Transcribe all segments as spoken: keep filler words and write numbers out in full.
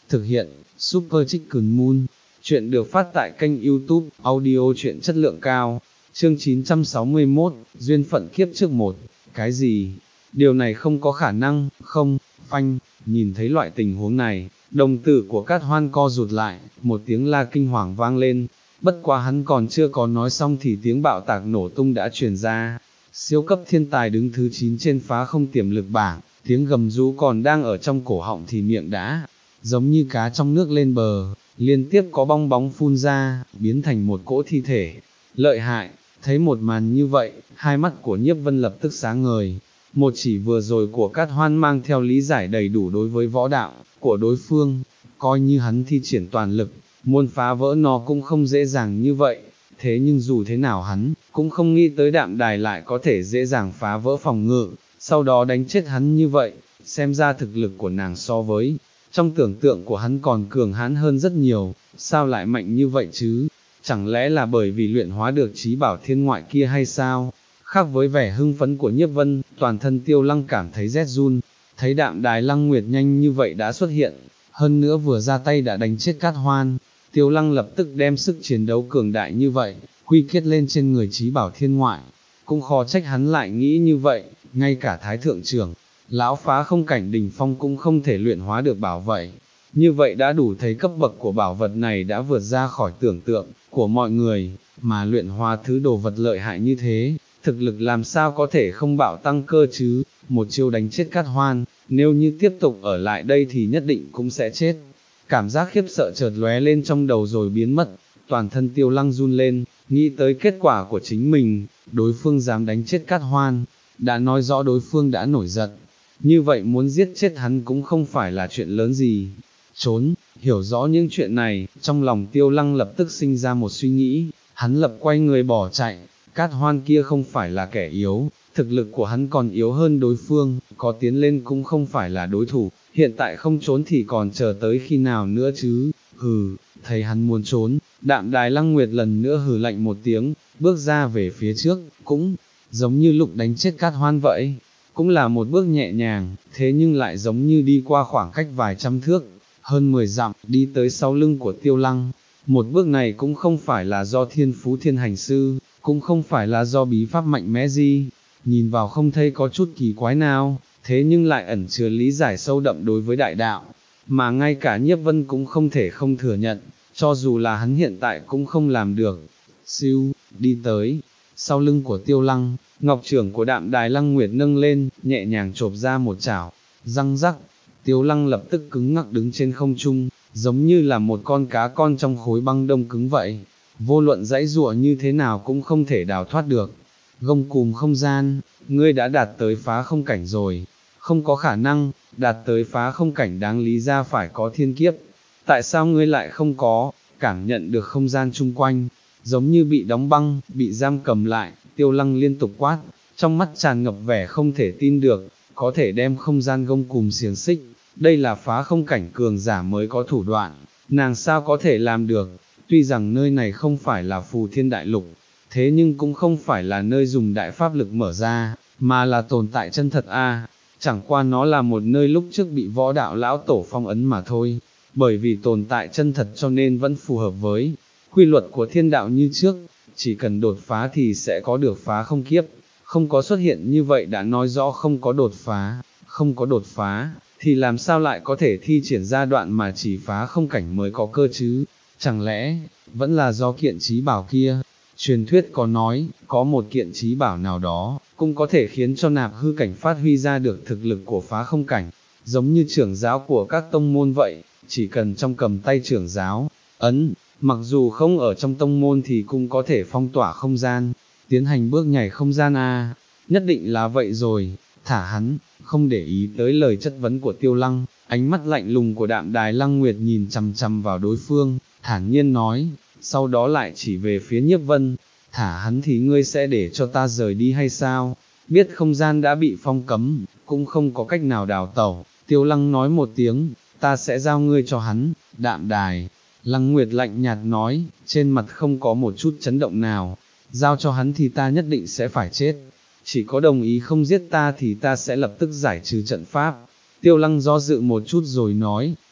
thực hiện, Super Chicken Moon, chuyện được phát tại kênh YouTube, audio truyện chất lượng cao, chương chín trăm sáu mươi mốt, duyên phận kiếp trước một, cái gì, điều này không có khả năng, không, phanh, nhìn thấy loại tình huống này, đồng tử của Cát Hoan co rụt lại, một tiếng la kinh hoàng vang lên, bất quá hắn còn chưa có nói xong thì tiếng bạo tạc nổ tung đã truyền ra, siêu cấp thiên tài đứng thứ chín trên phá không tiềm lực bảng, tiếng gầm rú còn đang ở trong cổ họng thì miệng đã, giống như cá trong nước lên bờ, liên tiếp có bong bóng phun ra, biến thành một cỗ thi thể, lợi hại, thấy một màn như vậy, hai mắt của Nhiếp Vân lập tức sáng ngời, một chỉ vừa rồi của Cát Hoan mang theo lý giải đầy đủ đối với võ đạo của đối phương, coi như hắn thi triển toàn lực, muốn phá vỡ nó cũng không dễ dàng như vậy, thế nhưng dù thế nào hắn, cũng không nghĩ tới Đạm Đài lại có thể dễ dàng phá vỡ phòng ngự, sau đó đánh chết hắn như vậy, xem ra thực lực của nàng so với, trong tưởng tượng của hắn còn cường hãn hơn rất nhiều, sao lại mạnh như vậy chứ, chẳng lẽ là bởi vì luyện hóa được trí bảo thiên ngoại kia hay sao? Khác với vẻ hưng phấn của Nhiếp Vân, toàn thân Tiêu Lăng cảm thấy rét run, thấy Đạm Đài Lăng Nguyệt nhanh như vậy đã xuất hiện, hơn nữa vừa ra tay đã đánh chết Cát Hoan, Tiêu Lăng lập tức đem sức chiến đấu cường đại như vậy, quy kết lên trên người trí bảo thiên ngoại, cũng khó trách hắn lại nghĩ như vậy, ngay cả Thái Thượng Trưởng, lão phá không cảnh đỉnh phong cũng không thể luyện hóa được bảo vậy. Như vậy đã đủ thấy cấp bậc của bảo vật này đã vượt ra khỏi tưởng tượng của mọi người, mà luyện hóa thứ đồ vật lợi hại như thế, thực lực làm sao có thể không bạo tăng cơ chứ, một chiêu đánh chết Cát Hoan, nếu như tiếp tục ở lại đây thì nhất định cũng sẽ chết. Cảm giác khiếp sợ chợt lóe lên trong đầu rồi biến mất, toàn thân Tiêu Lăng run lên, nghĩ tới kết quả của chính mình, đối phương dám đánh chết Cát Hoan, đã nói rõ đối phương đã nổi giận, như vậy muốn giết chết hắn cũng không phải là chuyện lớn gì. Trốn, hiểu rõ những chuyện này, trong lòng Tiêu Lăng lập tức sinh ra một suy nghĩ, hắn lập quay người bỏ chạy, Cát Hoan kia không phải là kẻ yếu, thực lực của hắn còn yếu hơn đối phương, có tiến lên cũng không phải là đối thủ, hiện tại không trốn thì còn chờ tới khi nào nữa chứ, hừ, thấy hắn muốn trốn, Đạm Đài Lăng Nguyệt lần nữa hừ lạnh một tiếng, bước ra về phía trước, cũng giống như lúc đánh chết Cát Hoan vậy, cũng là một bước nhẹ nhàng, thế nhưng lại giống như đi qua khoảng cách vài trăm thước, hơn mười dặm, đi tới sau lưng của Tiêu Lăng. Một bước này cũng không phải là do thiên phú thiên hành sư, cũng không phải là do bí pháp mạnh mẽ gì, nhìn vào không thấy có chút kỳ quái nào, thế nhưng lại ẩn chứa lý giải sâu đậm đối với đại đạo, mà ngay cả Nhiếp Vân cũng không thể không thừa nhận, cho dù là hắn hiện tại cũng không làm được. Siêu, đi tới, sau lưng của Tiêu Lăng, ngọc trưởng của Đạm Đài Lăng Nguyệt nâng lên, nhẹ nhàng chộp ra một chảo, răng rắc, Tiêu Lăng lập tức cứng ngắc đứng trên không trung, giống như là một con cá con trong khối băng đông cứng vậy, vô luận dãy giụa như thế nào cũng không thể đào thoát được. Gông cùm không gian, ngươi đã đạt tới phá không cảnh rồi, không có khả năng, đạt tới phá không cảnh đáng lý ra phải có thiên kiếp, tại sao ngươi lại không có, cảm nhận được không gian chung quanh, giống như bị đóng băng, bị giam cầm lại, Tiêu Lăng liên tục quát, trong mắt tràn ngập vẻ không thể tin được, có thể đem không gian gông cùm xiềng xích, đây là phá không cảnh cường giả mới có thủ đoạn, nàng sao có thể làm được, tuy rằng nơi này không phải là phù thiên đại lục, thế nhưng cũng không phải là nơi dùng đại pháp lực mở ra, mà là tồn tại chân thật a. Chẳng qua nó là một nơi lúc trước bị võ đạo lão tổ phong ấn mà thôi, bởi vì tồn tại chân thật cho nên vẫn phù hợp với quy luật của thiên đạo như trước, chỉ cần đột phá thì sẽ có được phá không kiếp, không có xuất hiện như vậy đã nói rõ không có đột phá, không có đột phá, thì làm sao lại có thể thi triển ra đoạn mà chỉ phá không cảnh mới có cơ chứ, chẳng lẽ, vẫn là do kiện trí bảo kia. Truyền thuyết có nói, có một kiện trí bảo nào đó, cũng có thể khiến cho nạp hư cảnh phát huy ra được thực lực của phá không cảnh, giống như trưởng giáo của các tông môn vậy, chỉ cần trong cầm tay trưởng giáo, ấn, mặc dù không ở trong tông môn thì cũng có thể phong tỏa không gian, tiến hành bước nhảy không gian a, nhất định là vậy rồi, thả hắn, không để ý tới lời chất vấn của Tiêu Lăng, ánh mắt lạnh lùng của Đạm Đài Lăng Nguyệt nhìn chằm chằm vào đối phương, thản nhiên nói, sau đó lại chỉ về phía Nhiếp Vân, thả hắn thì ngươi sẽ để cho ta rời đi hay sao, biết không gian đã bị phong cấm, cũng không có cách nào đào tẩu, Tiêu Lăng nói một tiếng, ta sẽ giao ngươi cho hắn. Đạm Đài Lăng Nguyệt lạnh nhạt nói, trên mặt không có một chút chấn động nào, giao cho hắn thì ta nhất định sẽ phải chết, chỉ có đồng ý không giết ta thì ta sẽ lập tức giải trừ trận pháp. Tiêu Lăng do dự một chút rồi nói,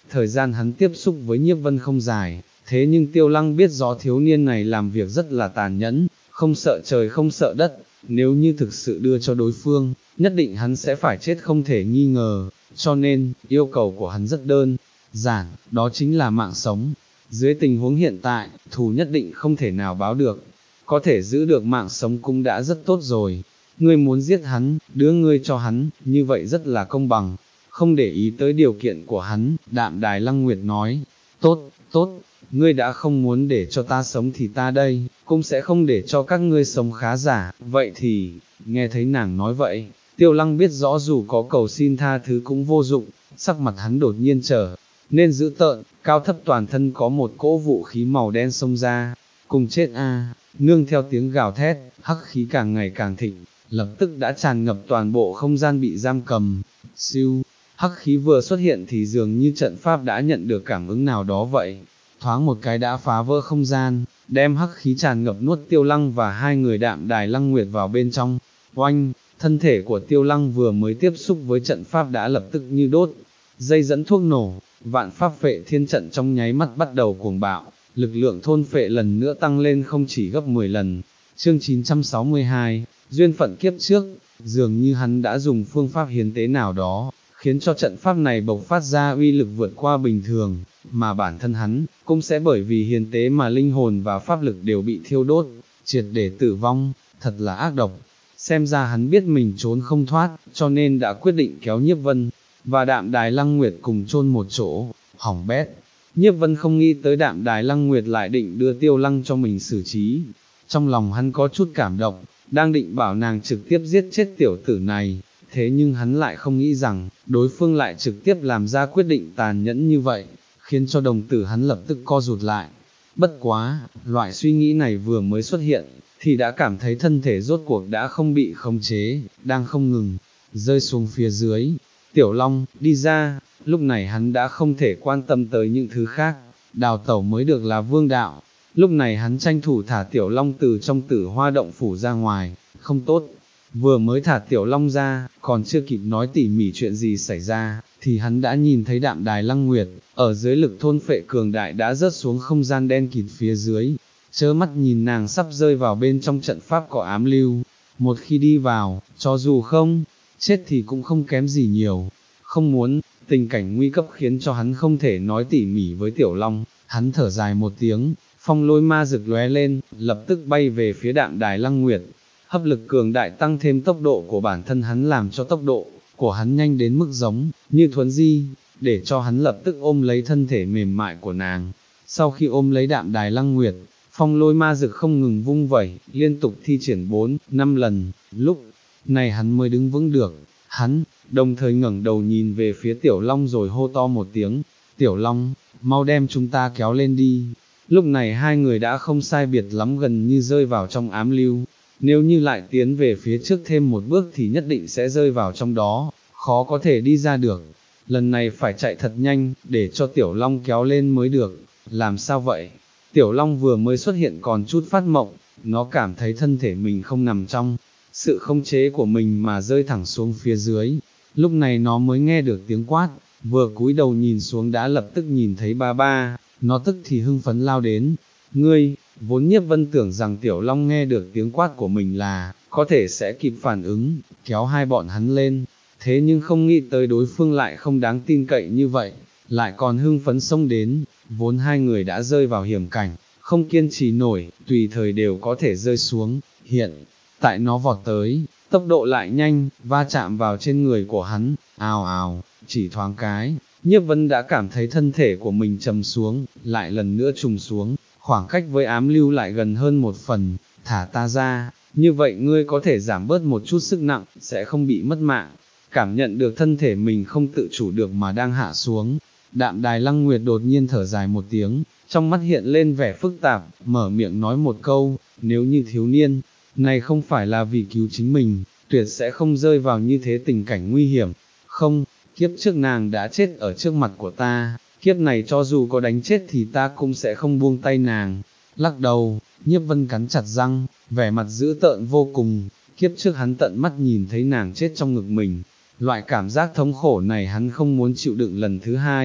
thời gian hắn tiếp xúc với Nhiếp Vân không dài, thế nhưng Tiêu Lăng biết rõ thiếu niên này làm việc rất là tàn nhẫn, không sợ trời không sợ đất, nếu như thực sự đưa cho đối phương, nhất định hắn sẽ phải chết không thể nghi ngờ, cho nên, yêu cầu của hắn rất đơn giản, đó chính là mạng sống. Dưới tình huống hiện tại, thù nhất định không thể nào báo được, có thể giữ được mạng sống cũng đã rất tốt rồi. Ngươi muốn giết hắn, đưa ngươi cho hắn, như vậy rất là công bằng, không để ý tới điều kiện của hắn, Đạm Đài Lăng Nguyệt nói, tốt, tốt, ngươi đã không muốn để cho ta sống thì ta đây, cũng sẽ không để cho các ngươi sống khá giả, vậy thì, nghe thấy nàng nói vậy, Tiêu Lăng biết rõ dù có cầu xin tha thứ cũng vô dụng, sắc mặt hắn đột nhiên trở nên dữ tợn, cao thấp toàn thân có một cỗ vũ khí màu đen xông ra, cùng chết a, nương theo tiếng gào thét, hắc khí càng ngày càng thịnh, lập tức đã tràn ngập toàn bộ không gian bị giam cầm, siêu, hắc khí vừa xuất hiện thì dường như trận pháp đã nhận được cảm ứng nào đó vậy, thoáng một cái đã phá vỡ không gian, đem hắc khí tràn ngập nuốt Tiêu Lăng và hai người Đạm Đài Lăng Nguyệt vào bên trong, oanh, thân thể của Tiêu Lăng vừa mới tiếp xúc với trận pháp đã lập tức như đốt, dây dẫn thuốc nổ, vạn pháp phệ thiên trận trong nháy mắt bắt đầu cuồng bạo, lực lượng thôn phệ lần nữa tăng lên không chỉ gấp mười lần. Chương chín trăm sáu mươi hai, duyên phận kiếp trước, dường như hắn đã dùng phương pháp hiến tế nào đó, khiến cho trận pháp này bộc phát ra uy lực vượt qua bình thường, mà bản thân hắn cũng sẽ bởi vì hiến tế mà linh hồn và pháp lực đều bị thiêu đốt, triệt để tử vong, thật là ác độc. Xem ra hắn biết mình trốn không thoát, cho nên đã quyết định kéo Nhiếp Vân và Đạm Đài Lăng Nguyệt cùng chôn một chỗ, hỏng bét. Nhiếp Vân không nghĩ tới Đạm Đài Lăng Nguyệt lại định đưa Tiêu Lăng cho mình xử trí, trong lòng hắn có chút cảm động, đang định bảo nàng trực tiếp giết chết tiểu tử này, thế nhưng hắn lại không nghĩ rằng, đối phương lại trực tiếp làm ra quyết định tàn nhẫn như vậy, khiến cho đồng tử hắn lập tức co rụt lại. Bất quá, loại suy nghĩ này vừa mới xuất hiện, thì đã cảm thấy thân thể rốt cuộc đã không bị khống chế, đang không ngừng, rơi xuống phía dưới. Tiểu Long, đi ra, lúc này hắn đã không thể quan tâm tới những thứ khác, đào tẩu mới được là vương đạo. Lúc này hắn tranh thủ thả Tiểu Long từ trong Tử Hoa động phủ ra ngoài, không tốt, vừa mới thả Tiểu Long ra, còn chưa kịp nói tỉ mỉ chuyện gì xảy ra, thì hắn đã nhìn thấy Đạm Đài Lăng Nguyệt, ở dưới lực thôn phệ cường đại đã rớt xuống không gian đen kịt phía dưới, chớ mắt nhìn nàng sắp rơi vào bên trong trận pháp có ám lưu, một khi đi vào, cho dù không chết thì cũng không kém gì nhiều, không muốn, tình cảnh nguy cấp khiến cho hắn không thể nói tỉ mỉ với Tiểu Long, hắn thở dài một tiếng, phong lôi ma rực lóe lên, lập tức bay về phía Đạm Đài Lăng Nguyệt, hấp lực cường đại tăng thêm tốc độ của bản thân hắn làm cho tốc độ của hắn nhanh đến mức giống như thuấn di, để cho hắn lập tức ôm lấy thân thể mềm mại của nàng. Sau khi ôm lấy Đạm Đài Lăng Nguyệt, phong lôi ma rực không ngừng vung vẩy, liên tục thi triển bốn, năm lần, lúc này hắn mới đứng vững được, hắn, đồng thời ngẩng đầu nhìn về phía Tiểu Long rồi hô to một tiếng, Tiểu Long, mau đem chúng ta kéo lên đi. Lúc này hai người đã không sai biệt lắm gần như rơi vào trong ám lưu, nếu như lại tiến về phía trước thêm một bước thì nhất định sẽ rơi vào trong đó, khó có thể đi ra được. Lần này phải chạy thật nhanh, để cho Tiểu Long kéo lên mới được. Làm sao vậy? Tiểu Long vừa mới xuất hiện còn chút phát mộng, nó cảm thấy thân thể mình không nằm trong sự khống chế của mình mà rơi thẳng xuống phía dưới. Lúc này nó mới nghe được tiếng quát, vừa cúi đầu nhìn xuống đã lập tức nhìn thấy ba ba, nó tức thì hưng phấn lao đến. Ngươi, vốn Nhiếp Vân tưởng rằng Tiểu Long nghe được tiếng quát của mình là, có thể sẽ kịp phản ứng, kéo hai bọn hắn lên, thế nhưng không nghĩ tới đối phương lại không đáng tin cậy như vậy, lại còn hưng phấn xông đến, vốn hai người đã rơi vào hiểm cảnh, không kiên trì nổi, tùy thời đều có thể rơi xuống, hiện tại nó vọt tới, tốc độ lại nhanh, va chạm vào trên người của hắn, ào ào, chỉ thoáng cái, Nhiếp Vân đã cảm thấy thân thể của mình trầm xuống, lại lần nữa trùng xuống, khoảng cách với ám lưu lại gần hơn một phần, thả ta ra, như vậy ngươi có thể giảm bớt một chút sức nặng, sẽ không bị mất mạng. Cảm nhận được thân thể mình không tự chủ được mà đang hạ xuống, Đạm Đài Lăng Nguyệt đột nhiên thở dài một tiếng, trong mắt hiện lên vẻ phức tạp, mở miệng nói một câu, nếu như thiếu niên này không phải là vì cứu chính mình, tuyệt sẽ không rơi vào như thế tình cảnh nguy hiểm. Không, kiếp trước nàng đã chết ở trước mặt của ta, kiếp này cho dù có đánh chết thì ta cũng sẽ không buông tay nàng. Lắc đầu, Nhiếp Vân cắn chặt răng, vẻ mặt dữ tợn vô cùng, kiếp trước hắn tận mắt nhìn thấy nàng chết trong ngực mình, loại cảm giác thống khổ này hắn không muốn chịu đựng lần thứ hai.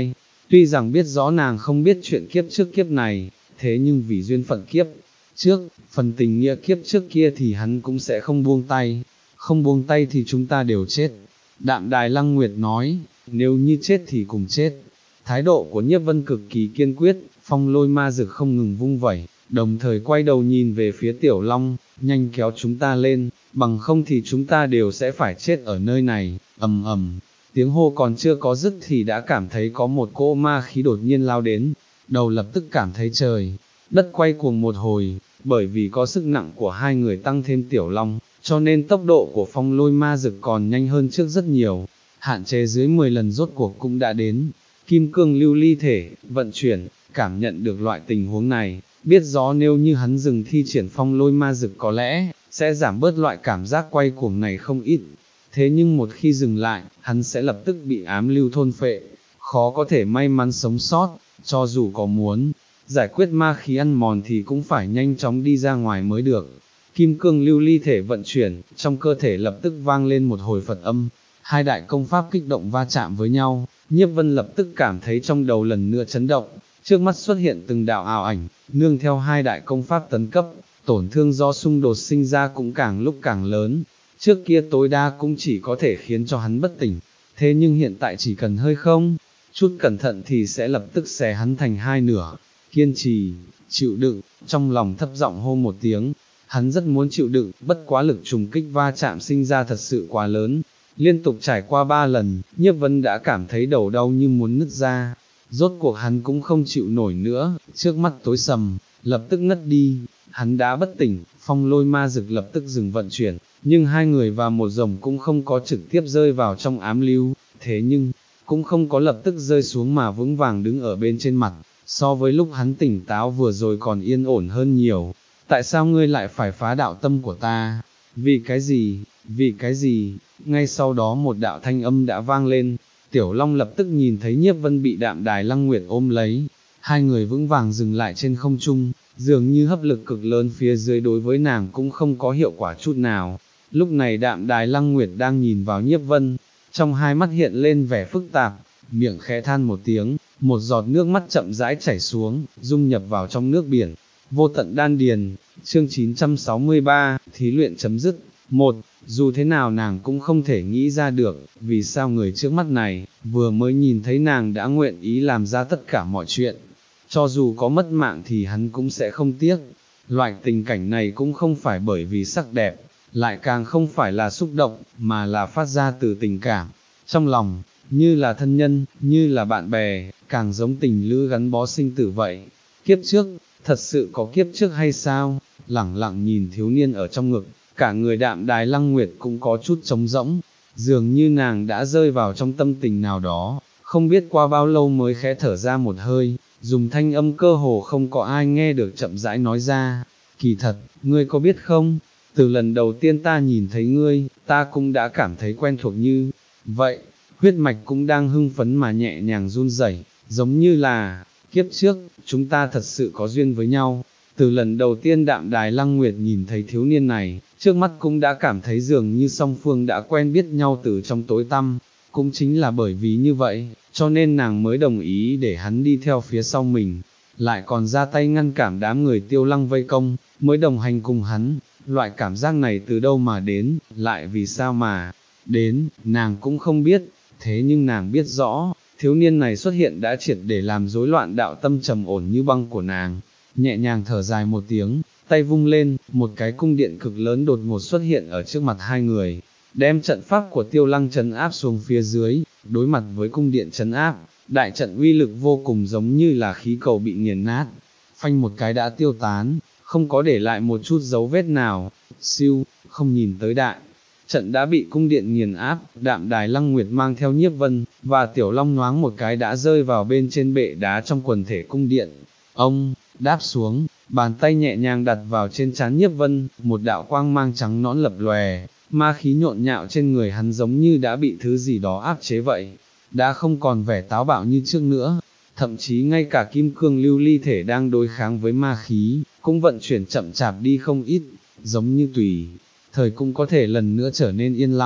Tuy rằng biết rõ nàng không biết chuyện kiếp trước kiếp này, thế nhưng vì duyên phận kiếp trước, phần tình nghĩa kiếp trước kia thì hắn cũng sẽ không buông tay, không buông tay thì chúng ta đều chết. Đạm Đài Lăng Nguyệt nói, nếu như chết thì cùng chết. Thái độ của Nhiếp Vân cực kỳ kiên quyết, phong lôi ma dực không ngừng vung vẩy, đồng thời quay đầu nhìn về phía Tiểu Long, nhanh kéo chúng ta lên, bằng không thì chúng ta đều sẽ phải chết ở nơi này. Ầm ầm, tiếng hô còn chưa có dứt thì đã cảm thấy có một cỗ ma khí đột nhiên lao đến, đầu lập tức cảm thấy trời, đất quay cuồng một hồi, bởi vì có sức nặng của hai người tăng thêm Tiểu Long, cho nên tốc độ của phong lôi ma dực còn nhanh hơn trước rất nhiều, hạn chế dưới mười lần rốt cuộc cũng đã đến. Kim cương lưu ly thể, vận chuyển, cảm nhận được loại tình huống này, biết rõ nếu như hắn dừng thi triển phong lôi ma dực có lẽ, sẽ giảm bớt loại cảm giác quay cuồng này không ít. Thế nhưng một khi dừng lại, hắn sẽ lập tức bị ám lưu thôn phệ, khó có thể may mắn sống sót, cho dù có muốn giải quyết ma khí ăn mòn thì cũng phải nhanh chóng đi ra ngoài mới được. Kim cương lưu ly thể vận chuyển, trong cơ thể lập tức vang lên một hồi Phật âm, hai đại công pháp kích động va chạm với nhau, Nhiếp Vân lập tức cảm thấy trong đầu lần nữa chấn động, trước mắt xuất hiện từng đạo ảo ảnh, nương theo hai đại công pháp tấn cấp, tổn thương do xung đột sinh ra cũng càng lúc càng lớn, trước kia tối đa cũng chỉ có thể khiến cho hắn bất tỉnh, thế nhưng hiện tại chỉ cần hơi không, chút cẩn thận thì sẽ lập tức xé hắn thành hai nửa. Kiên trì, chịu đựng, trong lòng thấp giọng hô một tiếng, hắn rất muốn chịu đựng, bất quá lực trùng kích va chạm sinh ra thật sự quá lớn, liên tục trải qua ba lần, Nhiếp Vân đã cảm thấy đầu đau như muốn nứt ra, rốt cuộc hắn cũng không chịu nổi nữa, trước mắt tối sầm, lập tức ngất đi, hắn đã bất tỉnh, phong lôi ma dực lập tức dừng vận chuyển, nhưng hai người và một rồng cũng không có trực tiếp rơi vào trong ám lưu, thế nhưng, cũng không có lập tức rơi xuống mà vững vàng đứng ở bên trên mặt, so với lúc hắn tỉnh táo vừa rồi còn yên ổn hơn nhiều. Tại sao ngươi lại phải phá đạo tâm của ta? Vì cái gì? Vì cái gì? Ngay sau đó một đạo thanh âm đã vang lên, Tiểu Long lập tức nhìn thấy Nhiếp Vân bị Đạm Đài Lăng Nguyệt ôm lấy, hai người vững vàng dừng lại trên không trung, dường như hấp lực cực lớn phía dưới đối với nàng cũng không có hiệu quả chút nào. Lúc này Đạm Đài Lăng Nguyệt đang nhìn vào Nhiếp Vân, trong hai mắt hiện lên vẻ phức tạp, miệng khẽ than một tiếng, một giọt nước mắt chậm rãi chảy xuống, dung nhập vào trong nước biển. Vô tận đan điền, chương chín trăm sáu mươi ba, thí luyện chấm dứt. Một, dù thế nào nàng cũng không thể nghĩ ra được, vì sao người trước mắt này, vừa mới nhìn thấy nàng đã nguyện ý làm ra tất cả mọi chuyện. Cho dù có mất mạng thì hắn cũng sẽ không tiếc. Loại tình cảnh này cũng không phải bởi vì sắc đẹp, lại càng không phải là xúc động, mà là phát ra từ tình cảm. Trong lòng, như là thân nhân, như là bạn bè, càng giống tình lữ gắn bó sinh tử vậy. Kiếp trước, thật sự có kiếp trước hay sao? Lẳng lặng nhìn thiếu niên ở trong ngực, cả người Đạm Đài Lăng Nguyệt cũng có chút trống rỗng, dường như nàng đã rơi vào trong tâm tình nào đó, không biết qua bao lâu mới khẽ thở ra một hơi, dùng thanh âm cơ hồ không có ai nghe được chậm rãi nói ra, kỳ thật, ngươi có biết không, từ lần đầu tiên ta nhìn thấy ngươi, ta cũng đã cảm thấy quen thuộc như vậy, huyết mạch cũng đang hưng phấn mà nhẹ nhàng run rẩy, giống như là, kiếp trước, chúng ta thật sự có duyên với nhau. Từ lần đầu tiên Đạm Đài Lăng Nguyệt nhìn thấy thiếu niên này, trước mắt cũng đã cảm thấy dường như song phương đã quen biết nhau từ trong tối tăm, cũng chính là bởi vì như vậy, cho nên nàng mới đồng ý để hắn đi theo phía sau mình, lại còn ra tay ngăn cản đám người Tiêu Lăng vây công, mới đồng hành cùng hắn, loại cảm giác này từ đâu mà đến, lại vì sao mà đến, nàng cũng không biết, thế nhưng nàng biết rõ, thiếu niên này xuất hiện đã triệt để làm rối loạn đạo tâm trầm ổn như băng của nàng. Nhẹ nhàng thở dài một tiếng, tay vung lên, một cái cung điện cực lớn đột ngột xuất hiện ở trước mặt hai người, đem trận pháp của Tiêu Lăng trấn áp xuống phía dưới, đối mặt với cung điện trấn áp, đại trận uy lực vô cùng giống như là khí cầu bị nghiền nát, phanh một cái đã tiêu tán, không có để lại một chút dấu vết nào, siêu, không nhìn tới đại. Trận đã bị cung điện nghiền áp, Đạm Đài Lăng Nguyệt mang theo Nhiếp Vân, và Tiểu Long nhoáng một cái đã rơi vào bên trên bệ đá trong quần thể cung điện. Ông, đáp xuống, bàn tay nhẹ nhàng đặt vào trên trán Nhiếp Vân, một đạo quang mang trắng nõn lập lòe, ma khí nhộn nhạo trên người hắn giống như đã bị thứ gì đó áp chế vậy, đã không còn vẻ táo bạo như trước nữa, thậm chí ngay cả kim cương lưu ly thể đang đối kháng với ma khí, cũng vận chuyển chậm chạp đi không ít, giống như tùy thời cũng có thể lần nữa trở nên yên lặng.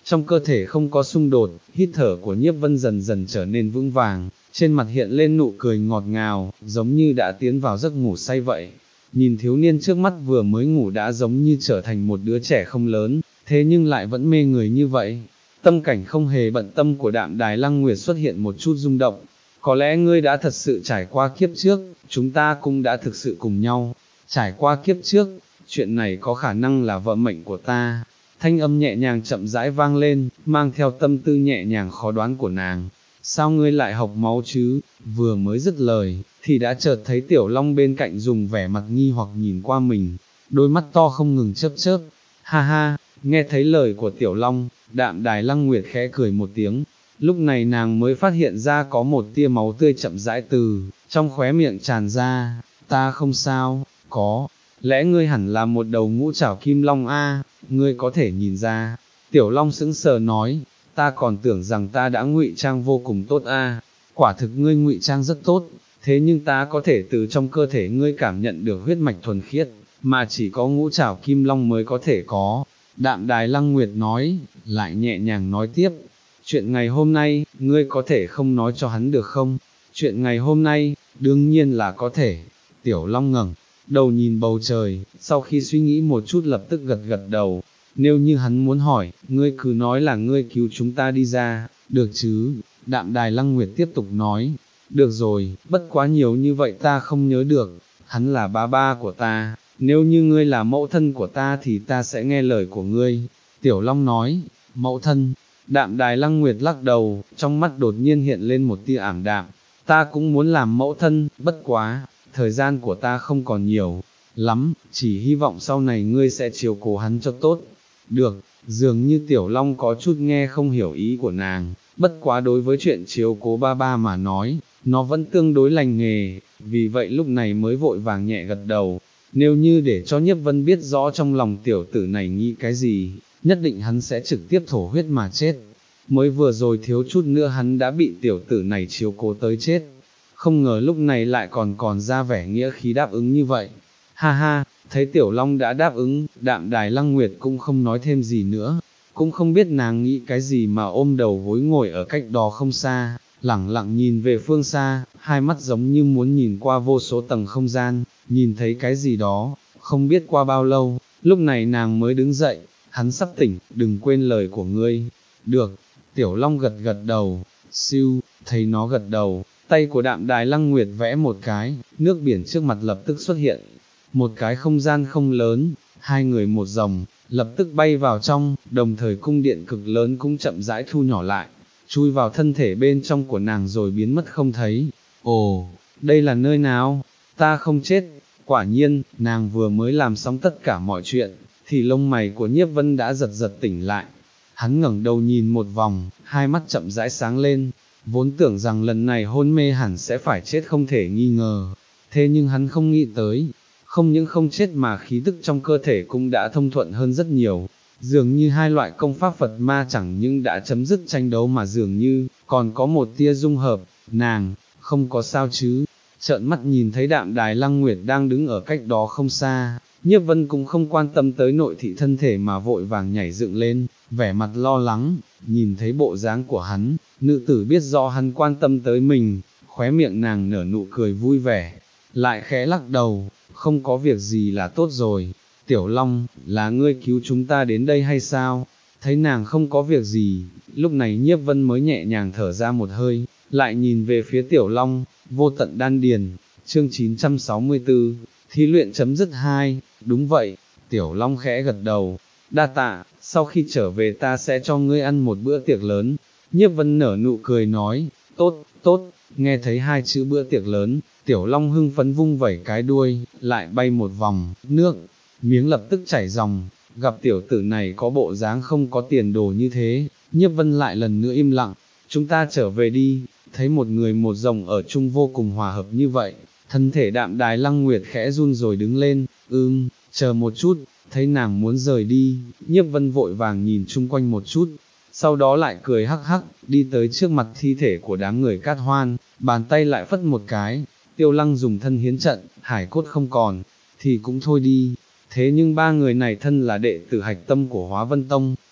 trong cơ thể không có xung đột, hít thở của Nhiếp Vân dần dần trở nên vững vàng, trên mặt hiện lên nụ cười ngọt ngào, giống như đã tiến vào giấc ngủ say vậy. Nhìn thiếu niên trước mắt vừa mới ngủ đã giống như trở thành một đứa trẻ không lớn, thế nhưng lại vẫn mê người như vậy. Tâm cảnh không hề bận tâm của Đạm Đài Lăng Nguyệt xuất hiện một chút rung động. Có lẽ ngươi đã thật sự trải qua kiếp trước, chúng ta cũng đã thực sự cùng nhau. Trải qua kiếp trước, chuyện này có khả năng là vợ mệnh của ta. Thanh âm nhẹ nhàng chậm rãi vang lên, mang theo tâm tư nhẹ nhàng khó đoán của nàng. Sao ngươi lại học máu chứ? Vừa mới dứt lời, thì đã chợt thấy Tiểu Long bên cạnh dùng vẻ mặt nghi hoặc nhìn qua mình, đôi mắt to không ngừng chớp chớp. Ha ha, nghe thấy lời của Tiểu Long, Đạm Đài Lăng Nguyệt khẽ cười một tiếng. Lúc này nàng mới phát hiện ra có một tia máu tươi chậm rãi từ trong khóe miệng tràn ra. Ta không sao, có lẽ ngươi hẳn là một đầu ngũ trảo kim long a, ngươi có thể nhìn ra. Tiểu Long sững sờ nói, ta còn tưởng rằng ta đã ngụy trang vô cùng tốt a, quả thực ngươi ngụy trang rất tốt, thế nhưng ta có thể từ trong cơ thể ngươi cảm nhận được huyết mạch thuần khiết, mà chỉ có ngũ trảo kim long mới có thể có. Đạm Đài Lăng Nguyệt nói, lại nhẹ nhàng nói tiếp, chuyện ngày hôm nay, ngươi có thể không nói cho hắn được không? Chuyện ngày hôm nay, đương nhiên là có thể. Tiểu Long ngẩng đầu nhìn bầu trời, sau khi suy nghĩ một chút lập tức gật gật đầu. Nếu như hắn muốn hỏi, ngươi cứ nói là ngươi cứu chúng ta đi ra, được chứ? Đạm Đài Lăng Nguyệt tiếp tục nói, được rồi, bất quá nhiều như vậy ta không nhớ được, hắn là ba ba của ta, nếu như ngươi là mẫu thân của ta thì ta sẽ nghe lời của ngươi. Tiểu Long nói, mẫu thân. Đạm Đài Lăng Nguyệt lắc đầu, trong mắt đột nhiên hiện lên một tia ảm đạm, ta cũng muốn làm mẫu thân, bất quá, thời gian của ta không còn nhiều lắm, chỉ hy vọng sau này ngươi sẽ chiều cố hắn cho tốt. Được, dường như Tiểu Long có chút nghe không hiểu ý của nàng, bất quá đối với chuyện chiếu cố ba ba mà nói, nó vẫn tương đối lành nghề, vì vậy lúc này mới vội vàng nhẹ gật đầu. Nếu như để cho Nhiếp Vân biết rõ trong lòng tiểu tử này nghĩ cái gì, nhất định hắn sẽ trực tiếp thổ huyết mà chết. Mới vừa rồi thiếu chút nữa hắn đã bị tiểu tử này chiếu cố tới chết, không ngờ lúc này lại còn còn ra vẻ nghĩa khí đáp ứng như vậy. Ha ha, thấy Tiểu Long đã đáp ứng, Đạm Đài Lăng Nguyệt cũng không nói thêm gì nữa, cũng không biết nàng nghĩ cái gì mà ôm đầu gối ngồi ở cách đó không xa, lẳng lặng nhìn về phương xa, hai mắt giống như muốn nhìn qua vô số tầng không gian, nhìn thấy cái gì đó, không biết qua bao lâu, lúc này nàng mới đứng dậy, hắn sắp tỉnh, đừng quên lời của ngươi. Được, Tiểu Long gật gật đầu, siêu, thấy nó gật đầu, tay của Đạm Đài Lăng Nguyệt vẽ một cái, nước biển trước mặt lập tức xuất hiện, một cái không gian không lớn, hai người một dòng, lập tức bay vào trong, đồng thời cung điện cực lớn cũng chậm rãi thu nhỏ lại, chui vào thân thể bên trong của nàng rồi biến mất không thấy. Ồ, đây là nơi nào? Ta không chết. Quả nhiên, nàng vừa mới làm xong tất cả mọi chuyện, thì lông mày của Nhiếp Vân đã giật giật tỉnh lại. Hắn ngẩng đầu nhìn một vòng, hai mắt chậm rãi sáng lên, vốn tưởng rằng lần này hôn mê hẳn sẽ phải chết không thể nghi ngờ, thế nhưng hắn không nghĩ tới, không những không chết mà khí tức trong cơ thể cũng đã thông thuận hơn rất nhiều, dường như hai loại công pháp Phật ma chẳng những đã chấm dứt tranh đấu mà dường như còn có một tia dung hợp. Nàng, không có sao chứ? Trợn mắt nhìn thấy Đạm Đài Lăng Nguyệt đang đứng ở cách đó không xa, Nhiếp Vân cũng không quan tâm tới nội thị thân thể mà vội vàng nhảy dựng lên, vẻ mặt lo lắng, nhìn thấy bộ dáng của hắn, nữ tử biết rõ hắn quan tâm tới mình, khóe miệng nàng nở nụ cười vui vẻ, lại khẽ lắc đầu, không có việc gì là tốt rồi. Tiểu Long, là ngươi cứu chúng ta đến đây hay sao? Thấy nàng không có việc gì, lúc này Nhiếp Vân mới nhẹ nhàng thở ra một hơi, lại nhìn về phía Tiểu Long, vô tận đan điền, chương chín trăm sáu mươi tư, thí luyện chấm dứt hai, đúng vậy, Tiểu Long khẽ gật đầu, đa tạ, sau khi trở về ta sẽ cho ngươi ăn một bữa tiệc lớn. Nhiếp Vân nở nụ cười nói, tốt, tốt, nghe thấy hai chữ bữa tiệc lớn, Tiểu Long hưng phấn vung vẩy cái đuôi, lại bay một vòng, nước miếng lập tức chảy ròng, gặp tiểu tử này có bộ dáng không có tiền đồ như thế, Nhiếp Vân lại lần nữa im lặng, chúng ta trở về đi. Thấy một người một rồng ở chung vô cùng hòa hợp như vậy, thân thể Đạm Đài Lăng Nguyệt khẽ run rồi đứng lên, ưm, chờ một chút, thấy nàng muốn rời đi, Nhiếp Vân vội vàng nhìn chung quanh một chút, sau đó lại cười hắc hắc, đi tới trước mặt thi thể của đám người Cát Hoan, bàn tay lại phất một cái, Tiêu Lăng dùng thân hiến trận, hải cốt không còn, thì cũng thôi đi, thế nhưng ba người này thân là đệ tử hạch tâm của Hóa Vân Tông,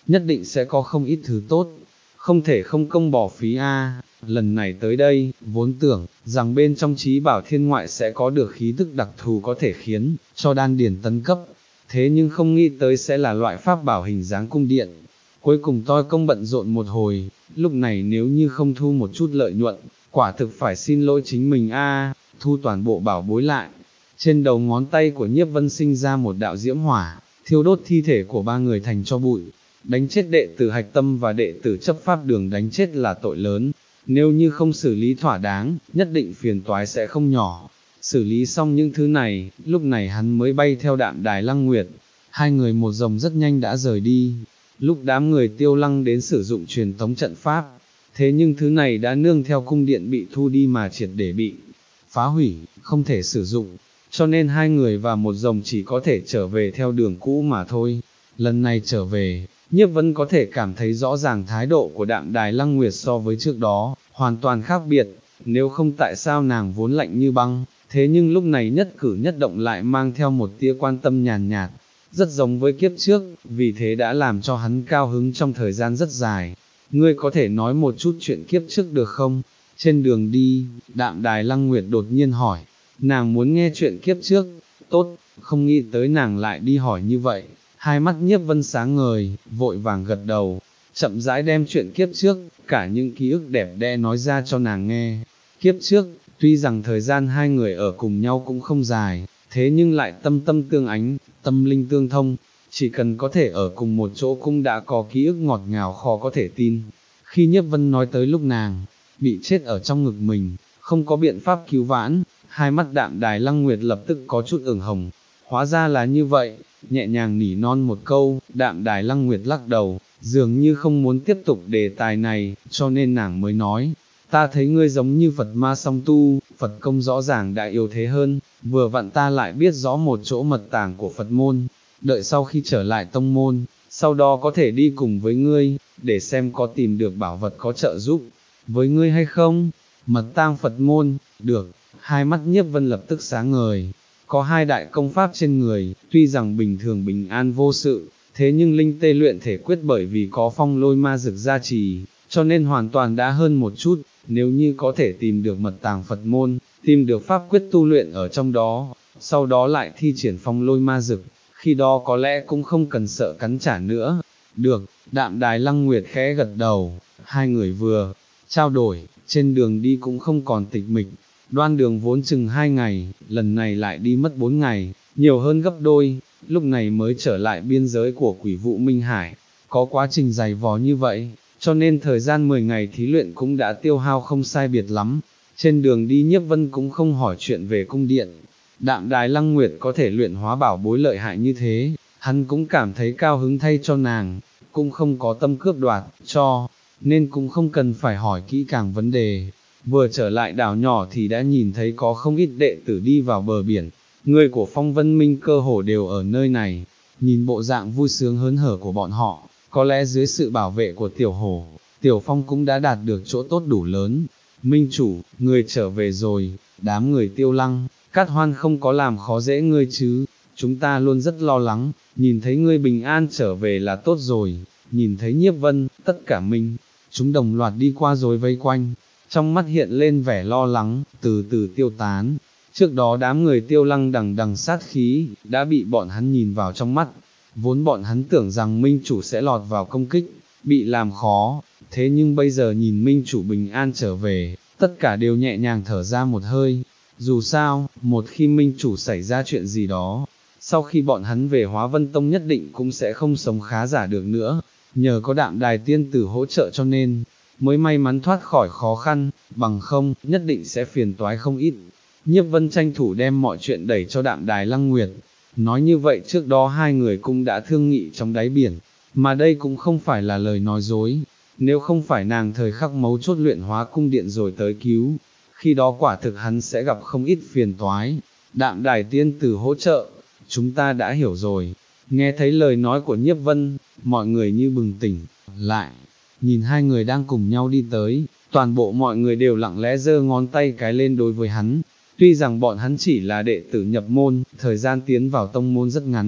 nhất định sẽ có không ít thứ tốt, không thể không công bỏ phí a. Lần này tới đây, vốn tưởng rằng bên trong trí bảo thiên ngoại sẽ có được khí tức đặc thù có thể khiến cho đan điển tấn cấp, thế nhưng không nghĩ tới sẽ là loại pháp bảo hình dáng cung điện. Cuối cùng toi công bận rộn một hồi, lúc này nếu như không thu một chút lợi nhuận, quả thực phải xin lỗi chính mình a. Thu toàn bộ bảo bối lại. Trên đầu ngón tay của Nhiếp Vân sinh ra một đạo diễm hỏa, thiêu đốt thi thể của ba người thành cho bụi. Đánh chết đệ tử Hạch Tâm và đệ tử chấp pháp đường đánh chết là tội lớn, nếu như không xử lý thỏa đáng, nhất định phiền toái sẽ không nhỏ. Xử lý xong những thứ này, lúc này hắn mới bay theo Đạm Đài Lăng Nguyệt. Hai người một dòng rất nhanh đã rời đi. Lúc đám người Tiêu Lăng đến sử dụng truyền tống trận pháp, thế nhưng thứ này đã nương theo cung điện bị thu đi mà triệt để bị phá hủy, không thể sử dụng, cho nên hai người và một dòng chỉ có thể trở về theo đường cũ mà thôi. Lần này trở về, Nhiếp Vân có thể cảm thấy rõ ràng thái độ của Đạm Đài Lăng Nguyệt so với trước đó, hoàn toàn khác biệt, nếu không tại sao nàng vốn lạnh như băng, thế nhưng lúc này nhất cử nhất động lại mang theo một tia quan tâm nhàn nhạt, rất giống với kiếp trước, vì thế đã làm cho hắn cao hứng trong thời gian rất dài. Ngươi có thể nói một chút chuyện kiếp trước được không? Trên đường đi, Đạm Đài Lăng Nguyệt đột nhiên hỏi, nàng muốn nghe chuyện kiếp trước, tốt, không nghĩ tới nàng lại đi hỏi như vậy. Hai mắt Nhiếp Vân sáng ngời, vội vàng gật đầu, chậm rãi đem chuyện kiếp trước, cả những ký ức đẹp đẽ nói ra cho nàng nghe. Kiếp trước, tuy rằng thời gian hai người ở cùng nhau cũng không dài, thế nhưng lại tâm tâm tương ánh, tâm linh tương thông, chỉ cần có thể ở cùng một chỗ cũng đã có ký ức ngọt ngào khó có thể tin. Khi Nhiếp Vân nói tới lúc nàng bị chết ở trong ngực mình, không có biện pháp cứu vãn, hai mắt Đạm Đài Lăng Nguyệt lập tức có chút ửng hồng. Hóa ra là như vậy, nhẹ nhàng nỉ non một câu, Đạm Đài Lăng Nguyệt lắc đầu, dường như không muốn tiếp tục đề tài này, cho nên nàng mới nói, ta thấy ngươi giống như Phật ma song tu, Phật công rõ ràng đã yếu thế hơn, vừa vặn ta lại biết rõ một chỗ mật tàng của Phật môn, đợi sau khi trở lại tông môn, sau đó có thể đi cùng với ngươi, để xem có tìm được bảo vật có trợ giúp với ngươi hay không. Mật tang Phật môn, được, hai mắt Nhiếp Vân lập tức sáng ngời. Có hai đại công pháp trên người, tuy rằng bình thường bình an vô sự, thế nhưng linh tê luyện thể quyết bởi vì có phong lôi ma dược gia trì, cho nên hoàn toàn đã hơn một chút. Nếu như có thể tìm được mật tàng Phật môn, tìm được pháp quyết tu luyện ở trong đó, sau đó lại thi triển phong lôi ma dược, khi đó có lẽ cũng không cần sợ cắn trả nữa. Được, Đạm Đài Lăng Nguyệt khẽ gật đầu, hai người vừa trao đổi, trên đường đi cũng không còn tịch mịch. Đoan đường vốn chừng hai ngày, lần này lại đi mất bốn ngày, nhiều hơn gấp đôi, lúc này mới trở lại biên giới của Quỷ Vụ Minh Hải. Có quá trình dày vò như vậy, cho nên thời gian mười ngày thí luyện cũng đã tiêu hao không sai biệt lắm. Trên đường đi Nhiếp Vân cũng không hỏi chuyện về cung điện. Đạm Đài Lăng Nguyệt có thể luyện hóa bảo bối lợi hại như thế, hắn cũng cảm thấy cao hứng thay cho nàng, cũng không có tâm cướp đoạt, cho nên cũng không cần phải hỏi kỹ càng vấn đề. Vừa trở lại đảo nhỏ thì đã nhìn thấy có không ít đệ tử đi vào bờ biển, người của Phong Vân Minh cơ hồ đều ở nơi này, nhìn bộ dạng vui sướng hớn hở của bọn họ, có lẽ dưới sự bảo vệ của Tiểu Hổ, Tiểu Phong cũng đã đạt được chỗ tốt đủ lớn. Minh chủ, người trở về rồi, đám người Tiêu Lăng, Cát Hoan không có làm khó dễ ngươi chứ, chúng ta luôn rất lo lắng, nhìn thấy ngươi bình an trở về là tốt rồi. Nhìn thấy Nhiếp Vân, tất cả mình, chúng đồng loạt đi qua rồi vây quanh, trong mắt hiện lên vẻ lo lắng, từ từ tiêu tán. Trước đó đám người Tiêu Lăng đằng đằng sát khí, đã bị bọn hắn nhìn vào trong mắt, vốn bọn hắn tưởng rằng Minh chủ sẽ lọt vào công kích, bị làm khó, thế nhưng bây giờ nhìn Minh chủ bình an trở về, tất cả đều nhẹ nhàng thở ra một hơi. Dù sao, một khi Minh chủ xảy ra chuyện gì đó, sau khi bọn hắn về Hóa Vân Tông nhất định cũng sẽ không sống khá giả được nữa. Nhờ có Đạm Đài tiên tử hỗ trợ cho nên, mới may mắn thoát khỏi khó khăn, bằng không, nhất định sẽ phiền toái không ít. Nhiếp Vân tranh thủ đem mọi chuyện đẩy cho Đạm Đài Lăng Nguyệt. Nói như vậy trước đó hai người cũng đã thương nghị trong đáy biển, mà đây cũng không phải là lời nói dối. Nếu không phải nàng thời khắc mấu chốt luyện hóa cung điện rồi tới cứu, khi đó quả thực hắn sẽ gặp không ít phiền toái. Đạm Đài tiên tử hỗ trợ, chúng ta đã hiểu rồi. Nghe thấy lời nói của Nhiếp Vân, mọi người như bừng tỉnh lại, nhìn hai người đang cùng nhau đi tới, toàn bộ mọi người đều lặng lẽ giơ ngón tay cái lên đối với hắn. Tuy rằng bọn hắn chỉ là đệ tử nhập môn, thời gian tiến vào tông môn rất ngắn,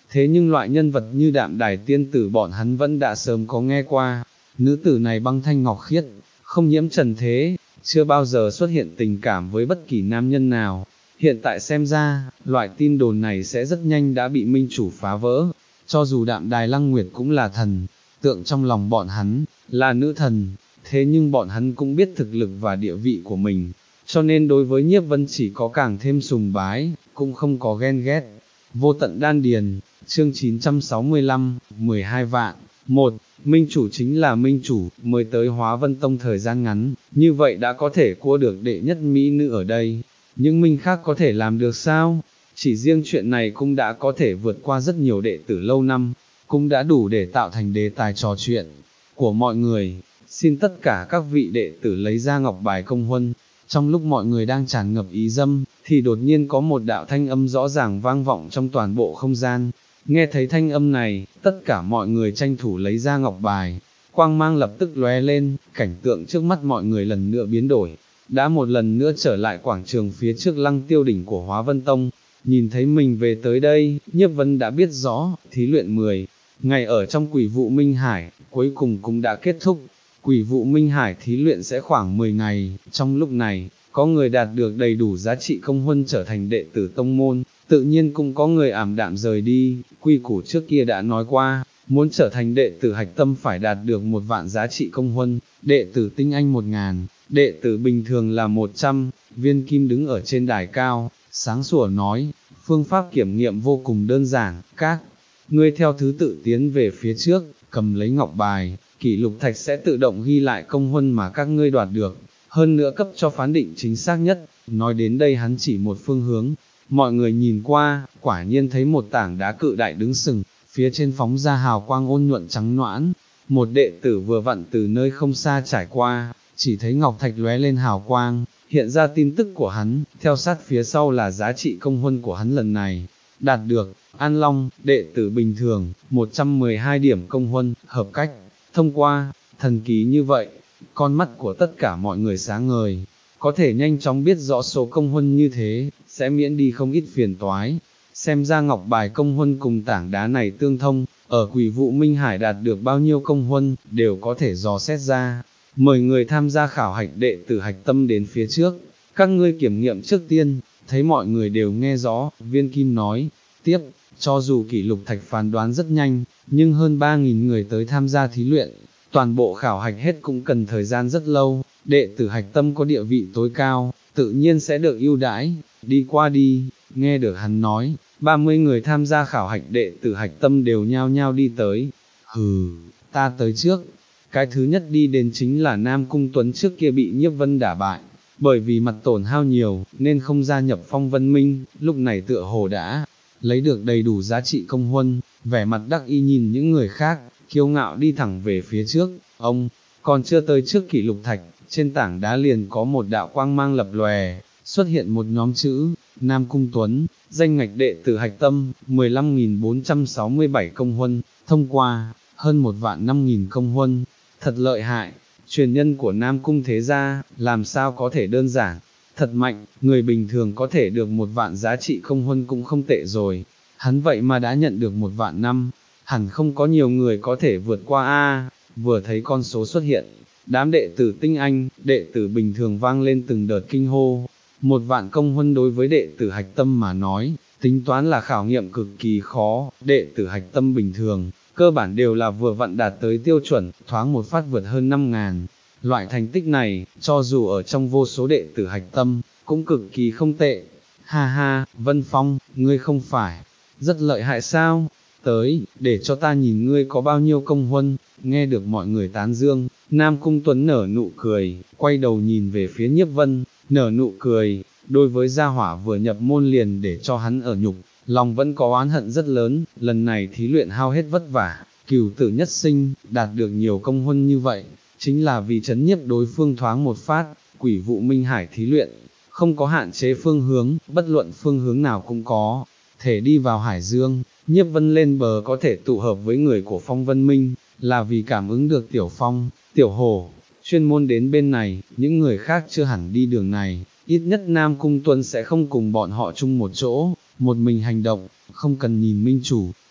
thế nhưng loại nhân vật như Đạm Đài tiên tử bọn hắn vẫn đã sớm có nghe qua. Nữ tử này băng thanh ngọc khiết, không nhiễm trần thế, chưa bao giờ xuất hiện tình cảm với bất kỳ nam nhân nào. Hiện tại xem ra, loại tin đồn này sẽ rất nhanh đã bị minh chủ phá vỡ, cho dù Đạm Đài Lăng Nguyệt cũng là thần, tượng trong lòng bọn hắn, là nữ thần, thế nhưng bọn hắn cũng biết thực lực và địa vị của mình, cho nên đối với Nhiếp Vân chỉ có càng thêm sùng bái, cũng không có ghen ghét. Vô tận đan điền, chương chín trăm sáu mươi lăm, mười hai vạn. Một, minh chủ chính là minh chủ, mới tới Hóa Vân Tông thời gian ngắn, như vậy đã có thể cua được đệ nhất mỹ nữ ở đây. Những minh khác có thể làm được sao? Chỉ riêng chuyện này cũng đã có thể vượt qua rất nhiều đệ tử lâu năm, cũng đã đủ để tạo thành đề tài trò chuyện của mọi người. Xin tất cả các vị đệ tử lấy ra ngọc bài công huân. Trong lúc mọi người đang tràn ngập ý dâm, thì đột nhiên có một đạo thanh âm rõ ràng vang vọng trong toàn bộ không gian. Nghe thấy thanh âm này, tất cả mọi người tranh thủ lấy ra ngọc bài, quang mang lập tức lóe lên, cảnh tượng trước mắt mọi người lần nữa biến đổi, đã một lần nữa trở lại quảng trường phía trước Lăng Tiêu đỉnh của Hóa Vân Tông. Nhìn thấy mình về tới đây, Nhiếp Vân đã biết rõ, thí luyện mười ngày ở trong Quỷ Vụ Minh Hải, cuối cùng cũng đã kết thúc. Quỷ Vụ Minh Hải thí luyện sẽ khoảng mười ngày, trong lúc này, có người đạt được đầy đủ giá trị công huân trở thành đệ tử tông môn, tự nhiên cũng có người ảm đạm rời đi. Quy củ trước kia đã nói qua, muốn trở thành đệ tử hạch tâm phải đạt được một vạn giá trị công huân, đệ tử tinh anh một ngàn, đệ tử bình thường là một trăm. Viên Kim đứng ở trên đài cao, sáng sủa nói, phương pháp kiểm nghiệm vô cùng đơn giản, các ngươi theo thứ tự tiến về phía trước, cầm lấy ngọc bài, kỷ lục thạch sẽ tự động ghi lại công huân mà các ngươi đoạt được, hơn nữa cấp cho phán định chính xác nhất. Nói đến đây hắn chỉ một phương hướng, mọi người nhìn qua, quả nhiên thấy một tảng đá cự đại đứng sừng, phía trên phóng ra hào quang ôn nhuận trắng noãn. Một đệ tử vừa vặn từ nơi không xa trải qua, chỉ thấy ngọc thạch lóe lên hào quang, hiện ra tin tức của hắn, theo sát phía sau là giá trị công huân của hắn lần này. Đạt được, An Long, đệ tử bình thường, một trăm mười hai điểm công huân, hợp cách, thông qua. Thần kỳ như vậy, con mắt của tất cả mọi người sáng ngời, có thể nhanh chóng biết rõ số công huân như thế, sẽ miễn đi không ít phiền toái. Xem ra ngọc bài công huân cùng tảng đá này tương thông, ở Quỷ Vụ Minh Hải đạt được bao nhiêu công huân, đều có thể dò xét ra. Mời người tham gia khảo hạch đệ tử hạch tâm đến phía trước, các ngươi kiểm nghiệm trước tiên. Thấy mọi người đều nghe rõ, Viên Kim nói tiếp, cho dù kỷ lục thạch phán đoán rất nhanh, nhưng hơn ba nghìn người tới tham gia thí luyện, toàn bộ khảo hạch hết cũng cần thời gian rất lâu, đệ tử hạch tâm có địa vị tối cao, tự nhiên sẽ được ưu đãi. Đi qua đi. Nghe được hắn nói, ba mươi người tham gia khảo hạch đệ tử hạch tâm đều nhao nhao đi tới. Hừ, ta tới trước. Cái thứ nhất đi đến chính là Nam Cung Tuấn, trước kia bị Nhiếp Vân đả bại, bởi vì mặt tổn hao nhiều, nên không gia nhập Phong Vân Minh, lúc này tựa hồ đã lấy được đầy đủ giá trị công huân, vẻ mặt đắc ý nhìn những người khác, kiêu ngạo đi thẳng về phía trước. Ông, còn chưa tới trước kỷ lục thạch, trên tảng đá liền có một đạo quang mang lập lòe, xuất hiện một nhóm chữ, Nam Cung Tuấn, danh ngạch đệ tử hạch tâm, mười lăm nghìn bốn trăm sáu mươi bảy công huân, thông qua, hơn một vạn năm nghìn công huân, thật lợi hại, truyền nhân của Nam Cung thế gia, làm sao có thể đơn giản, thật mạnh, người bình thường có thể được một vạn giá trị công huân cũng không tệ rồi, hắn vậy mà đã nhận được một vạn năm, hẳn không có nhiều người có thể vượt qua a. Vừa thấy con số xuất hiện, đám đệ tử tinh anh, đệ tử bình thường vang lên từng đợt kinh hô. Một vạn công huân đối với đệ tử hạch tâm mà nói, tính toán là khảo nghiệm cực kỳ khó, đệ tử hạch tâm bình thường, cơ bản đều là vừa vặn đạt tới tiêu chuẩn, thoáng một phát vượt hơn năm ngàn. Loại thành tích này, cho dù ở trong vô số đệ tử hạch tâm, cũng cực kỳ không tệ. Ha ha, Vân Phong, ngươi không phải rất lợi hại sao? Tới, để cho ta nhìn ngươi có bao nhiêu công huân. Nghe được mọi người tán dương, Nam Cung Tuấn nở nụ cười, quay đầu nhìn về phía Nhiếp Vân, nở nụ cười, đối với gia hỏa vừa nhập môn liền để cho hắn ở nhục, lòng vẫn có oán hận rất lớn, lần này thí luyện hao hết vất vả, cửu tử nhất sinh, đạt được nhiều công huân như vậy, chính là vì chấn nhiếp đối phương thoáng một phát. Quỷ Vụ Minh Hải thí luyện, không có hạn chế phương hướng, bất luận phương hướng nào cũng có thể đi vào Hải Dương. Nhiếp Vân lên bờ có thể tụ hợp với người của Phong Vân Minh, là vì cảm ứng được Tiểu Phong, Tiểu Hổ, chuyên môn đến bên này, những người khác chưa hẳn đi đường này, ít nhất Nam Cung Tuấn sẽ không cùng bọn họ chung một chỗ, một mình hành động, không cần nhìn minh chủ,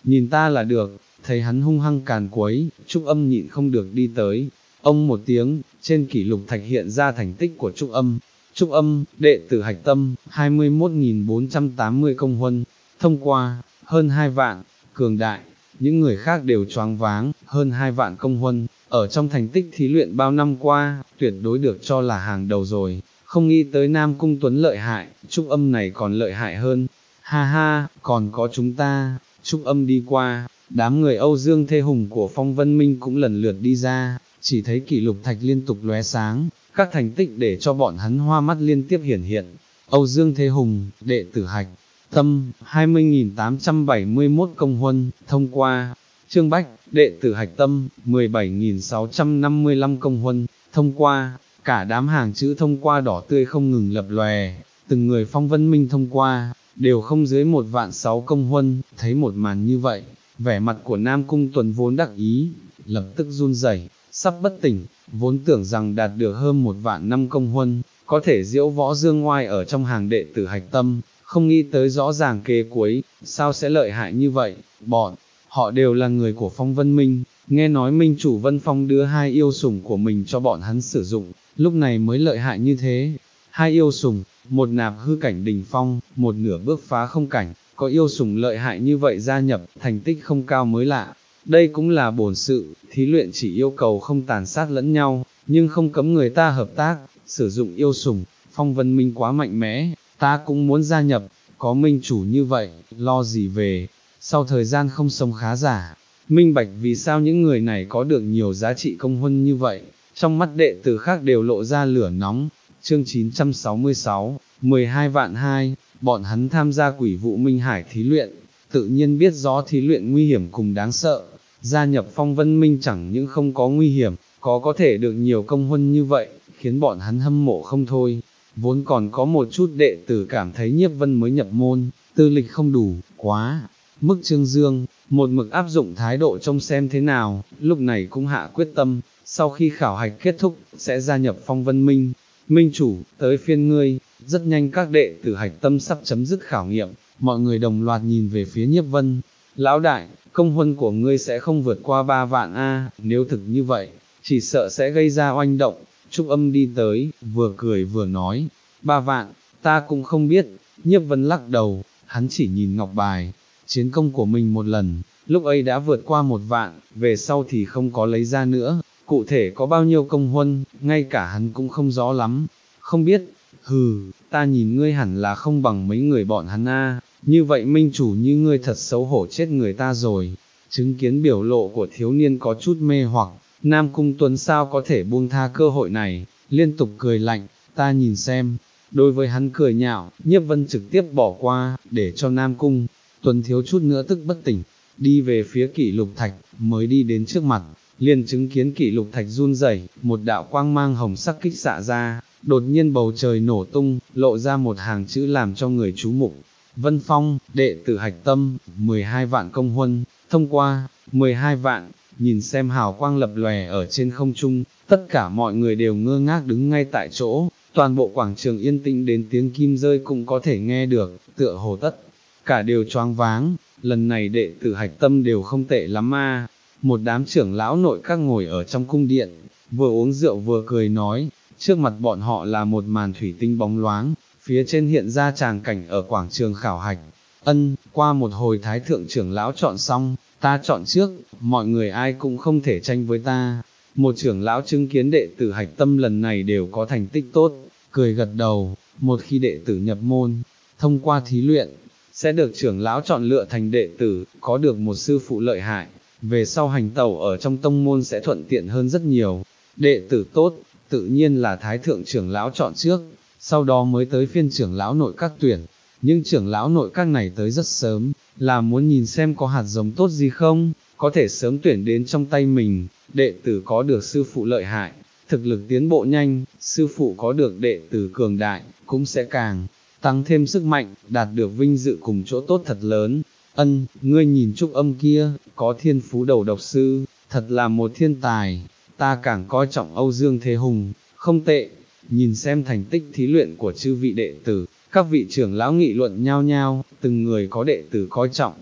nhìn ta là được, thấy hắn hung hăng càn quấy, Trúc Âm nhịn không được đi tới, ông một tiếng, trên kỷ lục thạch hiện ra thành tích của Trúc Âm. Trúc Âm, đệ tử Hạch Tâm, hai mươi mốt nghìn bốn trăm tám mươi công huân, thông qua, hơn hai vạn, cường đại, những người khác đều choáng váng, hơn hai vạn công huân, ở trong thành tích thí luyện bao năm qua, tuyệt đối được cho là hàng đầu rồi, không nghĩ tới Nam Cung Tuấn lợi hại, Trúc Âm này còn lợi hại hơn, ha ha, còn có chúng ta, Trúc Âm đi qua, đám người Âu Dương Thê Hùng của Phong Vân Minh cũng lần lượt đi ra, chỉ thấy kỷ lục thạch liên tục lóe sáng, các thành tích để cho bọn hắn hoa mắt liên tiếp hiển hiện. Âu Dương Thế Hùng, đệ tử Hạch Tâm, hai mươi nghìn tám trăm bảy mươi mốt công huân, thông qua. Trương Bách, đệ tử Hạch Tâm, mười bảy nghìn sáu trăm năm mươi lăm công huân, thông qua. Cả đám hàng chữ thông qua đỏ tươi không ngừng lập lòe, từng người Phong Vân Minh thông qua, đều không dưới một vạn sáu công huân. Thấy một màn như vậy, vẻ mặt của Nam Cung Tuấn vốn đắc ý, lập tức run rẩy, sắp bất tỉnh, vốn tưởng rằng đạt được hơn một vạn năm công huân, có thể diễu võ dương ngoai ở trong hàng đệ tử Hạch Tâm, không nghĩ tới rõ ràng kế cuối, sao sẽ lợi hại như vậy, bọn, họ đều là người của Phong Vân Minh, nghe nói Minh chủ Vân Phong đưa hai yêu sủng của mình cho bọn hắn sử dụng, lúc này mới lợi hại như thế, hai yêu sủng, một nạp hư cảnh đỉnh phong, một nửa bước phá không cảnh, có yêu sủng lợi hại như vậy gia nhập, thành tích không cao mới lạ. Đây cũng là bổn sự, thí luyện chỉ yêu cầu không tàn sát lẫn nhau, nhưng không cấm người ta hợp tác, sử dụng yêu sủng, Phong Vân Minh quá mạnh mẽ, ta cũng muốn gia nhập, có minh chủ như vậy, lo gì về, sau thời gian không sống khá giả, minh bạch vì sao những người này có được nhiều giá trị công huân như vậy, trong mắt đệ tử khác đều lộ ra lửa nóng. Chương chín trăm sáu mươi sáu, mười hai vạn hai, bọn hắn tham gia quỷ vụ Minh Hải thí luyện, tự nhiên biết rõ thí luyện nguy hiểm cùng đáng sợ, gia nhập Phong Vân Minh chẳng những không có nguy hiểm, có có thể được nhiều công huân như vậy, khiến bọn hắn hâm mộ không thôi. Vốn còn có một chút đệ tử cảm thấy Nhiếp Vân mới nhập môn, tư lịch không đủ, quá mức trương dương, một mực áp dụng thái độ trông xem thế nào, lúc này cũng hạ quyết tâm, sau khi khảo hạch kết thúc, sẽ gia nhập Phong Vân Minh. Minh chủ, tới phiên ngươi, rất nhanh các đệ tử Hạch Tâm sắp chấm dứt khảo nghiệm, mọi người đồng loạt nhìn về phía Nhiếp Vân. Lão đại, công huân của ngươi sẽ không vượt qua ba vạn a, nếu thực như vậy, chỉ sợ sẽ gây ra oanh động. Trúc Âm đi tới, vừa cười vừa nói, ba vạn, ta cũng không biết. Nhiếp Vân lắc đầu, hắn chỉ nhìn ngọc bài, chiến công của mình một lần, lúc ấy đã vượt qua một vạn, về sau thì không có lấy ra nữa, cụ thể có bao nhiêu công huân, ngay cả hắn cũng không rõ lắm, không biết, hừ, ta nhìn ngươi hẳn là không bằng mấy người bọn hắn a, như vậy minh chủ như ngươi thật xấu hổ chết người ta rồi. Chứng kiến biểu lộ của thiếu niên có chút mê hoặc, Nam Cung Tuấn sao có thể buông tha cơ hội này, liên tục cười lạnh, ta nhìn xem. Đối với hắn cười nhạo, Nhiếp Vân trực tiếp bỏ qua, để cho Nam Cung Tuấn thiếu chút nữa tức bất tỉnh, đi về phía kỷ lục thạch, mới đi đến trước mặt, liền chứng kiến kỷ lục thạch run rẩy, một đạo quang mang hồng sắc kích xạ ra, đột nhiên bầu trời nổ tung, lộ ra một hàng chữ làm cho người chú mục. Vân Phong, đệ tử Hạch Tâm, mười hai vạn công huân, thông qua, mười hai vạn, nhìn xem hào quang lập lòe ở trên không trung, tất cả mọi người đều ngơ ngác đứng ngay tại chỗ, toàn bộ quảng trường yên tĩnh đến tiếng kim rơi cũng có thể nghe được, tựa hồ tất cả đều choáng váng, lần này đệ tử Hạch Tâm đều không tệ lắm a. Một đám trưởng lão nội các ngồi ở trong cung điện, vừa uống rượu vừa cười nói, trước mặt bọn họ là một màn thủy tinh bóng loáng, phía trên hiện ra tràng cảnh ở quảng trường khảo hạch. Ân, qua một hồi thái thượng trưởng lão chọn xong, ta chọn trước, mọi người ai cũng không thể tranh với ta. Một trưởng lão chứng kiến đệ tử Hạch Tâm lần này đều có thành tích tốt, cười gật đầu, một khi đệ tử nhập môn, thông qua thí luyện, sẽ được trưởng lão chọn lựa thành đệ tử, có được một sư phụ lợi hại, về sau hành tẩu ở trong tông môn sẽ thuận tiện hơn rất nhiều. Đệ tử tốt, tự nhiên là thái thượng trưởng lão chọn trước, sau đó mới tới phiên trưởng lão nội các tuyển. Nhưng trưởng lão nội các này tới rất sớm, là muốn nhìn xem có hạt giống tốt gì không, có thể sớm tuyển đến trong tay mình, đệ tử có được sư phụ lợi hại, thực lực tiến bộ nhanh, sư phụ có được đệ tử cường đại, cũng sẽ càng tăng thêm sức mạnh, đạt được vinh dự cùng chỗ tốt thật lớn. Ân, ngươi nhìn Trúc Âm kia, có thiên phú đầu độc sư, thật là một thiên tài, ta càng coi trọng Âu Dương Thế Hùng, không tệ, nhìn xem thành tích thí luyện của chư vị đệ tử, các vị trưởng lão nghị luận nhao nhao, từng người có đệ tử coi trọng,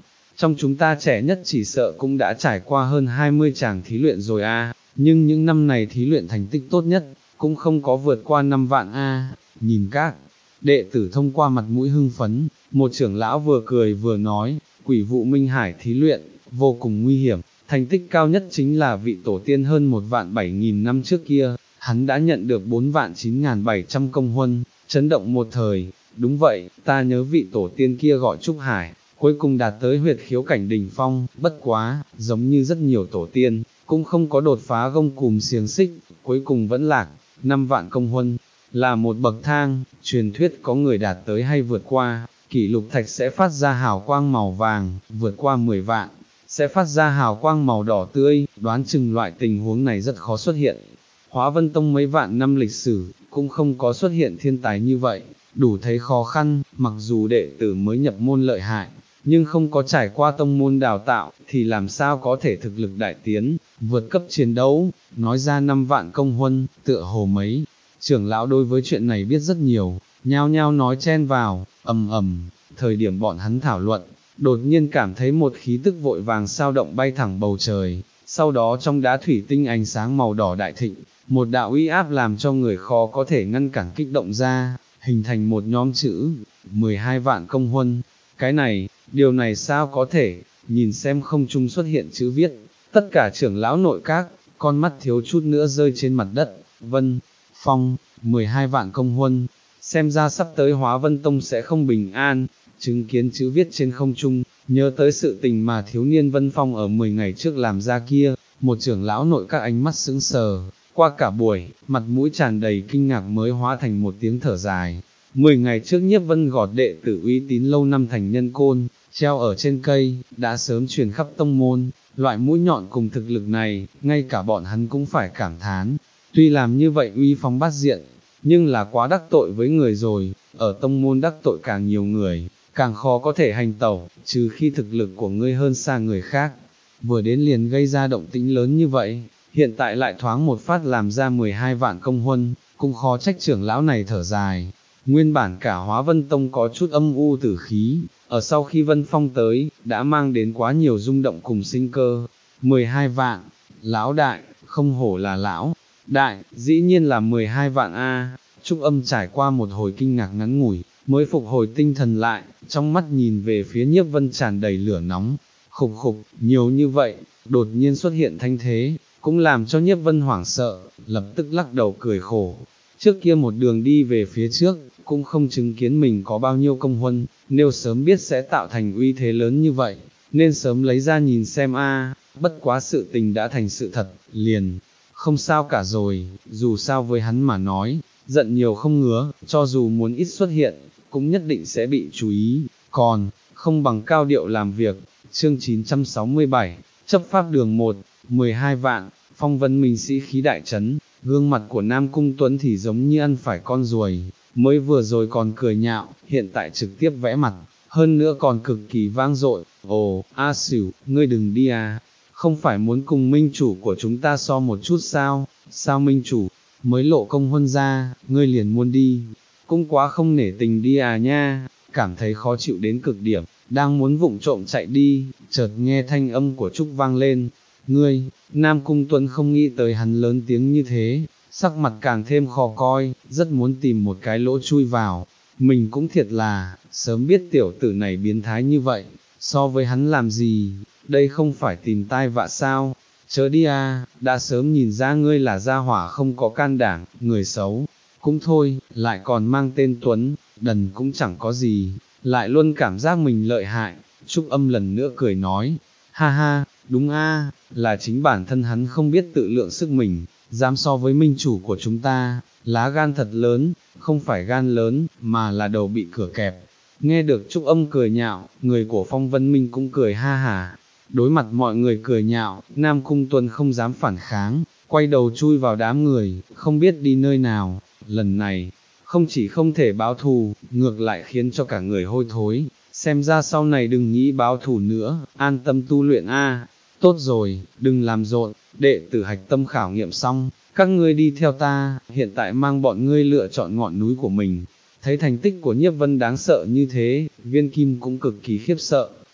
trong chúng ta trẻ nhất chỉ sợ cũng đã trải qua hơn hai mươi chàng thí luyện rồi a, nhưng những năm này thí luyện thành tích tốt nhất, cũng không có vượt qua năm vạn a. Nhìn các đệ tử thông qua mặt mũi hưng phấn, một trưởng lão vừa cười vừa nói, quỷ vụ Minh Hải thí luyện, vô cùng nguy hiểm, thành tích cao nhất chính là vị tổ tiên hơn một vạn bảy nghìn năm trước kia, hắn đã nhận được bốn vạn chín ngàn bảy trăm công huân, chấn động một thời. Đúng vậy, ta nhớ vị tổ tiên kia gọi Trúc Hải, cuối cùng đạt tới huyệt khiếu cảnh đỉnh phong, bất quá, giống như rất nhiều tổ tiên, cũng không có đột phá gông cùm xiềng xích, cuối cùng vẫn lạc, năm vạn công huân, là một bậc thang, truyền thuyết có người đạt tới hay vượt qua, kỷ lục thạch sẽ phát ra hào quang màu vàng, vượt qua mười vạn, sẽ phát ra hào quang màu đỏ tươi, đoán chừng loại tình huống này rất khó xuất hiện. Hóa Vân Tông mấy vạn năm lịch sử, cũng không có xuất hiện thiên tài như vậy, đủ thấy khó khăn, mặc dù đệ tử mới nhập môn lợi hại, nhưng không có trải qua tông môn đào tạo, thì làm sao có thể thực lực đại tiến, vượt cấp chiến đấu, nói ra năm vạn công huân, tựa hồ mấy. Trưởng lão đối với chuyện này biết rất nhiều, nhao nhao nói chen vào, ầm ầm, thời điểm bọn hắn thảo luận, đột nhiên cảm thấy một khí tức vội vàng sao động bay thẳng bầu trời, sau đó trong đá thủy tinh ánh sáng màu đỏ đại thịnh, một đạo uy áp làm cho người khó có thể ngăn cản kích động ra, hình thành một nhóm chữ, mười hai vạn công huân. Cái này, điều này sao có thể, nhìn xem không trung xuất hiện chữ viết, tất cả trưởng lão nội các, con mắt thiếu chút nữa rơi trên mặt đất, Vân Phong, mười hai vạn công huân, xem ra sắp tới Hóa Vân Tông sẽ không bình an, chứng kiến chữ viết trên không trung, nhớ tới sự tình mà thiếu niên Vân Phong ở mười ngày trước làm ra kia, một trưởng lão nội các ánh mắt sững sờ, qua cả buổi, mặt mũi tràn đầy kinh ngạc mới hóa thành một tiếng thở dài. Mười ngày trước Nhiếp Vân gọt đệ tử uy tín lâu năm thành nhân côn, treo ở trên cây, đã sớm truyền khắp tông môn, loại mũi nhọn cùng thực lực này, ngay cả bọn hắn cũng phải cảm thán, tuy làm như vậy uy phong bát diện, nhưng là quá đắc tội với người rồi, ở tông môn đắc tội càng nhiều người, càng khó có thể hành tẩu, trừ khi thực lực của ngươi hơn xa người khác, vừa đến liền gây ra động tĩnh lớn như vậy, hiện tại lại thoáng một phát làm ra mười hai vạn công huân, cũng khó trách trưởng lão này thở dài. Nguyên bản cả Hóa Vân Tông có chút âm u tử khí, ở sau khi Vân Phong tới, đã mang đến quá nhiều rung động cùng sinh cơ. mười hai vạn, lão đại, không hổ là lão đại, dĩ nhiên là mười hai vạn a. Trúc Âm trải qua một hồi kinh ngạc ngắn ngủi, mới phục hồi tinh thần lại, trong mắt nhìn về phía Nhiếp Vân tràn đầy lửa nóng, khục khục, nhiều như vậy, đột nhiên xuất hiện thanh thế, cũng làm cho Nhiếp Vân hoảng sợ, lập tức lắc đầu cười khổ. Trước kia một đường đi về phía trước, cũng không chứng kiến mình có bao nhiêu công huân, nếu sớm biết sẽ tạo thành uy thế lớn như vậy, nên sớm lấy ra nhìn xem a. Bất quá sự tình đã thành sự thật, liền, không sao cả rồi, dù sao với hắn mà nói, giận nhiều không ngứa, cho dù muốn ít xuất hiện, cũng nhất định sẽ bị chú ý, còn, không bằng cao điệu làm việc. Chương chín trăm sáu mươi bảy, chấp pháp đường một, mười hai vạn, phong vân minh sĩ khí đại trấn, gương mặt của Nam Cung Tuấn thì giống như ăn phải con ruồi, mới vừa rồi còn cười nhạo, hiện tại trực tiếp vẽ mặt, hơn nữa còn cực kỳ vang dội. Ồ, A Sửu, ngươi đừng đi à, không phải muốn cùng minh chủ của chúng ta so một chút sao, sao minh chủ, mới lộ công huân ra, ngươi liền muốn đi, cũng quá không nể tình đi à nha, cảm thấy khó chịu đến cực điểm, đang muốn vụng trộm chạy đi, chợt nghe thanh âm của Trúc vang lên, ngươi, Nam Cung Tuấn không nghĩ tới hắn lớn tiếng như thế, sắc mặt càng thêm khó coi, rất muốn tìm một cái lỗ chui vào, mình cũng thiệt là, sớm biết tiểu tử này biến thái như vậy, so với hắn làm gì, đây không phải tìm tai vạ sao, chớ đi à, đã sớm nhìn ra ngươi là gia hỏa không có can đảm, người xấu, cũng thôi, lại còn mang tên Tuấn, đần cũng chẳng có gì, lại luôn cảm giác mình lợi hại. Trúc Âm lần nữa cười nói, ha ha, đúng a, là chính bản thân hắn không biết tự lượng sức mình, dám so với minh chủ của chúng ta, lá gan thật lớn, không phải gan lớn, mà là đầu bị cửa kẹp. Nghe được Trúc Âm cười nhạo, người của Phong Vân Minh cũng cười ha hả. Đối mặt mọi người cười nhạo, Nam Cung Tuấn không dám phản kháng, quay đầu chui vào đám người, không biết đi nơi nào. Lần này, không chỉ không thể báo thù, ngược lại khiến cho cả người hôi thối, xem ra sau này đừng nghĩ báo thù nữa, an tâm tu luyện a. Tốt rồi, đừng làm rộn, đệ tử hạch tâm khảo nghiệm xong, các ngươi đi theo ta, hiện tại mang bọn ngươi lựa chọn ngọn núi của mình. Thấy thành tích của Nhiếp Vân đáng sợ như thế, Viên Kim cũng cực kỳ khiếp sợ,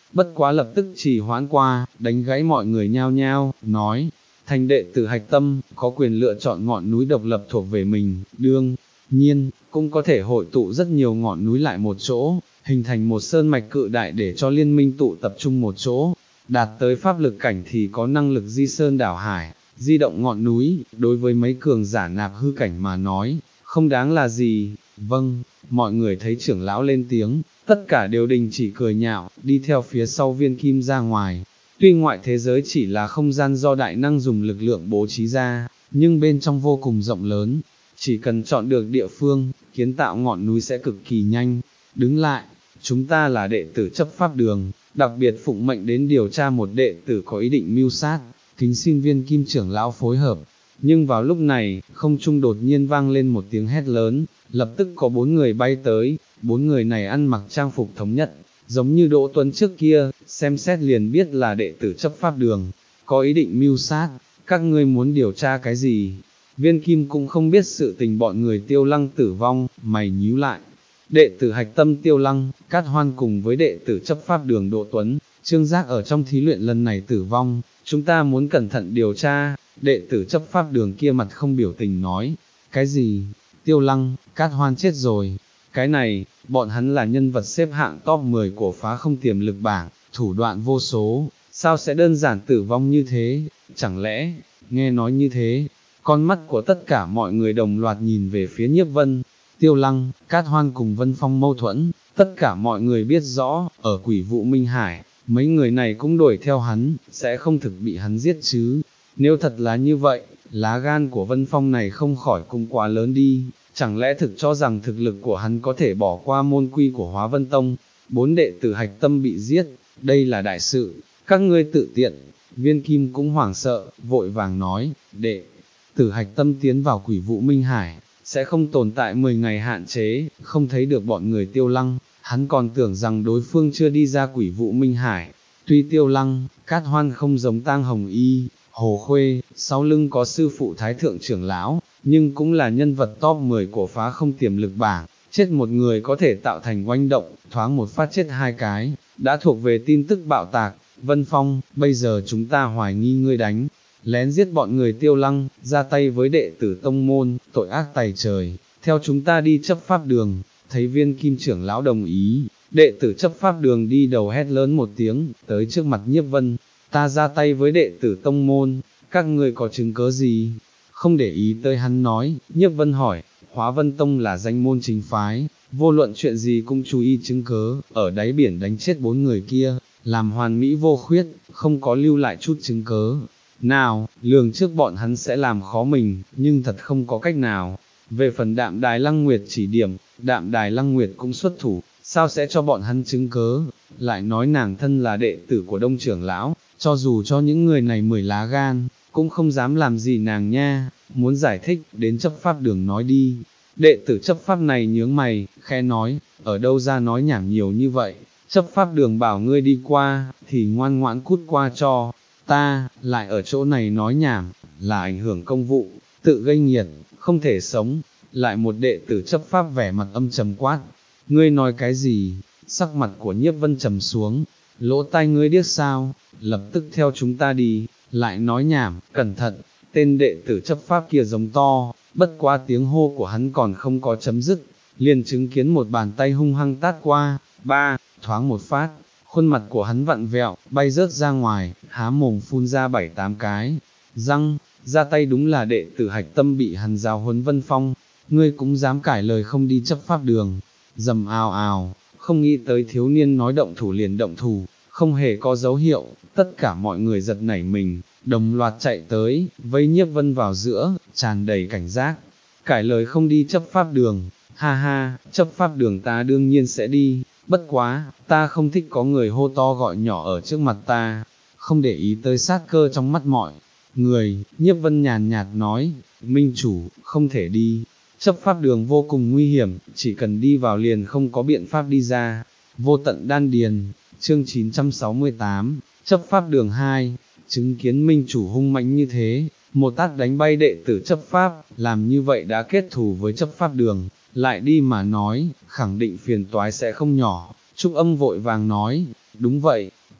bất quá lập tức trì hoãn qua, đánh gãy mọi người nhao nhao, nói, thành đệ tử hạch tâm, có quyền lựa chọn ngọn núi độc lập thuộc về mình, đương nhiên, cũng có thể hội tụ rất nhiều ngọn núi lại một chỗ, hình thành một sơn mạch cự đại để cho liên minh tụ tập trung một chỗ, đạt tới pháp lực cảnh thì có năng lực di sơn đảo hải, di động ngọn núi, đối với mấy cường giả nạp hư cảnh mà nói, không đáng là gì. Vâng, mọi người thấy trưởng lão lên tiếng, tất cả đều đình chỉ cười nhạo, đi theo phía sau viên kim ra ngoài. Tuy ngoại thế giới chỉ là không gian do đại năng dùng lực lượng bố trí ra, nhưng bên trong vô cùng rộng lớn, chỉ cần chọn được địa phương, kiến tạo ngọn núi sẽ cực kỳ nhanh. Đứng lại, chúng ta là đệ tử chấp pháp đường, đặc biệt phụng mệnh đến điều tra một đệ tử có ý định mưu sát, kính xin viên kim trưởng lão phối hợp. Nhưng vào lúc này, không trung đột nhiên vang lên một tiếng hét lớn, lập tức có bốn người bay tới, bốn người này ăn mặc trang phục thống nhất, giống như Đỗ Tuấn trước kia, xem xét liền biết là đệ tử chấp pháp đường, có ý định mưu sát, các ngươi muốn điều tra cái gì? Viên kim cũng không biết sự tình bọn người Tiêu Lăng tử vong, mày nhíu lại. Đệ tử hạch tâm Tiêu Lăng, Cát Hoan cùng với đệ tử chấp pháp đường Đỗ Tuấn, Trương Giác ở trong thí luyện lần này tử vong, chúng ta muốn cẩn thận điều tra. Đệ tử chấp pháp đường kia mặt không biểu tình nói, cái gì? Tiêu Lăng, Cát Hoan chết rồi. Cái này, bọn hắn là nhân vật xếp hạng top mười của phá không tiềm lực bảng, thủ đoạn vô số, sao sẽ đơn giản tử vong như thế? Chẳng lẽ, nghe nói như thế, con mắt của tất cả mọi người đồng loạt nhìn về phía Nhiếp Vân. Tiêu Lăng, Cát Hoan cùng Vân Phong mâu thuẫn, tất cả mọi người biết rõ, ở Quỷ Vụ Minh Hải, mấy người này cũng đuổi theo hắn, sẽ không thực bị hắn giết chứ. Nếu thật là như vậy, lá gan của Vân Phong này không khỏi cũng quá lớn đi, chẳng lẽ thực cho rằng thực lực của hắn có thể bỏ qua môn quy của Hóa Vân Tông, bốn đệ tử hạch tâm bị giết, đây là đại sự, các ngươi tự tiện. Viên Kim cũng hoảng sợ, vội vàng nói, đệ tử hạch tâm tiến vào Quỷ Vụ Minh Hải, sẽ không tồn tại mười ngày hạn chế, không thấy được bọn người Tiêu Lăng, hắn còn tưởng rằng đối phương chưa đi ra Quỷ Vụ Minh Hải. Tuy Tiêu Lăng, Cát Hoan không giống Tang Hồng Y, Hồ Khuê, sau lưng có sư phụ Thái Thượng trưởng lão, nhưng cũng là nhân vật top mười của phá không tiềm lực bảng, chết một người có thể tạo thành oanh động, thoáng một phát chết hai cái, đã thuộc về tin tức bạo tạc. Vân Phong, bây giờ chúng ta hoài nghi ngươi đánh, lén giết bọn người Tiêu Lăng, ra tay với đệ tử tông môn, tội ác tày trời, theo chúng ta đi chấp pháp đường. Thấy viên kim trưởng lão đồng ý, đệ tử chấp pháp đường đi đầu hét lớn một tiếng, tới trước mặt Nhiếp Vân, ta ra tay với đệ tử tông môn, các ngươi có chứng cớ gì? Không để ý tới hắn nói, Nhiếp Vân hỏi, Hóa Vân Tông là danh môn chính phái, vô luận chuyện gì cũng chú ý chứng cớ, ở đáy biển đánh chết bốn người kia, làm hoàn mỹ vô khuyết, không có lưu lại chút chứng cớ. Nào, lường trước bọn hắn sẽ làm khó mình, nhưng thật không có cách nào. Về phần Đạm Đài Lăng Nguyệt chỉ điểm, Đạm Đài Lăng Nguyệt cũng xuất thủ, sao sẽ cho bọn hắn chứng cớ? Lại nói nàng thân là đệ tử của Đông trưởng lão, cho dù cho những người này mười lá gan, cũng không dám làm gì nàng nha. Muốn giải thích, đến chấp pháp đường nói đi. Đệ tử chấp pháp này nhướng mày, khẽ nói, ở đâu ra nói nhảm nhiều như vậy, chấp pháp đường bảo ngươi đi qua, thì ngoan ngoãn cút qua cho ta, lại ở chỗ này nói nhảm, là ảnh hưởng công vụ, tự gây nghiệt, không thể sống. Lại một đệ tử chấp pháp vẻ mặt âm trầm quát, ngươi nói cái gì? Sắc mặt của Nhiếp Vân trầm xuống, lỗ tai ngươi điếc sao, lập tức theo chúng ta đi. Lại nói nhảm, cẩn thận. Tên đệ tử chấp pháp kia giống to, bất quá tiếng hô của hắn còn không có chấm dứt, liền chứng kiến một bàn tay hung hăng tát qua, ba, thoáng một phát, khuôn mặt của hắn vặn vẹo, bay rớt ra ngoài, há mồm phun ra bảy tám cái răng, ra tay đúng là đệ tử hạch tâm bị hắn giáo huấn Vân Phong, ngươi cũng dám cãi lời không đi chấp pháp đường. Dầm ào ào, không nghĩ tới thiếu niên nói động thủ liền động thủ, không hề có dấu hiệu, tất cả mọi người giật nảy mình, đồng loạt chạy tới, vây Nhiếp Vân vào giữa, tràn đầy cảnh giác. Cãi lời không đi chấp pháp đường, ha ha, chấp pháp đường ta đương nhiên sẽ đi, bất quá, ta không thích có người hô to gọi nhỏ ở trước mặt ta. Không để ý tới sát cơ trong mắt mọi người, Nhiếp Vân nhàn nhạt nói, minh chủ, không thể đi. Chấp pháp đường vô cùng nguy hiểm, chỉ cần đi vào liền không có biện pháp đi ra. Vô tận đan điền, chương chín trăm sáu mươi tám, chấp pháp đường hai, chứng kiến minh chủ hung mãnh như thế, một tát đánh bay đệ tử chấp pháp, làm như vậy đã kết thù với chấp pháp đường, lại đi mà nói, khẳng định phiền toái sẽ không nhỏ. Trúc Âm vội vàng nói, đúng vậy,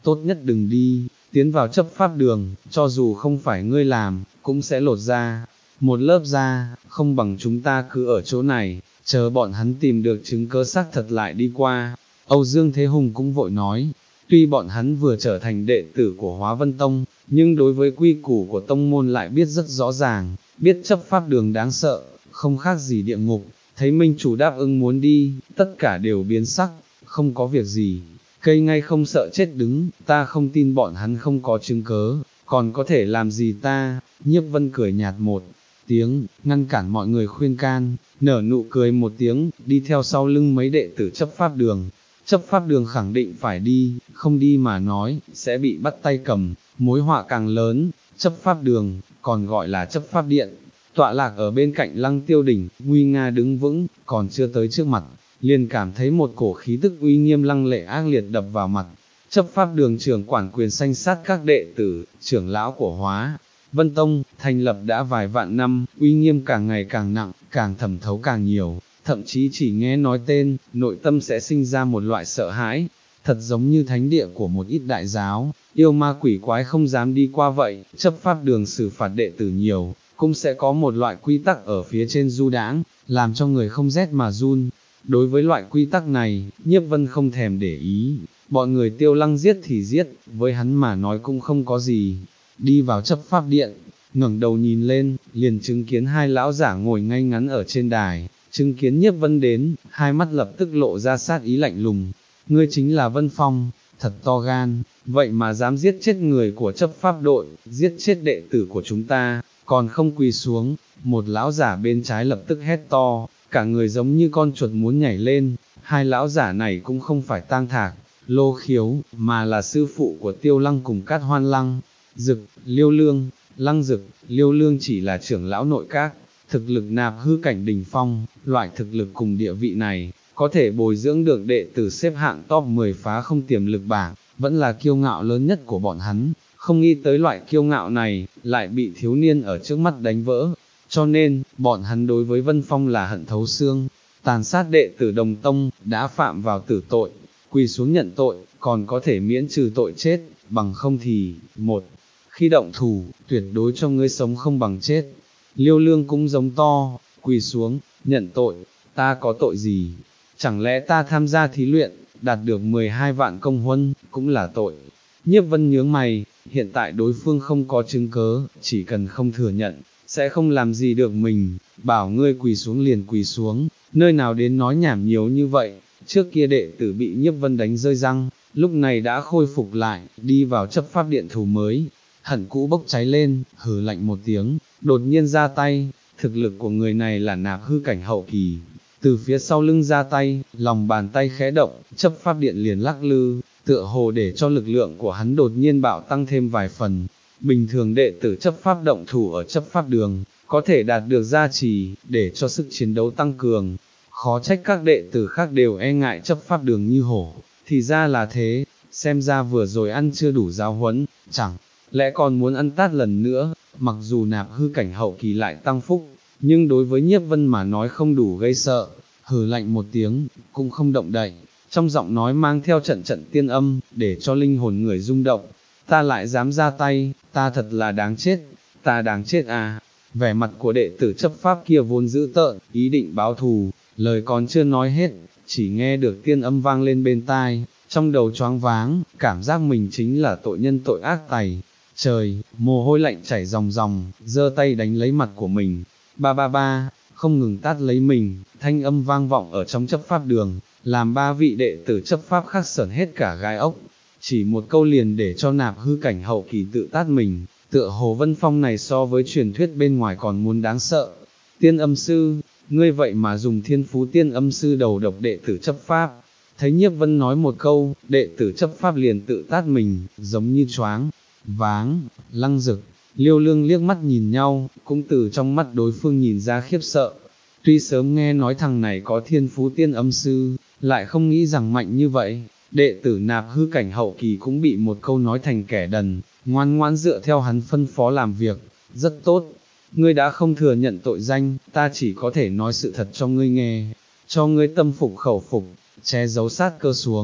tốt nhất đừng đi, tiến vào chấp pháp đường, cho dù không phải ngươi làm, cũng sẽ lột ra, một lớp da, không bằng chúng ta cứ ở chỗ này, chờ bọn hắn tìm được chứng cớ xác thật lại đi qua. Âu Dương Thế Hùng cũng vội nói, tuy bọn hắn vừa trở thành đệ tử của Hóa Vân Tông, nhưng đối với quy củ của tông môn lại biết rất rõ ràng, biết chấp pháp đường đáng sợ, không khác gì địa ngục, thấy minh chủ đáp ứng muốn đi, tất cả đều biến sắc, không có việc gì, cây ngay không sợ chết đứng, ta không tin bọn hắn không có chứng cớ, còn có thể làm gì ta. Nhiếp Vân cười nhạt một tiếng, ngăn cản mọi người khuyên can, nở nụ cười một tiếng, đi theo sau lưng mấy đệ tử chấp pháp đường. Chấp pháp đường khẳng định phải đi, không đi mà nói, sẽ bị bắt tay cầm, mối họa càng lớn. Chấp pháp đường, còn gọi là chấp pháp điện, tọa lạc ở bên cạnh Lăng Tiêu Đỉnh, nguy nga đứng vững, còn chưa tới trước mặt, liền cảm thấy một cổ khí tức uy nghiêm lăng lệ ác liệt đập vào mặt. Chấp pháp đường trưởng quản quyền sanh sát các đệ tử, trưởng lão của Hóa Vân Tông, thành lập đã vài vạn năm, uy nghiêm càng ngày càng nặng, càng thẩm thấu càng nhiều, thậm chí chỉ nghe nói tên, nội tâm sẽ sinh ra một loại sợ hãi, thật giống như thánh địa của một ít đại giáo, yêu ma quỷ quái không dám đi qua vậy. Chấp pháp đường xử phạt đệ tử nhiều, cũng sẽ có một loại quy tắc ở phía trên du đãng, làm cho người không rét mà run. Đối với loại quy tắc này, Nhiếp Vân không thèm để ý, bọn người Tiêu Lăng giết thì giết, với hắn mà nói cũng không có gì. Đi vào chấp pháp điện, ngẩng đầu nhìn lên, liền chứng kiến hai lão giả ngồi ngay ngắn ở trên đài, chứng kiến Nhiếp Vân đến, hai mắt lập tức lộ ra sát ý lạnh lùng. Ngươi chính là Vân Phong, thật to gan, vậy mà dám giết chết người của chấp pháp đội, giết chết đệ tử của chúng ta, còn không quỳ xuống. Một lão giả bên trái lập tức hét to, cả người giống như con chuột muốn nhảy lên. Hai lão giả này cũng không phải Tang Thạc, Lô Khiếu, mà là sư phụ của Tiêu Lăng cùng Cát Hoan Lăng. Dực, Liêu Lương, Lăng Dực, Liêu Lương chỉ là trưởng lão nội các, thực lực nạp hư cảnh đỉnh phong, loại thực lực cùng địa vị này, có thể bồi dưỡng được đệ tử xếp hạng top mười phá không tiềm lực bảng, vẫn là kiêu ngạo lớn nhất của bọn hắn. Không nghĩ tới loại kiêu ngạo này, lại bị thiếu niên ở trước mắt đánh vỡ, cho nên, bọn hắn đối với Vân Phong là hận thấu xương, tàn sát đệ tử đồng tông, đã phạm vào tử tội, quỳ xuống nhận tội, còn có thể miễn trừ tội chết, bằng không thì, một, khi động thủ, tuyệt đối cho ngươi sống không bằng chết. Liêu Lương cũng giống to, quỳ xuống, nhận tội, ta có tội gì, chẳng lẽ ta tham gia thí luyện, đạt được mười hai vạn công huân, cũng là tội. Nhiếp Vân nhướng mày, hiện tại đối phương không có chứng cớ, chỉ cần không thừa nhận, sẽ không làm gì được mình, bảo ngươi quỳ xuống liền quỳ xuống, nơi nào đến nói nhảm nhiều như vậy. Trước kia đệ tử bị Nhiếp Vân đánh rơi răng, lúc này đã khôi phục lại, đi vào chấp pháp điện thù mới, hận cũ bốc cháy lên, hừ lạnh một tiếng, đột nhiên ra tay. Thực lực của người này là nạp hư cảnh hậu kỳ, từ phía sau lưng ra tay, lòng bàn tay khẽ động, chấp pháp điện liền lắc lư, tựa hồ để cho lực lượng của hắn đột nhiên bạo tăng thêm vài phần. Bình thường đệ tử chấp pháp động thủ ở chấp pháp đường, có thể đạt được gia trì, để cho sức chiến đấu tăng cường. Khó trách các đệ tử khác đều e ngại chấp pháp đường như hổ, thì ra là thế, xem ra vừa rồi ăn chưa đủ giáo huấn, chẳng lẽ còn muốn ăn tát lần nữa. Mặc dù nạp hư cảnh hậu kỳ lại tăng phúc, nhưng đối với Nhiếp Vân mà nói không đủ gây sợ, hừ lạnh một tiếng, cũng không động đậy, trong giọng nói mang theo trận trận tiên âm, để cho linh hồn người rung động. Ta lại dám ra tay, ta thật là đáng chết, ta đáng chết à. Vẻ mặt của đệ tử chấp pháp kia vốn dữ tợn, ý định báo thù, lời còn chưa nói hết, chỉ nghe được tiên âm vang lên bên tai, trong đầu choáng váng, cảm giác mình chính là tội nhân tội ác tày. Trời, mồ hôi lạnh chảy ròng ròng, giơ tay đánh lấy mặt của mình, ba ba ba, không ngừng tát lấy mình. Thanh âm vang vọng ở trong chấp pháp đường, làm ba vị đệ tử chấp pháp khác sởn hết cả gai ốc. Chỉ một câu liền để cho nạp hư cảnh hậu kỳ tự tát mình, tựa hồ Vân Phong này so với truyền thuyết bên ngoài còn muốn đáng sợ. Tiên âm sư, ngươi vậy mà dùng thiên phú tiên âm sư đầu độc đệ tử chấp pháp. Thấy Nhiếp Vân nói một câu, đệ tử chấp pháp liền tự tát mình, giống như choáng váng. Lăng Dực, Liêu Lương liếc mắt nhìn nhau, cũng từ trong mắt đối phương nhìn ra khiếp sợ. Tuy sớm nghe nói thằng này có thiên phú tiên âm sư, lại không nghĩ rằng mạnh như vậy. Đệ tử nạp hư cảnh hậu kỳ cũng bị một câu nói thành kẻ đần, ngoan ngoãn dựa theo hắn phân phó làm việc. Rất tốt, ngươi đã không thừa nhận tội danh, ta chỉ có thể nói sự thật cho ngươi nghe, cho ngươi tâm phục khẩu phục, che giấu sát cơ xuống.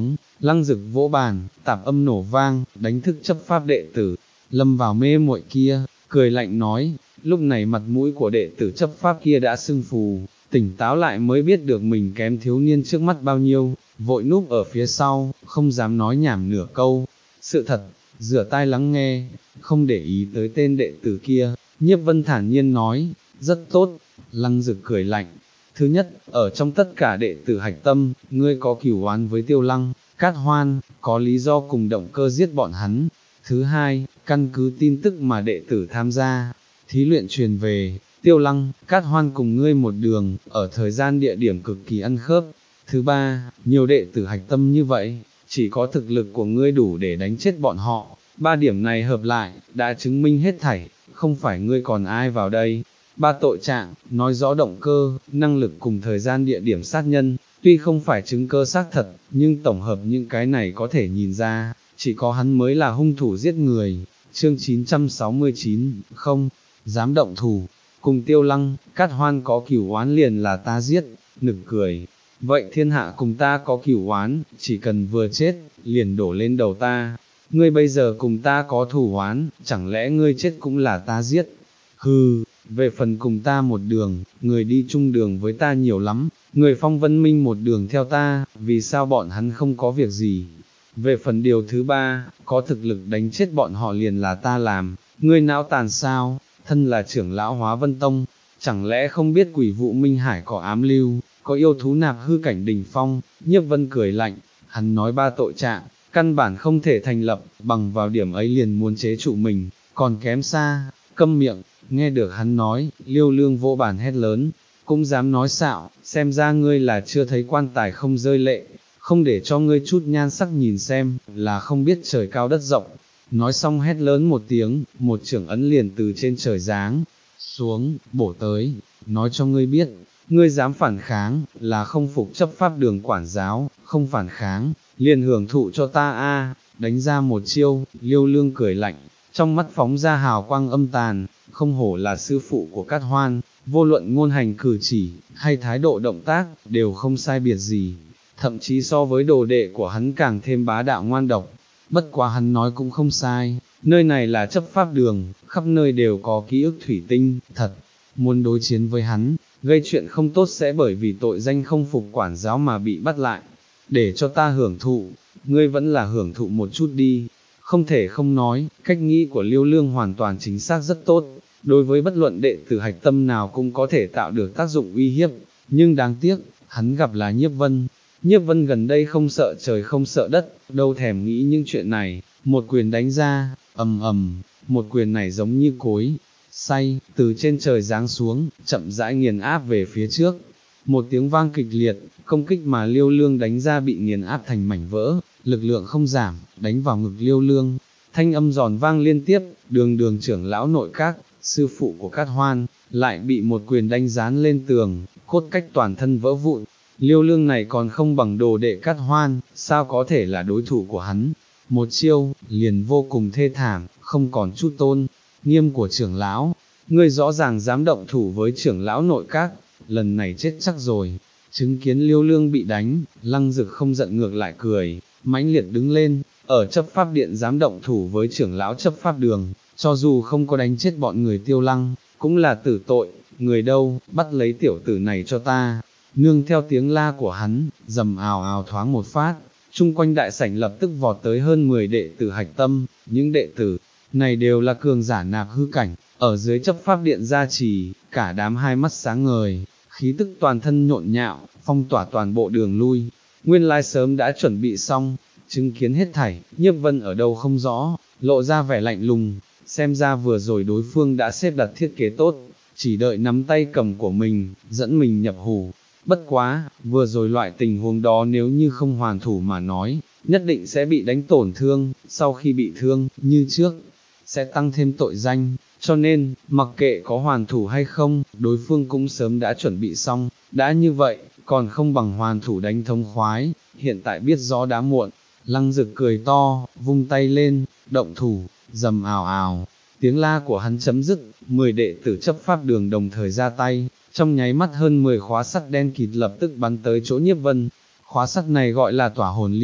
Lăng Dực vỗ bàn, tạp âm nổ vang, đánh thức chấp pháp đệ tử, lâm vào mê muội kia, cười lạnh nói, lúc này mặt mũi của đệ tử chấp pháp kia đã sưng phù, tỉnh táo lại mới biết được mình kém thiếu niên trước mắt bao nhiêu, vội núp ở phía sau, không dám nói nhảm nửa câu. Sự thật, rửa tai lắng nghe, không để ý tới tên đệ tử kia, Nhiếp Vân thản nhiên nói, rất tốt. Lăng Dực cười lạnh, thứ nhất, ở trong tất cả đệ tử Hạch Tâm, ngươi có cửu oán với Tiêu Lăng, Cát Hoan, có lý do cùng động cơ giết bọn hắn. Thứ hai, căn cứ tin tức mà đệ tử tham gia, thí luyện truyền về, Tiêu Lăng, Cát Hoan cùng ngươi một đường, ở thời gian địa điểm cực kỳ ăn khớp. Thứ ba, nhiều đệ tử Hạch Tâm như vậy, chỉ có thực lực của ngươi đủ để đánh chết bọn họ. Ba điểm này hợp lại, đã chứng minh hết thảy, không phải ngươi còn ai vào đây. Ba tội trạng, nói rõ động cơ, năng lực cùng thời gian địa điểm sát nhân, tuy không phải chứng cơ xác thật, nhưng tổng hợp những cái này có thể nhìn ra, chỉ có hắn mới là hung thủ giết người. Chương chín trăm sáu mươi chín, không, dám động thủ, cùng Tiêu Lăng, Cát Hoan có cửu oán liền là ta giết, nực cười. Vậy thiên hạ cùng ta có cửu oán, chỉ cần vừa chết, liền đổ lên đầu ta. Ngươi bây giờ cùng ta có thù oán, chẳng lẽ ngươi chết cũng là ta giết? Hừ, về phần cùng ta một đường, người đi chung đường với ta nhiều lắm, người Phong Vân Minh một đường theo ta, vì sao bọn hắn không có việc gì? Về phần điều thứ ba, có thực lực đánh chết bọn họ liền là ta làm, ngươi não tàn sao? Thân là trưởng lão Hóa Vân Tông, chẳng lẽ không biết Quỷ Vụ Minh Hải có ám lưu, có yêu thú nạp hư cảnh đỉnh phong? Nhiếp Vân cười lạnh, hắn nói ba tội trạng, căn bản không thể thành lập, bằng vào điểm ấy liền muốn chế trụ mình, còn kém xa. Câm miệng. Nghe được hắn nói, Liêu Lương vỗ bàn hét lớn, cũng dám nói xạo, xem ra ngươi là chưa thấy quan tài không rơi lệ, không để cho ngươi chút nhan sắc nhìn xem, là không biết trời cao đất rộng. Nói xong hét lớn một tiếng, một trưởng ấn liền từ trên trời giáng xuống, bổ tới, nói cho ngươi biết, ngươi dám phản kháng, là không phục chấp pháp đường quản giáo, không phản kháng, liền hưởng thụ cho ta a. Đánh ra một chiêu, Liêu Lương cười lạnh, trong mắt phóng ra hào quang âm tàn, không hổ là sư phụ của Cát Hoan, vô luận ngôn hành cử chỉ, hay thái độ động tác, đều không sai biệt gì, thậm chí so với đồ đệ của hắn càng thêm bá đạo ngoan độc. Bất quá hắn nói cũng không sai, nơi này là chấp pháp đường, khắp nơi đều có ký ức thủy tinh, thật, muốn đối chiến với hắn, gây chuyện không tốt sẽ bởi vì tội danh không phục quản giáo mà bị bắt lại, để cho ta hưởng thụ, ngươi vẫn là hưởng thụ một chút đi. Không thể không nói, cách nghĩ của Liêu Lương hoàn toàn chính xác rất tốt, đối với bất luận đệ tử Hạch Tâm nào cũng có thể tạo được tác dụng uy hiếp, nhưng đáng tiếc, hắn gặp là Nhiếp Vân. Nhiếp Vân gần đây không sợ trời không sợ đất, đâu thèm nghĩ những chuyện này, một quyền đánh ra, ầm ầm, một quyền này giống như cối xay, từ trên trời giáng xuống, chậm rãi nghiền áp về phía trước. Một tiếng vang kịch liệt, công kích mà Liêu Lương đánh ra bị nghiền áp thành mảnh vỡ, lực lượng không giảm, đánh vào ngực Liêu Lương. Thanh âm giòn vang liên tiếp, đường đường trưởng lão nội các, sư phụ của Cát Hoan, lại bị một quyền đánh dán lên tường, cốt cách toàn thân vỡ vụn. Liêu Lương này còn không bằng đồ đệ Cát Hoan, sao có thể là đối thủ của hắn? Một chiêu, liền vô cùng thê thảm, không còn chút tôn nghiêm của trưởng lão. Ngươi rõ ràng dám động thủ với trưởng lão nội các, lần này chết chắc rồi. Chứng kiến Liêu Lương bị đánh, Lăng Dực không giận ngược lại cười, mãnh liệt đứng lên, ở chấp pháp điện dám động thủ với trưởng lão chấp pháp đường, cho dù không có đánh chết bọn người Tiêu Lăng, cũng là tử tội, người đâu, bắt lấy tiểu tử này cho ta. Nương theo tiếng la của hắn, rầm ào ào thoáng một phát, chung quanh đại sảnh lập tức vọt tới hơn mười đệ tử Hạch Tâm, những đệ tử này đều là cường giả nạp hư cảnh, ở dưới chấp pháp điện gia trì, cả đám hai mắt sáng ngời, khí tức toàn thân nhộn nhạo, phong tỏa toàn bộ đường lui. Nguyên lai sớm đã chuẩn bị xong, chứng kiến hết thảy, Nhiếp Vân ở đâu không rõ, lộ ra vẻ lạnh lùng, xem ra vừa rồi đối phương đã xếp đặt thiết kế tốt, chỉ đợi nắm tay cầm của mình, dẫn mình nhập hù. Bất quá, vừa rồi loại tình huống đó nếu như không hoàn thủ mà nói, nhất định sẽ bị đánh tổn thương, sau khi bị thương, như trước, sẽ tăng thêm tội danh, cho nên, mặc kệ có hoàn thủ hay không, đối phương cũng sớm đã chuẩn bị xong, đã như vậy, còn không bằng hoàn thủ đánh thống khoái, hiện tại biết rõ đã muộn. Lăng Dực cười to, vung tay lên, động thủ, rầm ào ào, tiếng la của hắn chấm dứt, mười đệ tử chấp pháp đường đồng thời ra tay, trong nháy mắt hơn mười khóa sắt đen kịt lập tức bắn tới chỗ Nhiếp Vân. Khóa sắt này gọi là tỏa hồn liên,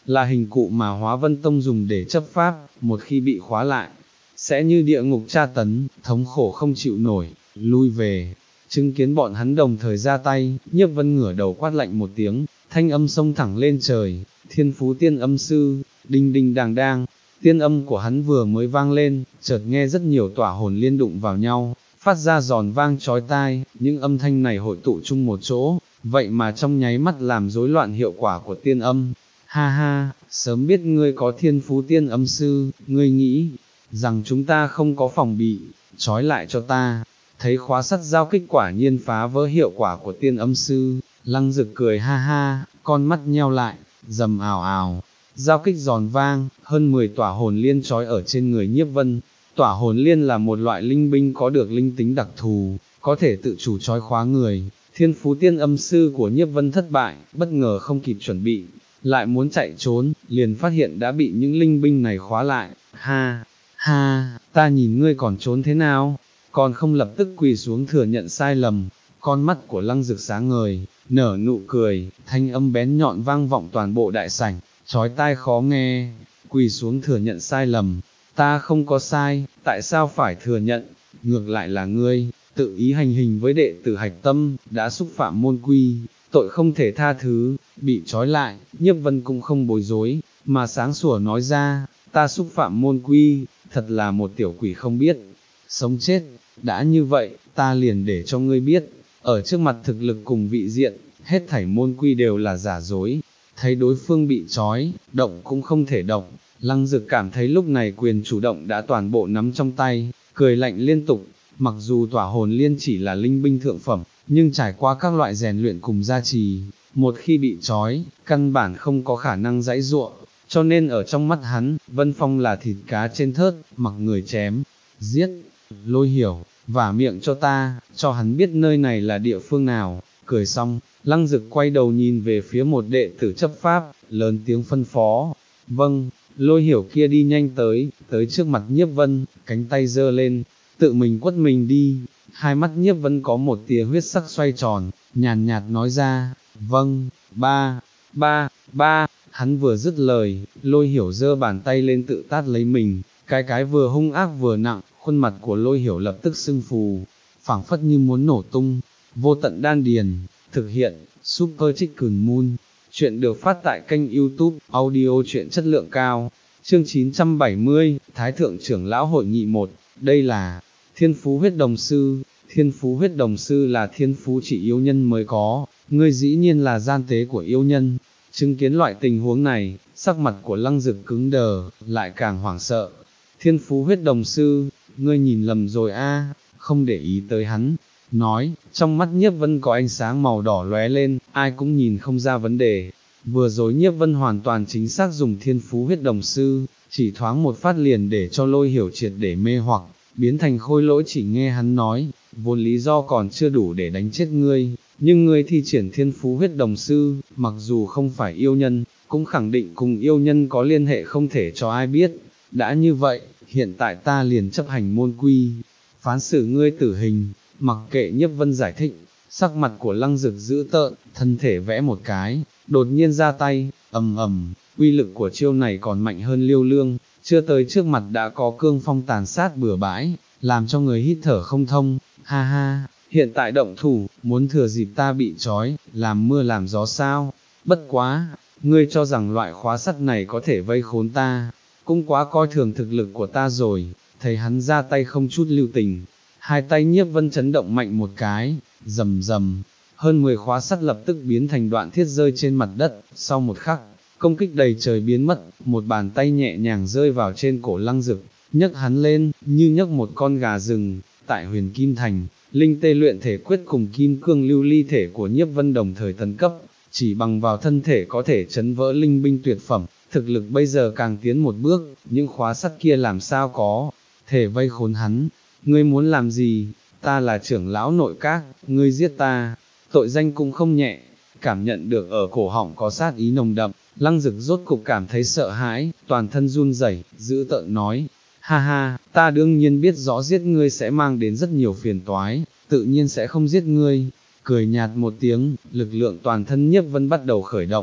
là hình cụ mà Hóa Vân Tông dùng để chấp pháp, một khi bị khóa lại, sẽ như địa ngục tra tấn, thống khổ không chịu nổi, lui về. Chứng kiến bọn hắn đồng thời ra tay, Nhiếp Vân ngửa đầu quát lạnh một tiếng, thanh âm xông thẳng lên trời, Thiên Phú Tiên Âm Sư, đinh đinh đàng đang, tiên âm của hắn vừa mới vang lên, chợt nghe rất nhiều tỏa hồn liên đụng vào nhau, phát ra giòn vang chói tai, những âm thanh này hội tụ chung một chỗ, vậy mà trong nháy mắt làm rối loạn hiệu quả của tiên âm. Ha ha, sớm biết ngươi có Thiên Phú Tiên Âm Sư, ngươi nghĩ rằng chúng ta không có phòng bị, trói lại cho ta. Thấy khóa sắt giao kích quả nhiên phá vỡ hiệu quả của Tiên Âm Sư, Lăng Dực cười ha ha, con mắt nheo lại, rầm ào ào, giao kích giòn vang, hơn mười tỏa hồn liên trói ở trên người Nhiếp Vân. Tỏa hồn liên là một loại linh binh có được linh tính đặc thù, có thể tự chủ trói khóa người. Thiên Phú Tiên Âm Sư của Nhiếp Vân thất bại, bất ngờ không kịp chuẩn bị, lại muốn chạy trốn, liền phát hiện đã bị những linh binh này khóa lại. Ha, ha, ta nhìn ngươi còn trốn thế nào, còn không lập tức quỳ xuống thừa nhận sai lầm. Con mắt của Lăng Dực sáng ngời, nở nụ cười, thanh âm bén nhọn vang vọng toàn bộ đại sảnh, chói tai khó nghe. Quỳ xuống thừa nhận sai lầm, ta không có sai, tại sao phải thừa nhận, ngược lại là ngươi, tự ý hành hình với đệ tử Hạch Tâm, đã xúc phạm môn quy, tội không thể tha thứ. Bị trói lại, Nhiếp Vân cũng không bối rối, mà sáng sủa nói ra, ta xúc phạm môn quy, thật là một tiểu quỷ không biết sống chết. Đã như vậy, ta liền để cho ngươi biết, ở trước mặt thực lực cùng vị diện, hết thảy môn quy đều là giả dối. Thấy đối phương bị trói, động cũng không thể động, Lăng Dực cảm thấy lúc này quyền chủ động đã toàn bộ nắm trong tay, cười lạnh liên tục. Mặc dù tỏa hồn liên chỉ là linh binh thượng phẩm, nhưng trải qua các loại rèn luyện cùng gia trì, một khi bị trói, căn bản không có khả năng giãy giụa, cho nên ở trong mắt hắn, Vân Phong là thịt cá trên thớt, mặc người chém, giết. Lôi Hiểu, vả miệng cho ta, cho hắn biết nơi này là địa phương nào. Cười xong, Lăng Dực quay đầu nhìn về phía một đệ tử chấp pháp, lớn tiếng phân phó. Vâng. Lôi Hiểu kia đi nhanh tới, tới trước mặt Nhiếp Vân, cánh tay giơ lên, tự mình quất mình đi. Hai mắt Nhiếp Vân có một tia huyết sắc xoay tròn, nhàn nhạt nói ra, vâng, ba, ba, ba. Hắn vừa dứt lời, Lôi Hiểu giơ bàn tay lên tự tát lấy mình, cái cái vừa hung ác vừa nặng, khuôn mặt của Lôi Hiểu lập tức sưng phù, phảng phất như muốn nổ tung. Vô Tận Đan Điền, thực hiện, Super Chicken Moon. Chuyện được phát tại kênh YouTube, audio truyện chất lượng cao. Chương chín trăm bảy mươi, Thái Thượng Trưởng Lão Hội Nghị một. Đây là Thiên Phú Huyết Đồng Sư. Thiên Phú Huyết Đồng Sư là thiên phú chỉ yêu nhân mới có, ngươi dĩ nhiên là gian tế của yêu nhân. Chứng kiến loại tình huống này, sắc mặt của Lăng Dực cứng đờ, lại càng hoảng sợ. Thiên Phú Huyết Đồng Sư, ngươi nhìn lầm rồi a, không để ý tới hắn. Nói, trong mắt Nhiếp Vân có ánh sáng màu đỏ lóe lên, ai cũng nhìn không ra vấn đề. Vừa rồi Nhiếp Vân hoàn toàn chính xác dùng Thiên Phú Huyết Đồng Sư, chỉ thoáng một phát liền để cho Lôi Hiểu triệt để mê hoặc, biến thành khôi lỗi. Chỉ nghe hắn nói, vốn lý do còn chưa đủ để đánh chết ngươi, nhưng ngươi thi triển Thiên Phú Huyết Đồng Sư, mặc dù không phải yêu nhân, cũng khẳng định cùng yêu nhân có liên hệ không thể cho ai biết. Đã như vậy, hiện tại ta liền chấp hành môn quy, phán xử ngươi tử hình. Mặc kệ Nhiếp Vân giải thích, sắc mặt của Lăng Dực dữ tợn, thân thể vẽ một cái, đột nhiên ra tay, ầm ầm, uy lực của chiêu này còn mạnh hơn Liêu Lương, chưa tới trước mặt đã có cương phong tàn sát bừa bãi, làm cho người hít thở không thông. Ha ha, hiện tại động thủ, muốn thừa dịp ta bị trói, làm mưa làm gió sao? Bất quá, ngươi cho rằng loại khóa sắt này có thể vây khốn ta, cũng quá coi thường thực lực của ta rồi. Thấy hắn ra tay không chút lưu tình, hai tay Nhiếp Vân chấn động mạnh một cái, rầm rầm, hơn mười khóa sắt lập tức biến thành đoạn thiết rơi trên mặt đất. Sau một khắc, công kích đầy trời biến mất, một bàn tay nhẹ nhàng rơi vào trên cổ Lăng Dực, nhấc hắn lên, như nhấc một con gà rừng. Tại Huyền Kim Thành, linh tê luyện thể quyết cùng kim cương lưu ly thể của Nhiếp Vân đồng thời tấn cấp, chỉ bằng vào thân thể có thể chấn vỡ linh binh tuyệt phẩm, thực lực bây giờ càng tiến một bước, những khóa sắt kia làm sao có thể vây khốn hắn. Ngươi muốn làm gì? Ta là trưởng lão nội các, ngươi giết ta, tội danh cũng không nhẹ. Cảm nhận được ở cổ họng có sát ý nồng đậm, Lăng Dực rốt cục cảm thấy sợ hãi, toàn thân run rẩy, dữ tợn nói, ha ha, ta đương nhiên biết rõ giết ngươi sẽ mang đến rất nhiều phiền toái, tự nhiên sẽ không giết ngươi. Cười nhạt một tiếng, lực lượng toàn thân Nhiếp Vân bắt đầu khởi động,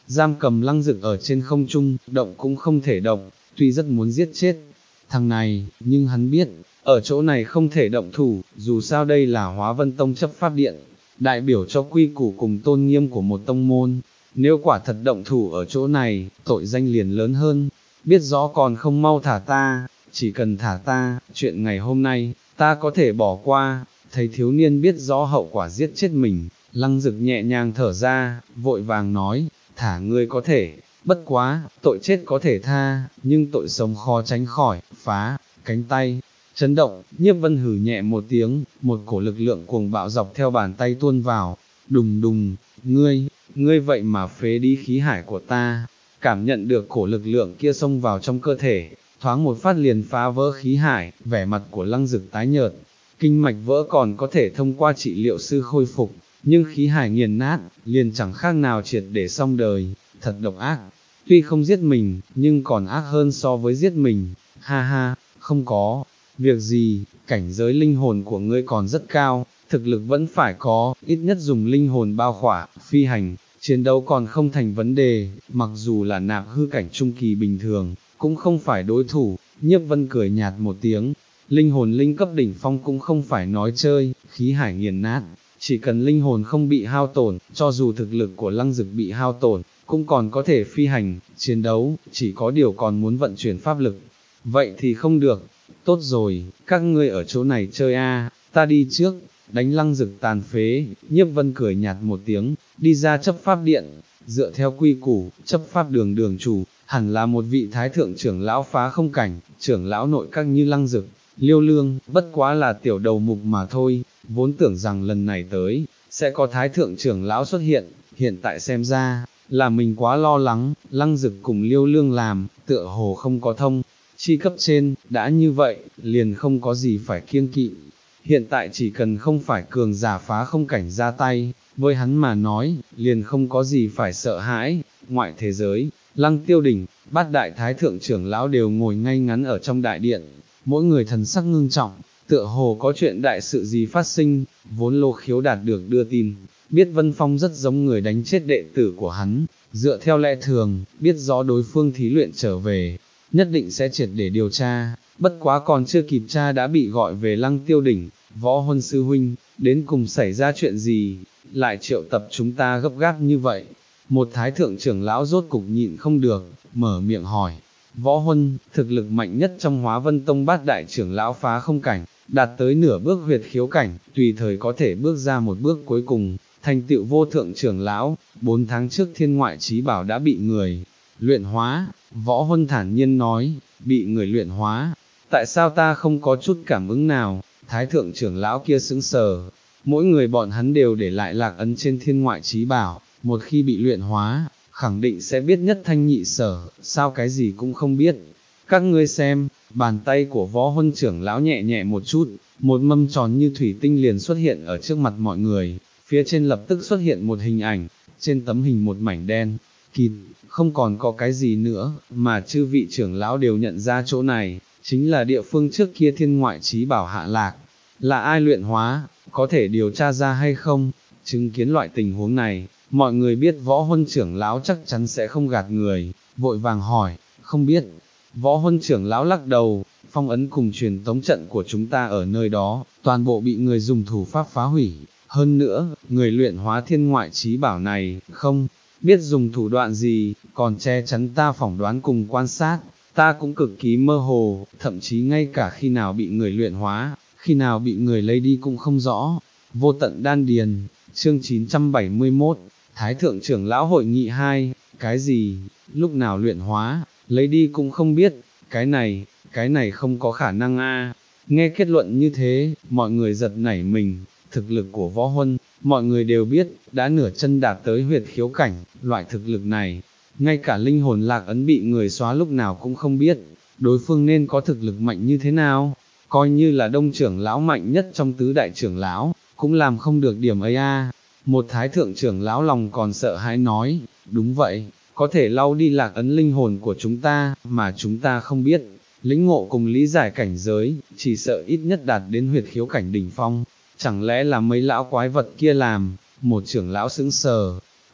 giam cầm Lăng Dực ở trên không trung, động cũng không thể động, tuy rất muốn giết chết thằng này, nhưng hắn biết, ở chỗ này không thể động thủ, dù sao đây là Hóa Vân Tông chấp pháp điện, đại biểu cho quy củ cùng tôn nghiêm của một tông môn, nếu quả thật động thủ ở chỗ này, tội danh liền lớn hơn, biết rõ còn không mau thả ta, chỉ cần thả ta, chuyện ngày hôm nay, ta có thể bỏ qua. Thấy thiếu niên biết rõ hậu quả giết chết mình, Lăng Dực nhẹ nhàng thở ra, vội vàng nói, thả ngươi có thể, bất quá, tội chết có thể tha, nhưng tội sống khó tránh khỏi, phá, cánh tay, chấn động, Nhiếp Vân hừ nhẹ một tiếng, một cổ lực lượng cuồng bạo dọc theo bàn tay tuôn vào, đùng đùng, ngươi, ngươi vậy mà phế đi khí hải của ta, cảm nhận được cổ lực lượng kia xông vào trong cơ thể, thoáng một phát liền phá vỡ khí hải, vẻ mặt của Lăng Dực tái nhợt. Kinh mạch vỡ còn có thể thông qua trị liệu sư khôi phục, nhưng khí hải nghiền nát, liền chẳng khác nào triệt để xong đời, thật độc ác. Tuy không giết mình, nhưng còn ác hơn so với giết mình, ha ha, không có, việc gì, cảnh giới linh hồn của ngươi còn rất cao, thực lực vẫn phải có, ít nhất dùng linh hồn bao khỏa, phi hành, chiến đấu còn không thành vấn đề, mặc dù là nạp hư cảnh trung kỳ bình thường, cũng không phải đối thủ. Nhiếp Vân cười nhạt một tiếng. Linh hồn linh cấp đỉnh phong cũng không phải nói chơi, khí hải nghiền nát, chỉ cần linh hồn không bị hao tổn, cho dù thực lực của Lăng Dực bị hao tổn, cũng còn có thể phi hành, chiến đấu, chỉ có điều còn muốn vận chuyển pháp lực. Vậy thì không được, tốt rồi, các ngươi ở chỗ này chơi a, ta đi trước, đánh Lăng Dực tàn phế. Nhiếp Vân cười nhạt một tiếng, đi ra chấp pháp điện, dựa theo quy củ, chấp pháp đường đường chủ, hẳn là một vị thái thượng trưởng lão phá không cảnh, trưởng lão nội các như Lăng Dực. Liêu Lương, bất quá là tiểu đầu mục mà thôi, vốn tưởng rằng lần này tới, sẽ có thái thượng trưởng lão xuất hiện, hiện tại xem ra, là mình quá lo lắng, Lăng Dực cùng Liêu Lương làm, tựa hồ không có thông, chi cấp trên, đã như vậy, liền không có gì phải kiêng kỵ, hiện tại chỉ cần không phải cường giả phá không cảnh ra tay, với hắn mà nói, liền không có gì phải sợ hãi. Ngoại thế giới, Lăng Tiêu Đỉnh, bát đại thái thượng trưởng lão đều ngồi ngay ngắn ở trong đại điện, mỗi người thần sắc ngưng trọng, tựa hồ có chuyện đại sự gì phát sinh. Vốn Lô Khiếu đạt được đưa tin, biết Vân Phong rất giống người đánh chết đệ tử của hắn, dựa theo lẽ thường, biết rõ đối phương thí luyện trở về, nhất định sẽ triệt để điều tra, bất quá còn chưa kịp tra đã bị gọi về Lăng Tiêu Đỉnh. Võ Huân sư huynh, đến cùng xảy ra chuyện gì, lại triệu tập chúng ta gấp gáp như vậy? Một thái thượng trưởng lão rốt cục nhịn không được, mở miệng hỏi. Võ Huân, thực lực mạnh nhất trong Hóa Vân Tông bát đại trưởng lão phá không cảnh, đạt tới nửa bước huyệt khiếu cảnh, tùy thời có thể bước ra một bước cuối cùng, thành tựu vô thượng trưởng lão. Bốn tháng trước thiên ngoại trí bảo đã bị người luyện hóa. Võ Huân thản nhiên nói, bị người luyện hóa, tại sao ta không có chút cảm ứng nào? Thái thượng trưởng lão kia sững sờ, mỗi người bọn hắn đều để lại lạc ấn trên thiên ngoại trí bảo, một khi bị luyện hóa, khẳng định sẽ biết nhất thanh nhị sở, sao cái gì cũng không biết. Các ngươi xem, bàn tay của Võ Huân trưởng lão nhẹ nhẹ một chút, một mâm tròn như thủy tinh liền xuất hiện ở trước mặt mọi người, phía trên lập tức xuất hiện một hình ảnh, trên tấm hình một mảnh đen kịt, không còn có cái gì nữa, mà chư vị trưởng lão đều nhận ra chỗ này, chính là địa phương trước kia thiên ngoại trí bảo hạ lạc. Là ai luyện hóa, có thể điều tra ra hay không? Chứng kiến loại tình huống này, mọi người biết Võ Huân trưởng lão chắc chắn sẽ không gạt người, vội vàng hỏi, không biết. Võ Huân trưởng lão lắc đầu, phong ấn cùng truyền tống trận của chúng ta ở nơi đó, toàn bộ bị người dùng thủ pháp phá hủy. Hơn nữa, người luyện hóa thiên ngoại trí bảo này, không biết dùng thủ đoạn gì, còn che chắn ta phỏng đoán cùng quan sát, ta cũng cực kỳ mơ hồ, thậm chí ngay cả khi nào bị người luyện hóa, khi nào bị người lấy đi cũng không rõ. Vô tận đan điền, chương chín trăm bảy mươi mốt, Thái thượng trưởng lão hội nghị hai, cái gì, lúc nào luyện hóa, lấy đi cũng không biết, cái này, cái này không có khả năng a. Nghe kết luận như thế, mọi người giật nảy mình, thực lực của Võ Huân, mọi người đều biết, đã nửa chân đạt tới huyệt khiếu cảnh, loại thực lực này, ngay cả linh hồn lạc ấn bị người xóa lúc nào cũng không biết, đối phương nên có thực lực mạnh như thế nào, coi như là đông trưởng lão mạnh nhất trong tứ đại trưởng lão, cũng làm không được điểm ấy a. Một thái thượng trưởng lão lòng còn sợ hãi nói, đúng vậy, có thể lau đi lạc ấn linh hồn của chúng ta, mà chúng ta không biết, lĩnh ngộ cùng lý giải cảnh giới, chỉ sợ ít nhất đạt đến huyệt khiếu cảnh đỉnh phong, chẳng lẽ là mấy lão quái vật kia làm? Một trưởng lão sững sờ,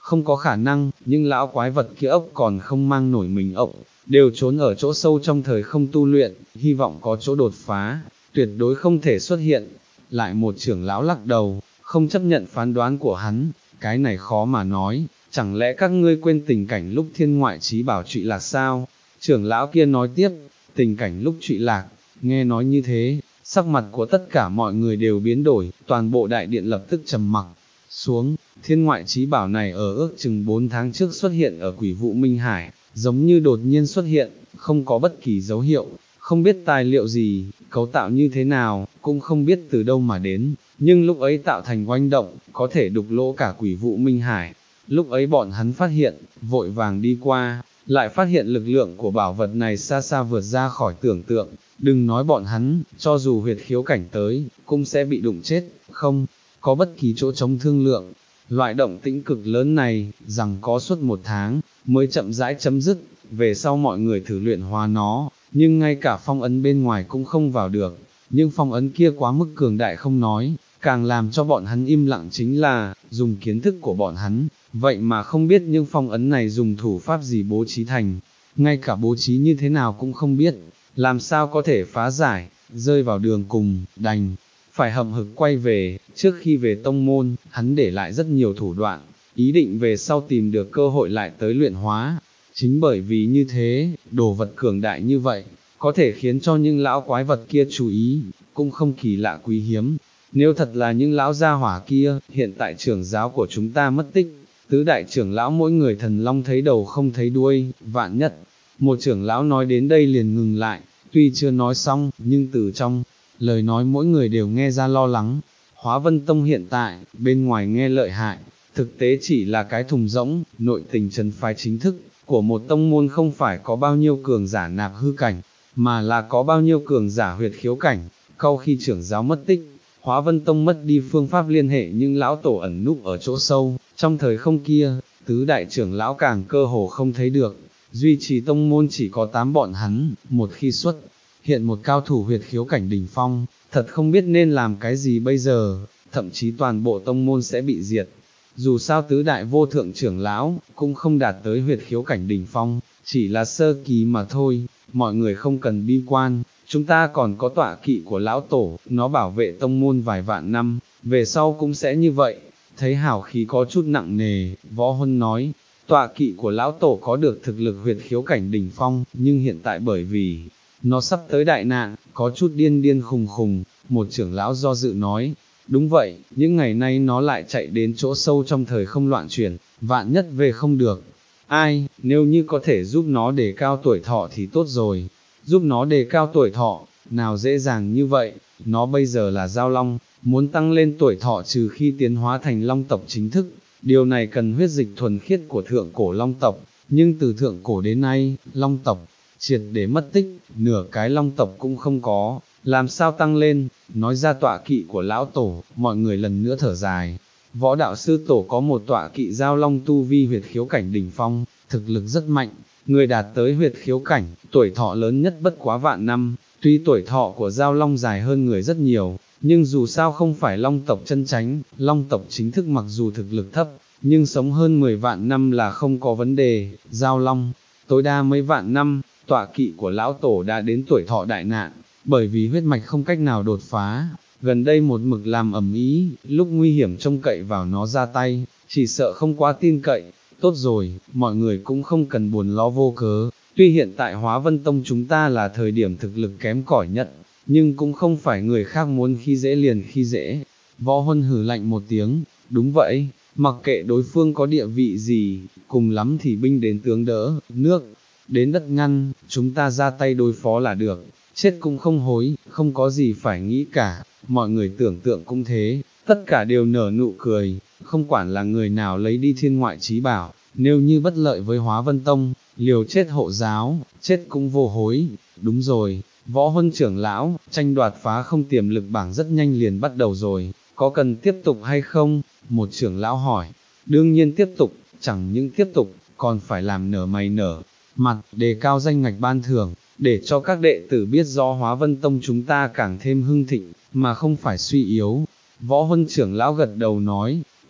không có khả năng, nhưng lão quái vật kia ốc còn không mang nổi mình ốc, đều trốn ở chỗ sâu trong thời không tu luyện, hy vọng có chỗ đột phá, tuyệt đối không thể xuất hiện. Lại một trưởng lão lắc đầu, không chấp nhận phán đoán của hắn, cái này khó mà nói, chẳng lẽ các ngươi quên tình cảnh lúc thiên ngoại trí bảo trụy lạc sao? Trưởng lão kia nói tiếp, tình cảnh lúc trụy lạc, nghe nói như thế, sắc mặt của tất cả mọi người đều biến đổi, toàn bộ đại điện lập tức trầm mặc xuống. Thiên ngoại trí bảo này ở ước chừng bốn tháng trước xuất hiện ở quỷ vụ Minh Hải, giống như đột nhiên xuất hiện, không có bất kỳ dấu hiệu, không biết tài liệu gì, cấu tạo như thế nào, cũng không biết từ đâu mà đến, nhưng lúc ấy tạo thành oanh động, có thể đục lỗ cả quỷ vụ Minh Hải. Lúc ấy bọn hắn phát hiện, vội vàng đi qua, lại phát hiện lực lượng của bảo vật này xa xa vượt ra khỏi tưởng tượng, đừng nói bọn hắn, cho dù huyệt khiếu cảnh tới, cũng sẽ bị đụng chết, không có bất kỳ chỗ chống thương lượng. Loại động tĩnh cực lớn này, rằng có suốt một tháng, mới chậm rãi chấm dứt, về sau mọi người thử luyện hóa nó, nhưng ngay cả phong ấn bên ngoài cũng không vào được, nhưng phong ấn kia quá mức cường đại không nói, càng làm cho bọn hắn im lặng chính là, dùng kiến thức của bọn hắn, vậy mà không biết những phong ấn này dùng thủ pháp gì bố trí thành, ngay cả bố trí như thế nào cũng không biết, làm sao có thể phá giải, rơi vào đường cùng, đành phải hậm hực quay về. Trước khi về tông môn, hắn để lại rất nhiều thủ đoạn, ý định về sau tìm được cơ hội lại tới luyện hóa. Chính bởi vì như thế, đồ vật cường đại như vậy, có thể khiến cho những lão quái vật kia chú ý, cũng không kỳ lạ quý hiếm. Nếu thật là những lão gia hỏa kia, hiện tại trưởng giáo của chúng ta mất tích, tứ đại trưởng lão mỗi người thần long thấy đầu không thấy đuôi, vạn nhất. Một trưởng lão nói đến đây liền ngừng lại, tuy chưa nói xong, nhưng từ trong lời nói mỗi người đều nghe ra lo lắng. Hóa Vân Tông hiện tại, bên ngoài nghe lợi hại, thực tế chỉ là cái thùng rỗng, nội tình trấn phái chính thức của một tông môn không phải có bao nhiêu cường giả nạp hư cảnh, mà là có bao nhiêu cường giả huyệt khiếu cảnh. Sau khi trưởng giáo mất tích, Hóa Vân Tông mất đi phương pháp liên hệ nhưng lão tổ ẩn núp ở chỗ sâu, trong thời không kia, tứ đại trưởng lão càng cơ hồ không thấy được, duy trì tông môn chỉ có tám bọn hắn, một khi xuất hiện một cao thủ huyệt khiếu cảnh đỉnh phong, thật không biết nên làm cái gì bây giờ, thậm chí toàn bộ tông môn sẽ bị diệt. Dù sao tứ đại vô thượng trưởng lão, cũng không đạt tới huyệt khiếu cảnh đỉnh phong, chỉ là sơ kỳ mà thôi, mọi người không cần bi quan, chúng ta còn có tọa kỵ của lão tổ, nó bảo vệ tông môn vài vạn năm, về sau cũng sẽ như vậy. Thấy hào khí có chút nặng nề, Võ Huân nói, tọa kỵ của lão tổ có được thực lực huyệt khiếu cảnh đỉnh phong, nhưng hiện tại bởi vì nó sắp tới đại nạn, có chút điên điên khùng khùng. Một trưởng lão do dự nói, đúng vậy, những ngày nay nó lại chạy đến chỗ sâu trong thời không loạn chuyển, vạn nhất về không được. Ai, nếu như có thể giúp nó đề cao tuổi thọ thì tốt rồi, giúp nó đề cao tuổi thọ, nào dễ dàng như vậy, nó bây giờ là giao long, muốn tăng lên tuổi thọ trừ khi tiến hóa thành long tộc chính thức, điều này cần huyết dịch thuần khiết của thượng cổ long tộc, nhưng từ thượng cổ đến nay, long tộc triệt để mất tích, nửa cái long tộc cũng không có, làm sao tăng lên. Nói ra tọa kỵ của lão tổ, mọi người lần nữa thở dài. Võ đạo sư tổ có một tọa kỵ giao long tu vi huyệt khiếu cảnh đỉnh phong, thực lực rất mạnh, người đạt tới huyệt khiếu cảnh, tuổi thọ lớn nhất bất quá vạn năm, tuy tuổi thọ của giao long dài hơn người rất nhiều, nhưng dù sao không phải long tộc chân chánh, long tộc chính thức mặc dù thực lực thấp, nhưng sống hơn mười vạn năm là không có vấn đề. Giao long, tối đa mấy vạn năm, tọa kỵ của lão tổ đã đến tuổi thọ đại nạn, bởi vì huyết mạch không cách nào đột phá, gần đây một mực làm ầm ĩ, lúc nguy hiểm trông cậy vào nó ra tay, chỉ sợ không quá tin cậy. Tốt rồi, mọi người cũng không cần buồn lo vô cớ, tuy hiện tại Hóa Vân Tông chúng ta là thời điểm thực lực kém cỏi nhất, nhưng cũng không phải người khác muốn khi dễ liền khi dễ. Võ Huân hừ lạnh một tiếng, đúng vậy, mặc kệ đối phương có địa vị gì, cùng lắm thì binh đến tướng đỡ, nước đến đất ngăn, chúng ta ra tay đối phó là được, chết cũng không hối, không có gì phải nghĩ cả. Mọi người tưởng tượng cũng thế, tất cả đều nở nụ cười, không quản là người nào lấy đi thiên ngoại trí bảo, nếu như bất lợi với Hóa Vân Tông, liều chết hộ giáo, chết cũng vô hối. Đúng rồi, Võ Huân trưởng lão, tranh đoạt phá không tiềm lực bảng rất nhanh liền bắt đầu rồi, có cần tiếp tục hay không? Một trưởng lão hỏi. Đương nhiên tiếp tục, chẳng những tiếp tục, còn phải làm nở mày nở mặt, đề cao danh ngạch ban thưởng, để cho các đệ tử biết rõ Hóa Vân Tông chúng ta càng thêm hưng thịnh, mà không phải suy yếu. Võ Huân trưởng lão gật đầu nói,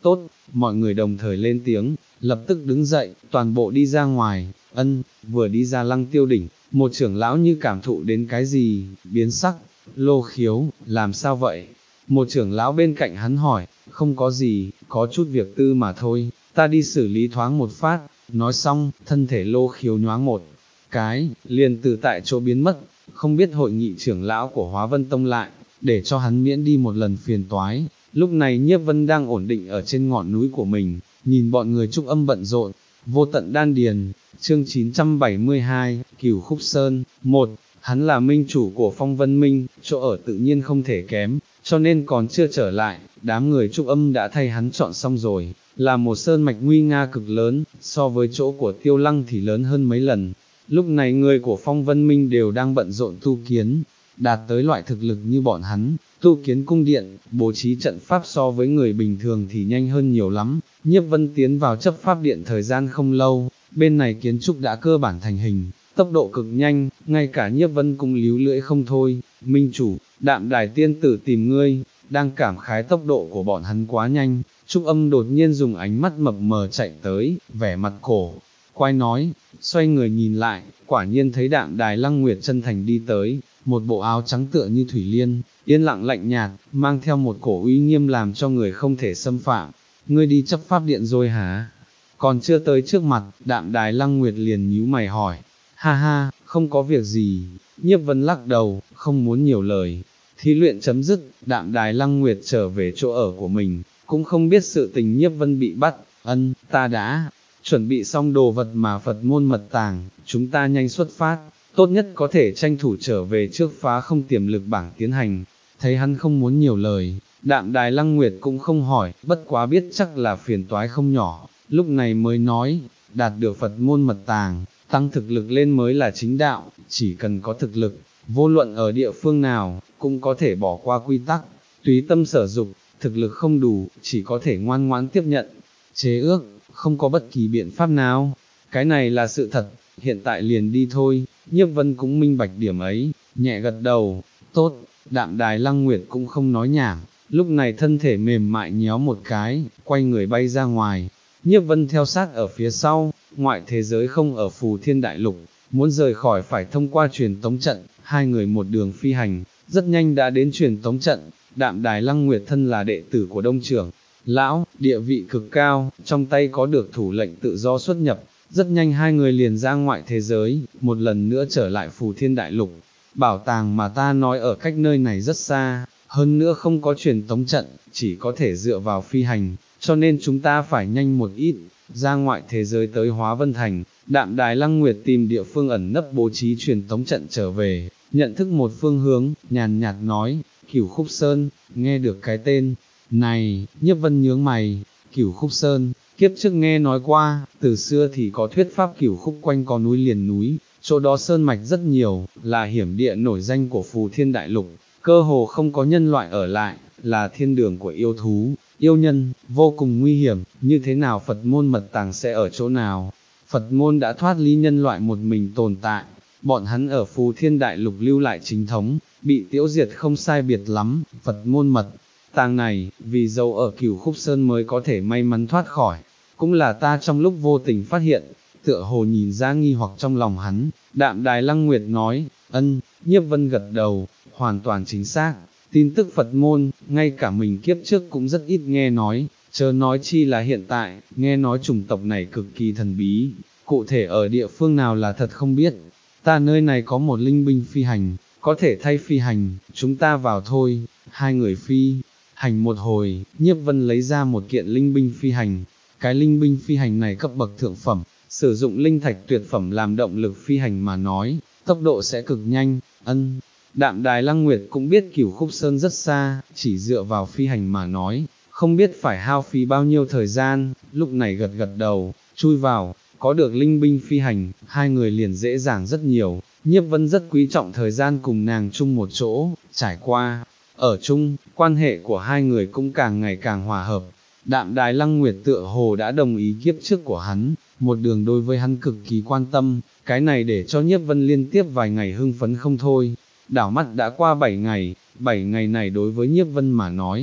tốt, mọi người đồng thời lên tiếng, lập tức đứng dậy, toàn bộ đi ra ngoài, ân, vừa đi ra Lăng Tiêu đỉnh, một trưởng lão như cảm thụ đến cái gì, biến sắc, Lô Khiếu, làm sao vậy? Một trưởng lão bên cạnh hắn hỏi, không có gì, có chút việc tư mà thôi, ta đi xử lý thoáng một phát, nói xong, thân thể Lô Khiếu nhoáng một cái, liền từ tại chỗ biến mất, không biết hội nghị trưởng lão của Hóa Vân Tông lại, để cho hắn miễn đi một lần phiền toái. Lúc này Nhiếp Vân đang ổn định ở trên ngọn núi của mình, nhìn bọn người Trúc Âm bận rộn, vô tận đan điền, chương chín trăm bảy mươi hai, Cửu Khúc Sơn, một, hắn là minh chủ của Phong Vân Minh, chỗ ở tự nhiên không thể kém, cho nên còn chưa trở lại, đám người Trúc Âm đã thay hắn chọn xong rồi, là một sơn mạch nguy nga cực lớn, so với chỗ của Tiêu Lăng thì lớn hơn mấy lần. Lúc này người của Phong Vân Minh đều đang bận rộn tu kiến, đạt tới loại thực lực như bọn hắn, tu kiến cung điện, bố trí trận pháp so với người bình thường thì nhanh hơn nhiều lắm. Nhiếp Vân tiến vào chấp pháp điện thời gian không lâu, bên này kiến trúc đã cơ bản thành hình, tốc độ cực nhanh, ngay cả Nhiếp Vân cũng líu lưỡi không thôi. Minh chủ, Đạm Đài tiên tử tìm ngươi, đang cảm khái tốc độ của bọn hắn quá nhanh. Trúc Âm đột nhiên dùng ánh mắt mập mờ chạy tới, vẻ mặt cổ quay nói, xoay người nhìn lại, quả nhiên thấy Đạm Đài Lăng Nguyệt chân thành đi tới, một bộ áo trắng tựa như thủy liên, yên lặng lạnh nhạt, mang theo một cổ uy nghiêm làm cho người không thể xâm phạm. Ngươi đi chấp pháp điện rồi hả? Còn chưa tới trước mặt, Đạm Đài Lăng Nguyệt liền nhíu mày hỏi, ha ha, không có việc gì. Nhiếp Vân lắc đầu, không muốn nhiều lời. Thí luyện chấm dứt, Đạm Đài Lăng Nguyệt trở về chỗ ở của mình, cũng không biết sự tình Nhiếp Vân bị bắt. Ân, ta đã chuẩn bị xong đồ vật mà Phật môn mật tàng, chúng ta nhanh xuất phát, tốt nhất có thể tranh thủ trở về trước phá không tiềm lực bảng tiến hành. Thấy hắn không muốn nhiều lời, Đạm Đài Lăng Nguyệt cũng không hỏi, bất quá biết chắc là phiền toái không nhỏ, lúc này mới nói, đạt được Phật môn mật tàng, tăng thực lực lên mới là chính đạo, chỉ cần có thực lực, vô luận ở địa phương nào, cũng có thể bỏ qua quy tắc, tùy tâm sở dục, thực lực không đủ, chỉ có thể ngoan ngoãn tiếp nhận, chế ước, không có bất kỳ biện pháp nào, cái này là sự thật, hiện tại liền đi thôi. Nhiếp Vân cũng minh bạch điểm ấy, nhẹ gật đầu, tốt. Đạm Đài Lăng Nguyệt cũng không nói nhảm, lúc này thân thể mềm mại nhéo một cái, quay người bay ra ngoài. Nhiếp Vân theo sát ở phía sau, ngoại thế giới không ở Phù Thiên Đại Lục, muốn rời khỏi phải thông qua truyền tống trận, hai người một đường phi hành, rất nhanh đã đến truyền tống trận. Đạm Đài Lăng Nguyệt thân là đệ tử của Đông Trưởng lão, địa vị cực cao, trong tay có được thủ lệnh tự do xuất nhập, rất nhanh hai người liền ra ngoại thế giới, một lần nữa trở lại Phù Thiên Đại Lục. Bảo tàng mà ta nói ở cách nơi này rất xa, hơn nữa không có truyền tống trận, chỉ có thể dựa vào phi hành, cho nên chúng ta phải nhanh một ít, ra ngoại thế giới tới Hóa Vân Thành. Đạm Đài Lăng Nguyệt tìm địa phương ẩn nấp bố trí truyền tống trận trở về, nhận thức một phương hướng, nhàn nhạt nói, Cửu Khúc Sơn. Nghe được cái tên này, Nhiếp Vân nhướng mày, Cửu Khúc Sơn, kiếp trước nghe nói qua, từ xưa thì có thuyết pháp Cửu Khúc quanh có núi liền núi, chỗ đó sơn mạch rất nhiều, là hiểm địa nổi danh của Phù Thiên Đại Lục, cơ hồ không có nhân loại ở lại, là thiên đường của yêu thú, yêu nhân, vô cùng nguy hiểm. Như thế nào Phật môn mật tàng sẽ ở chỗ nào? Phật môn đã thoát ly nhân loại một mình tồn tại, bọn hắn ở Phù Thiên Đại Lục lưu lại chính thống, bị tiêu diệt không sai biệt lắm. Phật môn mật tàng này, vì dấu ở Cửu Khúc Sơn mới có thể may mắn thoát khỏi, cũng là ta trong lúc vô tình phát hiện. Tựa hồ nhìn ra nghi hoặc trong lòng hắn, Đạm Đài Lăng Nguyệt nói, ân. Nhiếp Vân gật đầu, hoàn toàn chính xác, tin tức Phật môn, ngay cả mình kiếp trước cũng rất ít nghe nói, chớ nói chi là hiện tại, nghe nói chủng tộc này cực kỳ thần bí, cụ thể ở địa phương nào là thật không biết. Ta nơi này có một linh binh phi hành, có thể thay phi hành, chúng ta vào thôi. Hai người phi hành một hồi, Nhiếp Vân lấy ra một kiện linh binh phi hành, cái linh binh phi hành này cấp bậc thượng phẩm, sử dụng linh thạch tuyệt phẩm làm động lực phi hành mà nói, tốc độ sẽ cực nhanh. Ân. Đạm Đài Lăng Nguyệt cũng biết Cửu Khúc Sơn rất xa, chỉ dựa vào phi hành mà nói, không biết phải hao phí bao nhiêu thời gian, lúc này gật gật đầu, chui vào, có được linh binh phi hành, hai người liền dễ dàng rất nhiều. Nhiếp Vân rất quý trọng thời gian cùng nàng chung một chỗ, trải qua, ở chung, quan hệ của hai người cũng càng ngày càng hòa hợp. Đạm Đài Lăng Nguyệt tựa hồ đã đồng ý kiếp trước của hắn, một đường đối với hắn cực kỳ quan tâm, cái này để cho Nhiếp Vân liên tiếp vài ngày hưng phấn không thôi. Đảo mắt đã qua bảy ngày, bảy ngày này đối với Nhiếp Vân mà nói,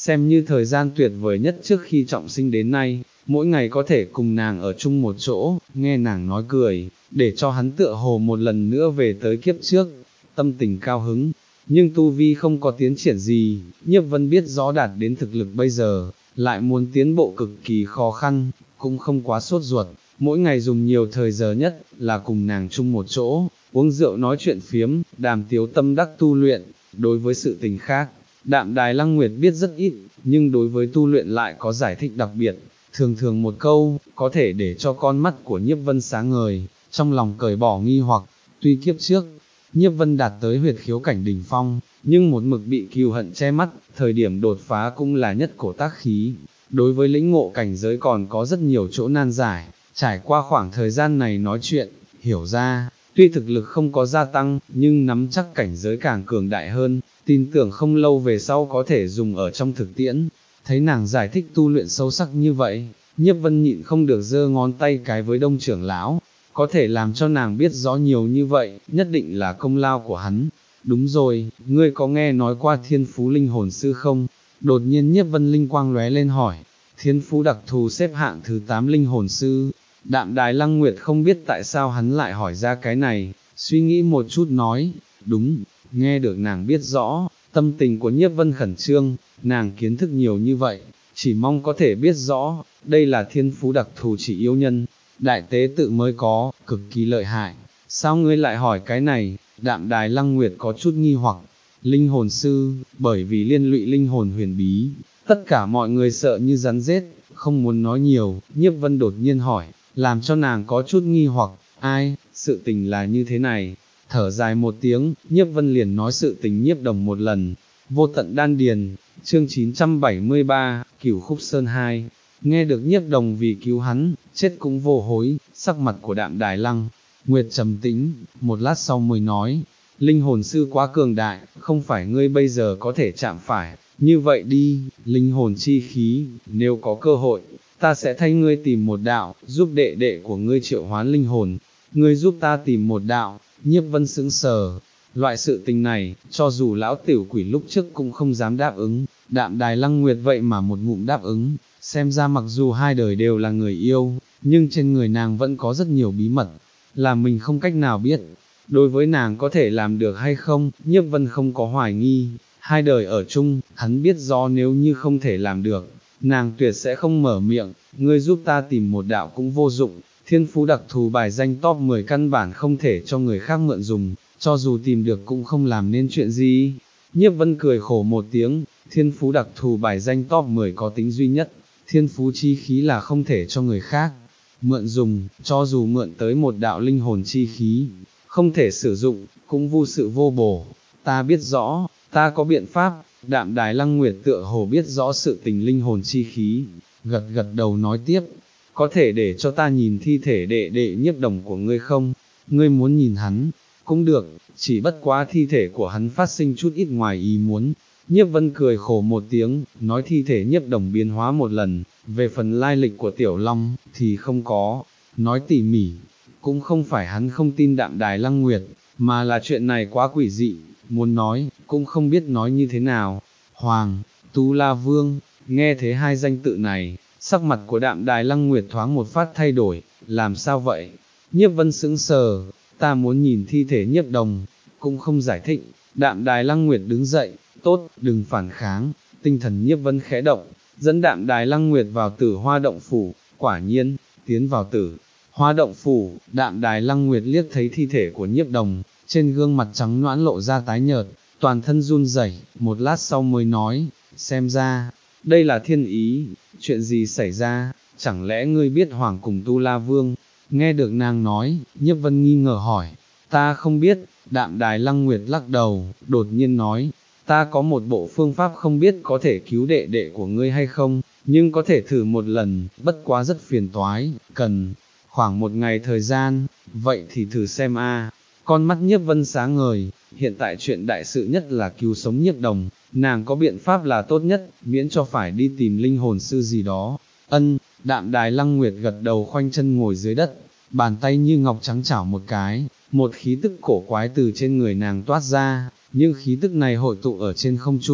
xem như thời gian tuyệt vời nhất trước khi trọng sinh đến nay, mỗi ngày có thể cùng nàng ở chung một chỗ, nghe nàng nói cười, để cho hắn tựa hồ một lần nữa về tới kiếp trước, tâm tình cao hứng. Nhưng tu vi không có tiến triển gì, Nhiếp Vân biết rõ đạt đến thực lực bây giờ, lại muốn tiến bộ cực kỳ khó khăn, cũng không quá sốt ruột, mỗi ngày dùng nhiều thời giờ nhất là cùng nàng chung một chỗ, uống rượu nói chuyện phiếm, đàm tiếu tâm đắc tu luyện. Đối với sự tình khác, Đạm Đài Lăng Nguyệt biết rất ít, nhưng đối với tu luyện lại có giải thích đặc biệt, thường thường một câu, có thể để cho con mắt của Nhiếp Vân sáng ngời, trong lòng cởi bỏ nghi hoặc. Tuy kiếp trước, Nhiếp Vân đạt tới huyệt khiếu cảnh đỉnh phong, nhưng một mực bị cừu hận che mắt, thời điểm đột phá cũng là nhất cổ tác khí. Đối với lĩnh ngộ cảnh giới còn có rất nhiều chỗ nan giải, trải qua khoảng thời gian này nói chuyện, hiểu ra, tuy thực lực không có gia tăng, nhưng nắm chắc cảnh giới càng cường đại hơn, tin tưởng không lâu về sau có thể dùng ở trong thực tiễn. Thấy nàng giải thích tu luyện sâu sắc như vậy, Nhiếp Vân nhịn không được giơ ngón tay cái với Đông trưởng lão, có thể làm cho nàng biết rõ nhiều như vậy, nhất định là công lao của hắn. Đúng rồi, ngươi có nghe nói qua thiên phú linh hồn sư không? Đột nhiên Nhiếp Vân linh quang lóe lên hỏi. Thiên phú đặc thù xếp hạng thứ tám linh hồn sư. Đạm Đài Lăng Nguyệt không biết tại sao hắn lại hỏi ra cái này, suy nghĩ một chút nói, đúng. Nghe được nàng biết rõ, tâm tình của Nhiếp Vân khẩn trương, nàng kiến thức nhiều như vậy, chỉ mong có thể biết rõ, đây là thiên phú đặc thù chỉ yêu nhân, đại tế tự mới có, cực kỳ lợi hại. Sao ngươi lại hỏi cái này? Đạm Đài Lăng Nguyệt có chút nghi hoặc. Linh hồn sư, bởi vì liên lụy linh hồn huyền bí, tất cả mọi người sợ như rắn rết, không muốn nói nhiều. Nhiếp Vân đột nhiên hỏi, làm cho nàng có chút nghi hoặc. Ai, sự tình là như thế này. Thở dài một tiếng, Nhiếp Vân liền nói sự tình Nhiếp Đồng một lần. Vô tận đan điền, chương chín trăm bảy mươi ba, Cửu Khúc Sơn hai. Nghe được Nhiếp Đồng vì cứu hắn, chết cũng vô hối, sắc mặt của Đạm Đài Lăng Nguyệt trầm tĩnh, một lát sau mới nói, linh hồn sư quá cường đại, không phải ngươi bây giờ có thể chạm phải, như vậy đi, linh hồn chi khí, nếu có cơ hội, ta sẽ thay ngươi tìm một đạo, giúp đệ đệ của ngươi triệu hoán linh hồn, ngươi giúp ta tìm một đạo. Nhiếp Vân sững sờ, loại sự tình này, cho dù lão tiểu quỷ lúc trước cũng không dám đáp ứng, Đạm Đài Lăng Nguyệt vậy mà một ngụm đáp ứng, xem ra mặc dù hai đời đều là người yêu, nhưng trên người nàng vẫn có rất nhiều bí mật, là mình không cách nào biết. Đối với nàng có thể làm được hay không, Nhiếp Vân không có hoài nghi, hai đời ở chung, hắn biết rõ nếu như không thể làm được, nàng tuyệt sẽ không mở miệng, ngươi giúp ta tìm một đạo cũng vô dụng, thiên phú đặc thù bài danh top mười căn bản không thể cho người khác mượn dùng, cho dù tìm được cũng không làm nên chuyện gì. Nhiếp Vân cười khổ một tiếng, thiên phú đặc thù bài danh top mười có tính duy nhất, thiên phú chi khí là không thể cho người khác mượn dùng, cho dù mượn tới một đạo linh hồn chi khí, không thể sử dụng, cũng vô sự vô bổ. Ta biết rõ, ta có biện pháp. Đạm Đài Lăng Nguyệt tựa hồ biết rõ sự tình linh hồn chi khí, gật gật đầu nói tiếp, có thể để cho ta nhìn thi thể đệ đệ Nhiếp Đồng của ngươi không? Ngươi muốn nhìn hắn, cũng được, chỉ bất quá thi thể của hắn phát sinh chút ít ngoài ý muốn. Nhiếp Vân cười khổ một tiếng, nói thi thể Nhiếp Đồng biến hóa một lần, về phần lai lịch của Tiểu Long, thì không có, nói tỉ mỉ, cũng không phải hắn không tin Đạm Đài Lăng Nguyệt, mà là chuyện này quá quỷ dị, muốn nói, cũng không biết nói như thế nào. Hoàng, Tu La Vương, nghe thế hai danh tự này, sắc mặt của Đạm Đài Lăng Nguyệt thoáng một phát thay đổi, làm sao vậy? Nhiếp Vân sững sờ, ta muốn nhìn thi thể Nhiếp Đồng, cũng không giải thích. Đạm Đài Lăng Nguyệt đứng dậy, tốt, đừng phản kháng. Tinh thần Nhiếp Vân khẽ động, dẫn Đạm Đài Lăng Nguyệt vào Tử Hoa động phủ. Quả nhiên, tiến vào Tử Hoa động phủ, Đạm Đài Lăng Nguyệt liếc thấy thi thể của Nhiếp Đồng, trên gương mặt trắng nõn lộ ra tái nhợt, toàn thân run rẩy, một lát sau mới nói, xem ra, đây là thiên ý, chuyện gì xảy ra, chẳng lẽ ngươi biết Hoàng cùng Tu La Vương? Nghe được nàng nói, Nhiếp Vân nghi ngờ hỏi, ta không biết. Đạm Đài Lăng Nguyệt lắc đầu, đột nhiên nói, ta có một bộ phương pháp không biết có thể cứu đệ đệ của ngươi hay không, nhưng có thể thử một lần, bất quá rất phiền toái, cần khoảng một ngày thời gian, vậy thì thử xem a. Con mắt Nhiếp Vân sáng ngời, hiện tại chuyện đại sự nhất là cứu sống Nhiếp Đồng, nàng có biện pháp là tốt nhất, miễn cho phải đi tìm linh hồn sư gì đó. Ân, Đạm Đài Lăng Nguyệt gật đầu khoanh chân ngồi dưới đất, bàn tay như ngọc trắng chảo một cái, một khí tức cổ quái từ trên người nàng toát ra, nhưng khí tức này hội tụ ở trên không trung,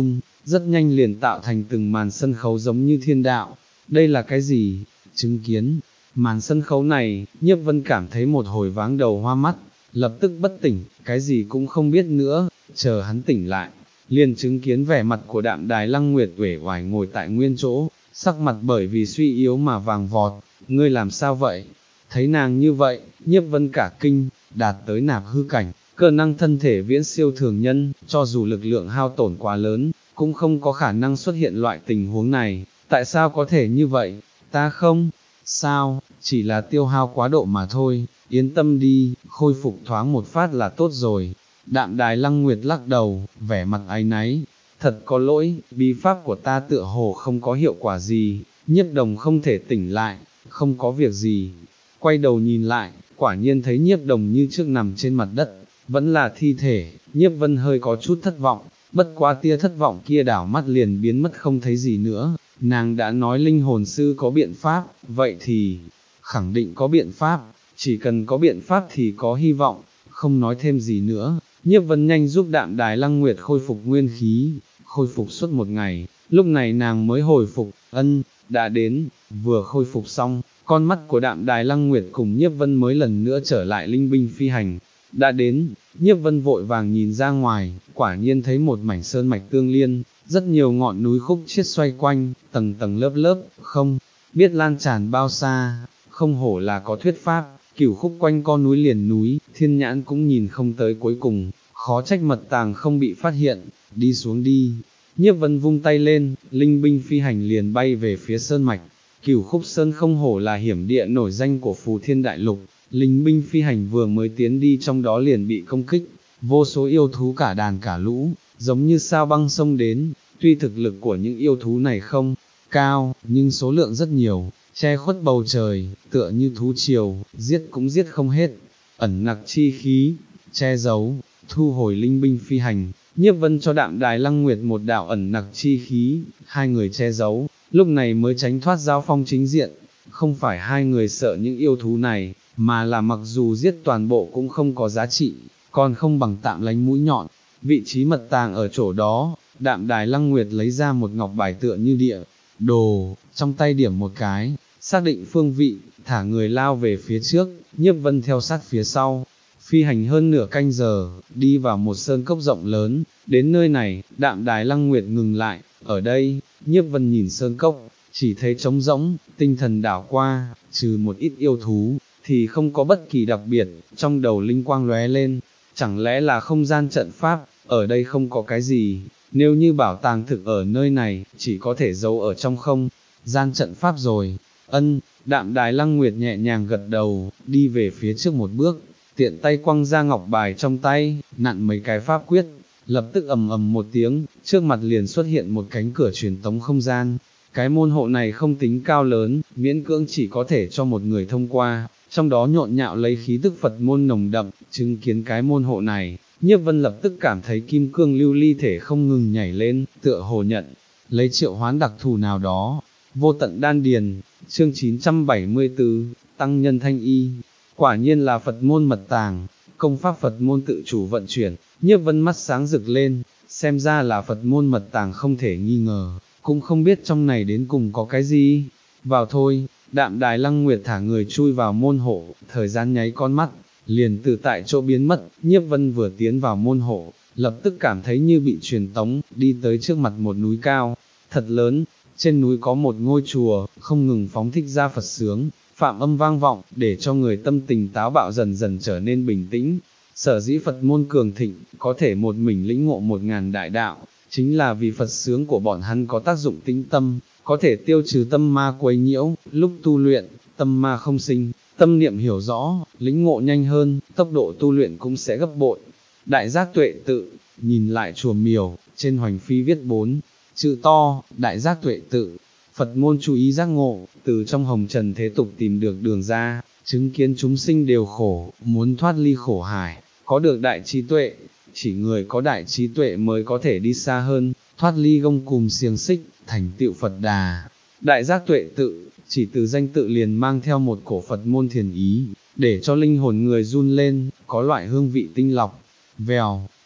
rất nhanh liền tạo thành từng màn sân khấu giống như thiên đạo. Đây là cái gì? Chứng kiến màn sân khấu này, Nhiếp Vân cảm thấy một hồi váng đầu hoa mắt, lập tức bất tỉnh, cái gì cũng không biết nữa, chờ hắn tỉnh lại, liền chứng kiến vẻ mặt của Đạm Đài Lăng Nguyệt uể oải ngồi tại nguyên chỗ, sắc mặt bởi vì suy yếu mà vàng vọt. Ngươi làm sao vậy? Thấy nàng như vậy, Nhiếp Vân cả kinh, đạt tới nạp hư cảnh, cơ năng thân thể viễn siêu thường nhân, cho dù lực lượng hao tổn quá lớn, cũng không có khả năng xuất hiện loại tình huống này, tại sao có thể như vậy? Ta không, sao, chỉ là tiêu hao quá độ mà thôi, yên tâm đi, khôi phục thoáng một phát là tốt rồi. Đạm Đài Lăng Nguyệt lắc đầu, vẻ mặt áy náy, thật có lỗi, bí pháp của ta tựa hồ không có hiệu quả gì, Nhiếp Đồng không thể tỉnh lại, không có việc gì. Quay đầu nhìn lại, quả nhiên thấy Nhiếp Đồng như trước nằm trên mặt đất, vẫn là thi thể. Nhiếp Vân hơi có chút thất vọng, bất quá tia thất vọng kia đảo mắt liền biến mất không thấy gì nữa. Nàng đã nói linh hồn sư có biện pháp, vậy thì, khẳng định có biện pháp, chỉ cần có biện pháp thì có hy vọng, không nói thêm gì nữa. Nhiếp Vân nhanh giúp Đạm Đài Lăng Nguyệt khôi phục nguyên khí, khôi phục suốt một ngày, lúc này nàng mới hồi phục, ân, đã đến, vừa khôi phục xong, con mắt của Đạm Đài Lăng Nguyệt cùng Nhiếp Vân mới lần nữa trở lại linh binh phi hành. Đã đến, Nhiếp Vân vội vàng nhìn ra ngoài, quả nhiên thấy một mảnh sơn mạch tương liên, rất nhiều ngọn núi khúc chiết xoay quanh, tầng tầng lớp lớp, không biết lan tràn bao xa, không hổ là có thuyết pháp, cửu khúc quanh con núi liền núi, thiên nhãn cũng nhìn không tới cuối cùng, khó trách mật tàng không bị phát hiện, đi xuống đi. Nhiếp Vân vung tay lên, linh binh phi hành liền bay về phía sơn mạch. Cửu khúc sơn không hổ là hiểm địa nổi danh của Phù Thiên Đại Lục, linh binh phi hành vừa mới tiến đi trong đó liền bị công kích, vô số yêu thú cả đàn cả lũ, giống như sao băng sông đến. Tuy thực lực của những yêu thú này không cao, nhưng số lượng rất nhiều, che khuất bầu trời, tựa như thú triều, giết cũng giết không hết. Ẩn nặc chi khí, che giấu, thu hồi linh binh phi hành, Nhiếp Vân cho Đạm Đài Lăng Nguyệt một đạo ẩn nặc chi khí, hai người che giấu, lúc này mới tránh thoát giao phong chính diện. Không phải hai người sợ những yêu thú này, mà là mặc dù giết toàn bộ cũng không có giá trị, còn không bằng tạm lánh mũi nhọn. Vị trí mật tàng ở chỗ đó, Đạm Đài Lăng Nguyệt lấy ra một ngọc bài tựa như địa đồ, trong tay điểm một cái, xác định phương vị, thả người lao về phía trước, Nhiếp Vân theo sát phía sau. Phi hành hơn nửa canh giờ, đi vào một sơn cốc rộng lớn, đến nơi này, Đạm Đài Lăng Nguyệt ngừng lại, ở đây, Nhiếp Vân nhìn sơn cốc, chỉ thấy trống rỗng, tinh thần đảo qua, trừ một ít yêu thú, thì không có bất kỳ đặc biệt, trong đầu linh quang lóe lên, chẳng lẽ là không gian trận pháp, ở đây không có cái gì, nếu như bảo tàng thực ở nơi này, chỉ có thể giấu ở trong không gian trận pháp rồi. Ân, Đạm Đài Lăng Nguyệt nhẹ nhàng gật đầu, đi về phía trước một bước, tiện tay quăng ra ngọc bài trong tay, nặn mấy cái pháp quyết, lập tức ầm ầm một tiếng, trước mặt liền xuất hiện một cánh cửa truyền tống không gian. Cái môn hộ này không tính cao lớn, miễn cưỡng chỉ có thể cho một người thông qua, trong đó nhộn nhạo lấy khí tức Phật môn nồng đậm. Chứng kiến cái môn hộ này, Nhiếp Vân lập tức cảm thấy kim cương lưu ly thể không ngừng nhảy lên, tựa hồ nhận lấy triệu hoán đặc thù nào đó. Vô tận đan điền, chương chín trăm bảy mươi tư, tăng nhân thanh y. Quả nhiên là Phật môn mật tàng, công pháp Phật môn tự chủ vận chuyển. Nhiếp Vân mắt sáng rực lên, xem ra là Phật môn mật tàng không thể nghi ngờ, cũng không biết trong này đến cùng có cái gì. Vào thôi. Đạm Đài Lăng Nguyệt thả người chui vào môn hộ, thời gian nháy con mắt, liền từ tại chỗ biến mất. Nhiếp Vân vừa tiến vào môn hộ, lập tức cảm thấy như bị truyền tống, đi tới trước mặt một núi cao, thật lớn. Trên núi có một ngôi chùa, không ngừng phóng thích ra Phật sướng, phạm âm vang vọng, để cho người tâm tình táo bạo dần dần trở nên bình tĩnh. Sở dĩ Phật môn cường thịnh, có thể một mình lĩnh ngộ một ngàn đại đạo, chính là vì Phật sướng của bọn hắn có tác dụng tĩnh tâm, có thể tiêu trừ tâm ma quấy nhiễu. Lúc tu luyện, tâm ma không sinh, tâm niệm hiểu rõ, lĩnh ngộ nhanh hơn, tốc độ tu luyện cũng sẽ gấp bội. Đại giác tuệ tự, nhìn lại chùa miều, trên hoành phi viết bốn chữ to, đại giác tuệ tự. Phật môn chú ý giác ngộ, từ trong hồng trần thế tục tìm được đường ra, chứng kiến chúng sinh đều khổ, muốn thoát ly khổ hải, có được đại trí tuệ. Chỉ người có đại trí tuệ mới có thể đi xa hơn, thoát ly gông cùm xiềng xích, thành tựu Phật đà. Đại giác tuệ tự, chỉ từ danh tự liền mang theo một cổ Phật môn thiền ý, để cho linh hồn người run lên, có loại hương vị tinh lọc. Vèo,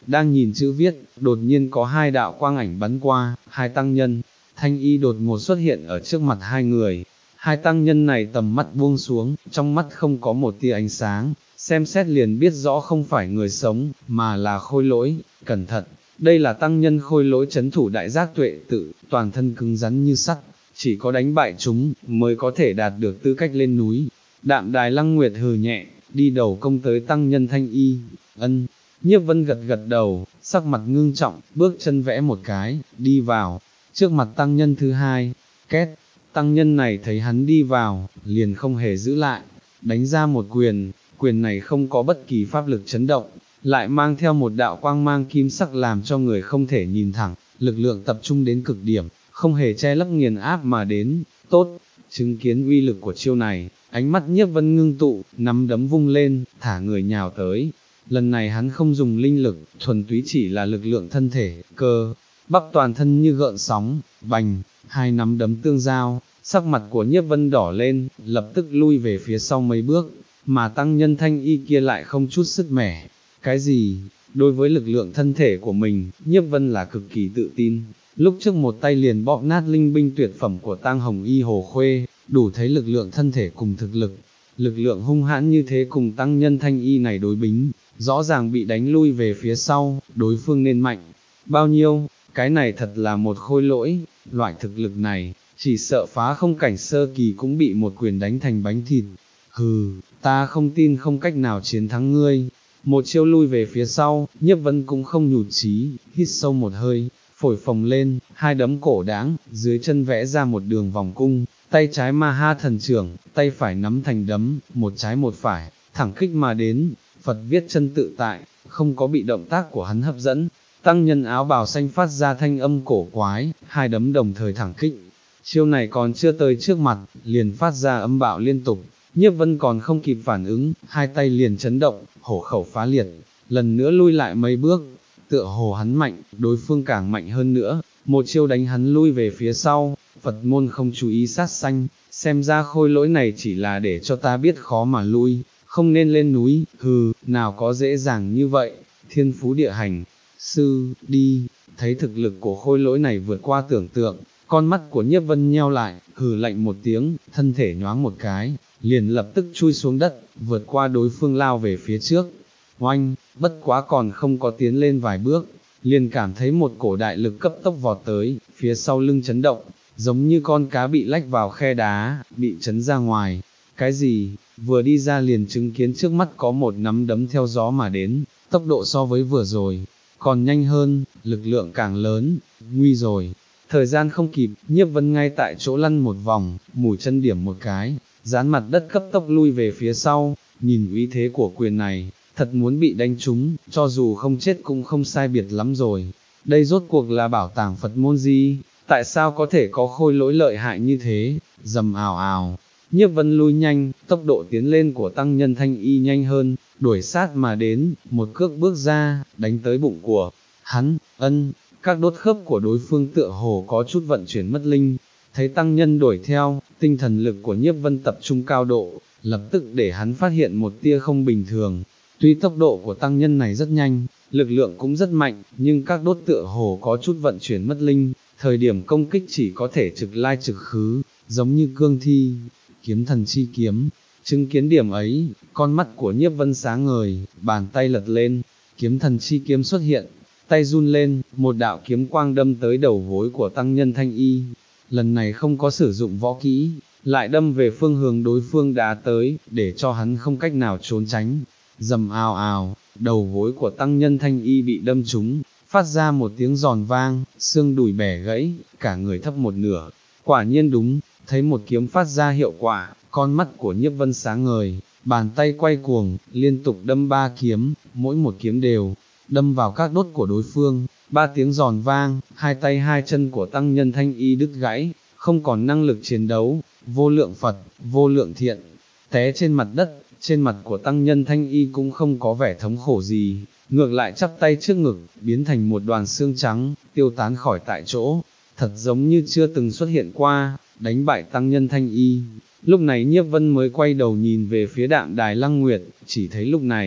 đang nhìn chữ viết, đột nhiên có hai đạo quang ảnh bắn qua, hai tăng nhân, thanh y đột ngột xuất hiện ở trước mặt hai người. Hai tăng nhân này tầm mắt buông xuống, trong mắt không có một tia ánh sáng, xem xét liền biết rõ không phải người sống, mà là khôi lỗi, cẩn thận. Đây là tăng nhân khôi lỗi chấn thủ đại giác tuệ tự, toàn thân cứng rắn như sắt, chỉ có đánh bại chúng, mới có thể đạt được tư cách lên núi. Đạm Đài Lăng Nguyệt hừ nhẹ, đi đầu công tới tăng nhân thanh y, ân, Nhiếp Vân gật gật đầu, sắc mặt ngưng trọng, bước chân vẽ một cái, đi vào, trước mặt tăng nhân thứ hai, két, tăng nhân này thấy hắn đi vào, liền không hề giữ lại, đánh ra một quyền, quyền này không có bất kỳ pháp lực chấn động, lại mang theo một đạo quang mang kim sắc làm cho người không thể nhìn thẳng, lực lượng tập trung đến cực điểm, không hề che lấp nghiền áp mà đến, tốt, chứng kiến uy lực của chiêu này, ánh mắt Nhiếp Vân ngưng tụ, nắm đấm vung lên, thả người nhào tới. Lần này hắn không dùng linh lực, thuần túy chỉ là lực lượng thân thể, cơ, bắp toàn thân như gợn sóng, bành, hai nắm đấm tương giao, sắc mặt của Nhiếp Vân đỏ lên, lập tức lui về phía sau mấy bước, mà tăng nhân thanh y kia lại không chút sức mẻ. Cái gì? Đối với lực lượng thân thể của mình, Nhiếp Vân là cực kỳ tự tin, lúc trước một tay liền bóp nát linh binh tuyệt phẩm của Tang Hồng Y Hồ Khuê, đủ thấy lực lượng thân thể cùng thực lực. Lực lượng hung hãn như thế cùng tăng nhân thanh y này đối bính, rõ ràng bị đánh lui về phía sau, đối phương nên mạnh. Bao nhiêu, cái này thật là một khôi lỗi, loại thực lực này, chỉ sợ phá không cảnh sơ kỳ cũng bị một quyền đánh thành bánh thịt. Hừ, ta không tin không cách nào chiến thắng ngươi. Một chiêu lui về phía sau, Nhiếp Vân cũng không nhụt chí, hít sâu một hơi, phổi phồng lên, hai đấm cổ đáng, dưới chân vẽ ra một đường vòng cung, tay trái ma ha thần trưởng, tay phải nắm thành đấm, một trái một phải, thẳng kích mà đến. Phật viết chân tự tại, không có bị động tác của hắn hấp dẫn, tăng nhân áo bào xanh phát ra thanh âm cổ quái, hai đấm đồng thời thẳng kích. Chiêu này còn chưa tới trước mặt, liền phát ra âm bạo liên tục, Nhiếp Vân còn không kịp phản ứng, hai tay liền chấn động, hổ khẩu phá liệt, lần nữa lui lại mấy bước, tựa hồ hắn mạnh, đối phương càng mạnh hơn nữa, một chiêu đánh hắn lui về phía sau. Phật môn không chú ý sát sanh, xem ra khôi lỗi này chỉ là để cho ta biết khó mà lui, không nên lên núi, hừ, nào có dễ dàng như vậy, thiên phú địa hành, sư, đi, thấy thực lực của khôi lỗi này vượt qua tưởng tượng, con mắt của Nhiếp Vân nheo lại, hừ lạnh một tiếng, thân thể nhoáng một cái, liền lập tức chui xuống đất, vượt qua đối phương lao về phía trước, oanh, bất quá còn không có tiến lên vài bước, liền cảm thấy một cổ đại lực cấp tốc vọt tới, phía sau lưng chấn động, giống như con cá bị lách vào khe đá, bị chấn ra ngoài. Cái gì? Vừa đi ra liền chứng kiến trước mắt có một nắm đấm theo gió mà đến, tốc độ so với vừa rồi, còn nhanh hơn, lực lượng càng lớn, nguy rồi. Thời gian không kịp, Nhiếp Vân ngay tại chỗ lăn một vòng, mũi chân điểm một cái, dán mặt đất cấp tốc lui về phía sau, nhìn uy thế của quyền này, thật muốn bị đánh trúng, cho dù không chết cũng không sai biệt lắm rồi. Đây rốt cuộc là bảo tàng Phật môn gì? Tại sao có thể có khôi lỗi lợi hại như thế? Dầm ào ào, Nhiếp Vân lui nhanh, tốc độ tiến lên của tăng nhân thanh y nhanh hơn, đuổi sát mà đến, một cước bước ra, đánh tới bụng của hắn, ân, các đốt khớp của đối phương tựa hồ có chút vận chuyển mất linh, thấy tăng nhân đuổi theo, tinh thần lực của Nhiếp Vân tập trung cao độ, lập tức để hắn phát hiện một tia không bình thường. Tuy tốc độ của tăng nhân này rất nhanh, lực lượng cũng rất mạnh, nhưng các đốt tựa hồ có chút vận chuyển mất linh, thời điểm công kích chỉ có thể trực lai trực khứ, giống như cương thi, kiếm thần chi kiếm. Chứng kiến điểm ấy, con mắt của Nhiếp Vân sáng ngời, bàn tay lật lên, kiếm thần chi kiếm xuất hiện, tay run lên, một đạo kiếm quang đâm tới đầu gối của tăng nhân thanh y. Lần này không có sử dụng võ kỹ, lại đâm về phương hướng đối phương đá tới, để cho hắn không cách nào trốn tránh. Dầm ào ào, đầu gối của tăng nhân thanh y bị đâm trúng, phát ra một tiếng giòn vang, xương đùi bẻ gãy, cả người thấp một nửa. Quả nhiên đúng, thấy một kiếm phát ra hiệu quả, con mắt của Nhiếp Vân sáng ngời, bàn tay quay cuồng, liên tục đâm ba kiếm, mỗi một kiếm đều đâm vào các đốt của đối phương. Ba tiếng giòn vang, hai tay hai chân của tăng nhân thanh y đứt gãy, không còn năng lực chiến đấu, vô lượng Phật, vô lượng thiện, té trên mặt đất. Trên mặt của tăng nhân thanh y cũng không có vẻ thống khổ gì, ngược lại chắp tay trước ngực, biến thành một đoàn xương trắng, tiêu tán khỏi tại chỗ, thật giống như chưa từng xuất hiện qua, đánh bại tăng nhân thanh y. Lúc này Nhiếp Vân mới quay đầu nhìn về phía Đạm Đài Lăng Nguyệt, chỉ thấy lúc này,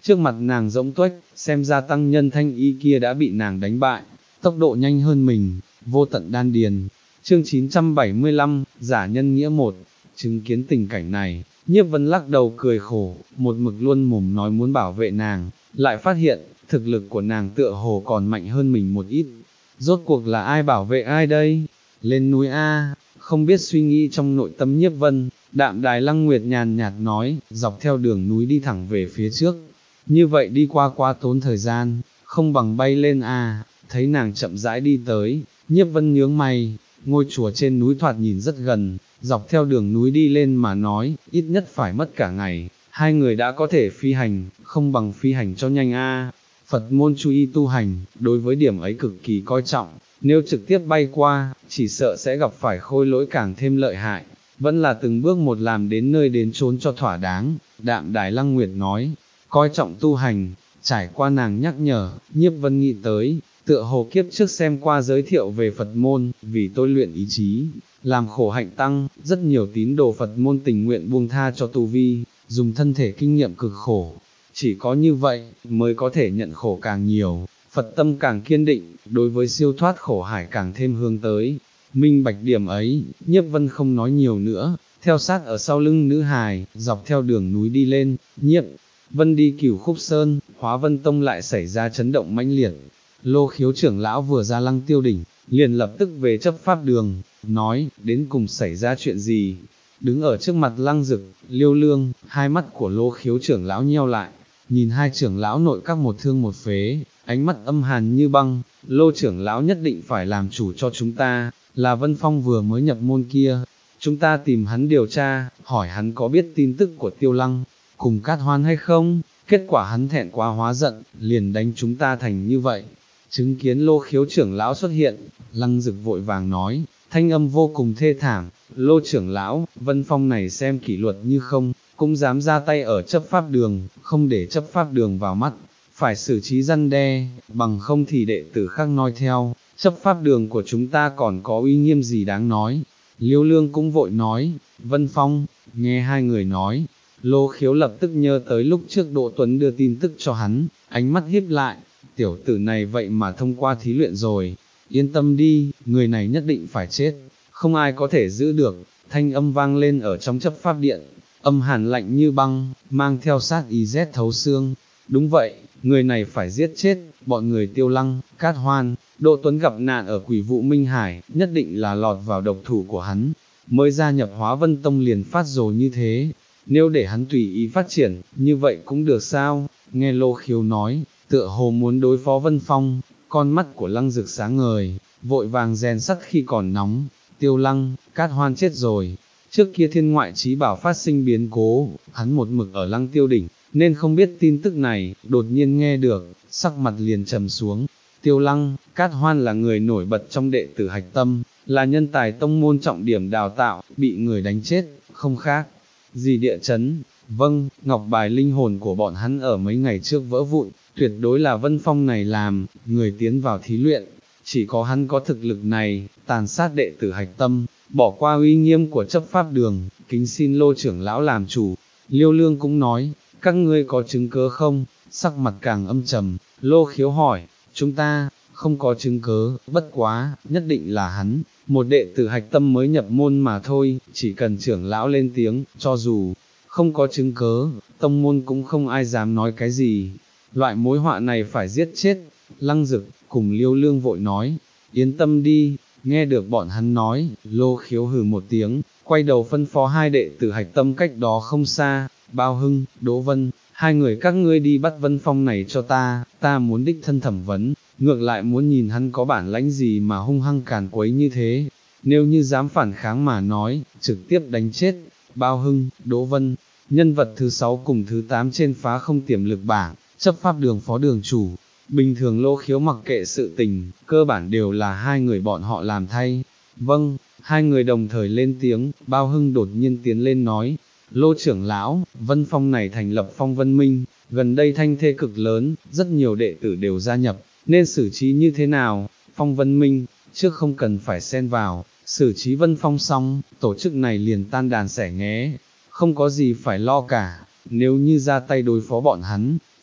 trước mặt nàng rỗng tuếch, xem ra tăng nhân thanh y kia đã bị nàng đánh bại, tốc độ nhanh hơn mình, vô tận đan điền. Chương chín trăm bảy mươi lăm, giả nhân nghĩa một, chứng kiến tình cảnh này, Nhiếp Vân lắc đầu cười khổ, một mực luôn mồm nói muốn bảo vệ nàng, lại phát hiện, thực lực của nàng tựa hồ còn mạnh hơn mình một ít. Rốt cuộc là ai bảo vệ ai đây? Lên núi A, không biết suy nghĩ trong nội tâm Nhiếp Vân, Đạm Đài Lăng Nguyệt nhàn nhạt nói, dọc theo đường núi đi thẳng về phía trước. Như vậy đi qua quá tốn thời gian, không bằng bay lên A. Thấy nàng chậm rãi đi tới, Nhiếp Vân nhướng mày, ngôi chùa trên núi thoạt nhìn rất gần, dọc theo đường núi đi lên mà nói, ít nhất phải mất cả ngày, hai người đã có thể phi hành, không bằng phi hành cho nhanh a. Phật môn chú ý tu hành, đối với điểm ấy cực kỳ coi trọng, nếu trực tiếp bay qua, chỉ sợ sẽ gặp phải khôi lỗi càng thêm lợi hại, vẫn là từng bước một làm đến nơi đến chốn cho thỏa đáng. Đạm Đài Lăng Nguyệt nói, coi trọng tu hành, trải qua nàng nhắc nhở, Nhiếp Vân nghĩ tới, tựa hồ kiếp trước xem qua giới thiệu về Phật môn, vì tôi luyện ý chí, làm khổ hạnh tăng, rất nhiều tín đồ Phật môn tình nguyện buông tha cho tu vi, dùng thân thể kinh nghiệm cực khổ. Chỉ có như vậy, mới có thể nhận khổ càng nhiều, Phật tâm càng kiên định, đối với siêu thoát khổ hải càng thêm hướng tới. Minh bạch điểm ấy, Nhiếp Vân không nói nhiều nữa, theo sát ở sau lưng nữ hài, dọc theo đường núi đi lên. Nhiếp Vân đi Cửu Khúc Sơn, Hóa Vân Tông lại xảy ra chấn động mãnh liệt. Lô Khiếu trưởng lão vừa ra Lăng Tiêu đỉnh, liền lập tức về chấp pháp đường, nói, đến cùng xảy ra chuyện gì. Đứng ở trước mặt Lăng Dực, Liêu Lương, hai mắt của Lô Khiếu trưởng lão nheo lại, nhìn hai trưởng lão nội các một thương một phế, ánh mắt âm hàn như băng. Lô trưởng lão nhất định phải làm chủ cho chúng ta, là Vân Phong vừa mới nhập môn kia, chúng ta tìm hắn điều tra, hỏi hắn có biết tin tức của Tiêu Lăng cùng Cát Hoan hay không, kết quả hắn thẹn quá hóa giận, liền đánh chúng ta thành như vậy. Chứng kiến Lô Khiếu trưởng lão xuất hiện, Lăng Dực vội vàng nói, thanh âm vô cùng thê thảm, Lô trưởng lão, Vân Phong này xem kỷ luật như không, cũng dám ra tay ở chấp pháp đường, không để chấp pháp đường vào mắt, phải xử trí răn đe, bằng không thì đệ tử khác noi theo, chấp pháp đường của chúng ta còn có uy nghiêm gì đáng nói. Liêu Lương cũng vội nói, Vân Phong, nghe hai người nói, Lô Khiếu lập tức nhớ tới lúc trước Đỗ Tuấn đưa tin tức cho hắn, ánh mắt híp lại, tiểu tử này vậy mà thông qua thí luyện rồi, yên tâm đi, người này nhất định phải chết, không ai có thể giữ được. Thanh âm vang lên ở trong chấp pháp điện, âm hàn lạnh như băng, mang theo sát ý rét thấu xương. Đúng vậy, người này phải giết chết, bọn người Tiêu Lăng, Cát Hoan, Đỗ Tuấn gặp nạn ở Quỷ Vụ Minh Hải, nhất định là lọt vào độc thủ của hắn, mới gia nhập Hóa Vân Tông liền phát rồ như thế. Nếu để hắn tùy ý phát triển, như vậy cũng được sao? Nghe Lô Khiếu nói, tựa hồ muốn đối phó Vân Phong, con mắt của Lăng Dực sáng ngời, vội vàng rèn sắt khi còn nóng. Tiêu Lăng, Cát Hoan chết rồi, trước kia thiên ngoại trí bảo phát sinh biến cố, hắn một mực ở Lăng Tiêu đỉnh, nên không biết tin tức này, đột nhiên nghe được, sắc mặt liền trầm xuống. Tiêu Lăng, Cát Hoan là người nổi bật trong đệ tử Hạch Tâm, là nhân tài tông môn trọng điểm đào tạo, bị người đánh chết, không khác gì địa chấn. Vâng, ngọc bài linh hồn của bọn hắn ở mấy ngày trước vỡ vụn, tuyệt đối là Vân Phong này làm, người tiến vào thí luyện, chỉ có hắn có thực lực này, tàn sát đệ tử Hạch Tâm, bỏ qua uy nghiêm của chấp pháp đường, kính xin Lô trưởng lão làm chủ. Liêu Lương cũng nói, các ngươi có chứng cớ không? Sắc mặt càng âm trầm, Lô Khiếu hỏi, chúng ta, không có chứng cớ, bất quá, nhất định là hắn, một đệ tử Hạch Tâm mới nhập môn mà thôi, chỉ cần trưởng lão lên tiếng, cho dù không có chứng cớ, tông môn cũng không ai dám nói cái gì. Loại mối họa này phải giết chết. Lăng Dực cùng Liêu Lương vội nói, yên tâm đi. Nghe được bọn hắn nói, Lô Khiếu hừ một tiếng, quay đầu phân phó hai đệ tử Hạch Tâm cách đó không xa, Bao Hưng, Đỗ Vân, hai người các ngươi đi bắt Vân Phong này cho ta, ta muốn đích thân thẩm vấn, ngược lại muốn nhìn hắn có bản lãnh gì mà hung hăng càn quấy như thế, nếu như dám phản kháng mà nói, trực tiếp đánh chết. Bao Hưng, Đỗ Vân, nhân vật thứ sáu cùng thứ tám trên phá không tiềm lực bảng, chấp pháp đường phó đường chủ. Bình thường Lô Khiếu mặc kệ sự tình, cơ bản đều là hai người bọn họ làm thay. Vâng, hai người đồng thời lên tiếng. Bao Hưng đột nhiên tiến lên nói, Lô trưởng lão, Vân Phong này thành lập Phong Vân Minh, gần đây thanh thế cực lớn, rất nhiều đệ tử đều gia nhập, nên xử trí như thế nào? Phong Vân Minh, trước không cần phải xen vào, xử trí Vân Phong xong, tổ chức này liền tan đàn xẻ nghé, không có gì phải lo cả, nếu như ra tay đối phó bọn hắn,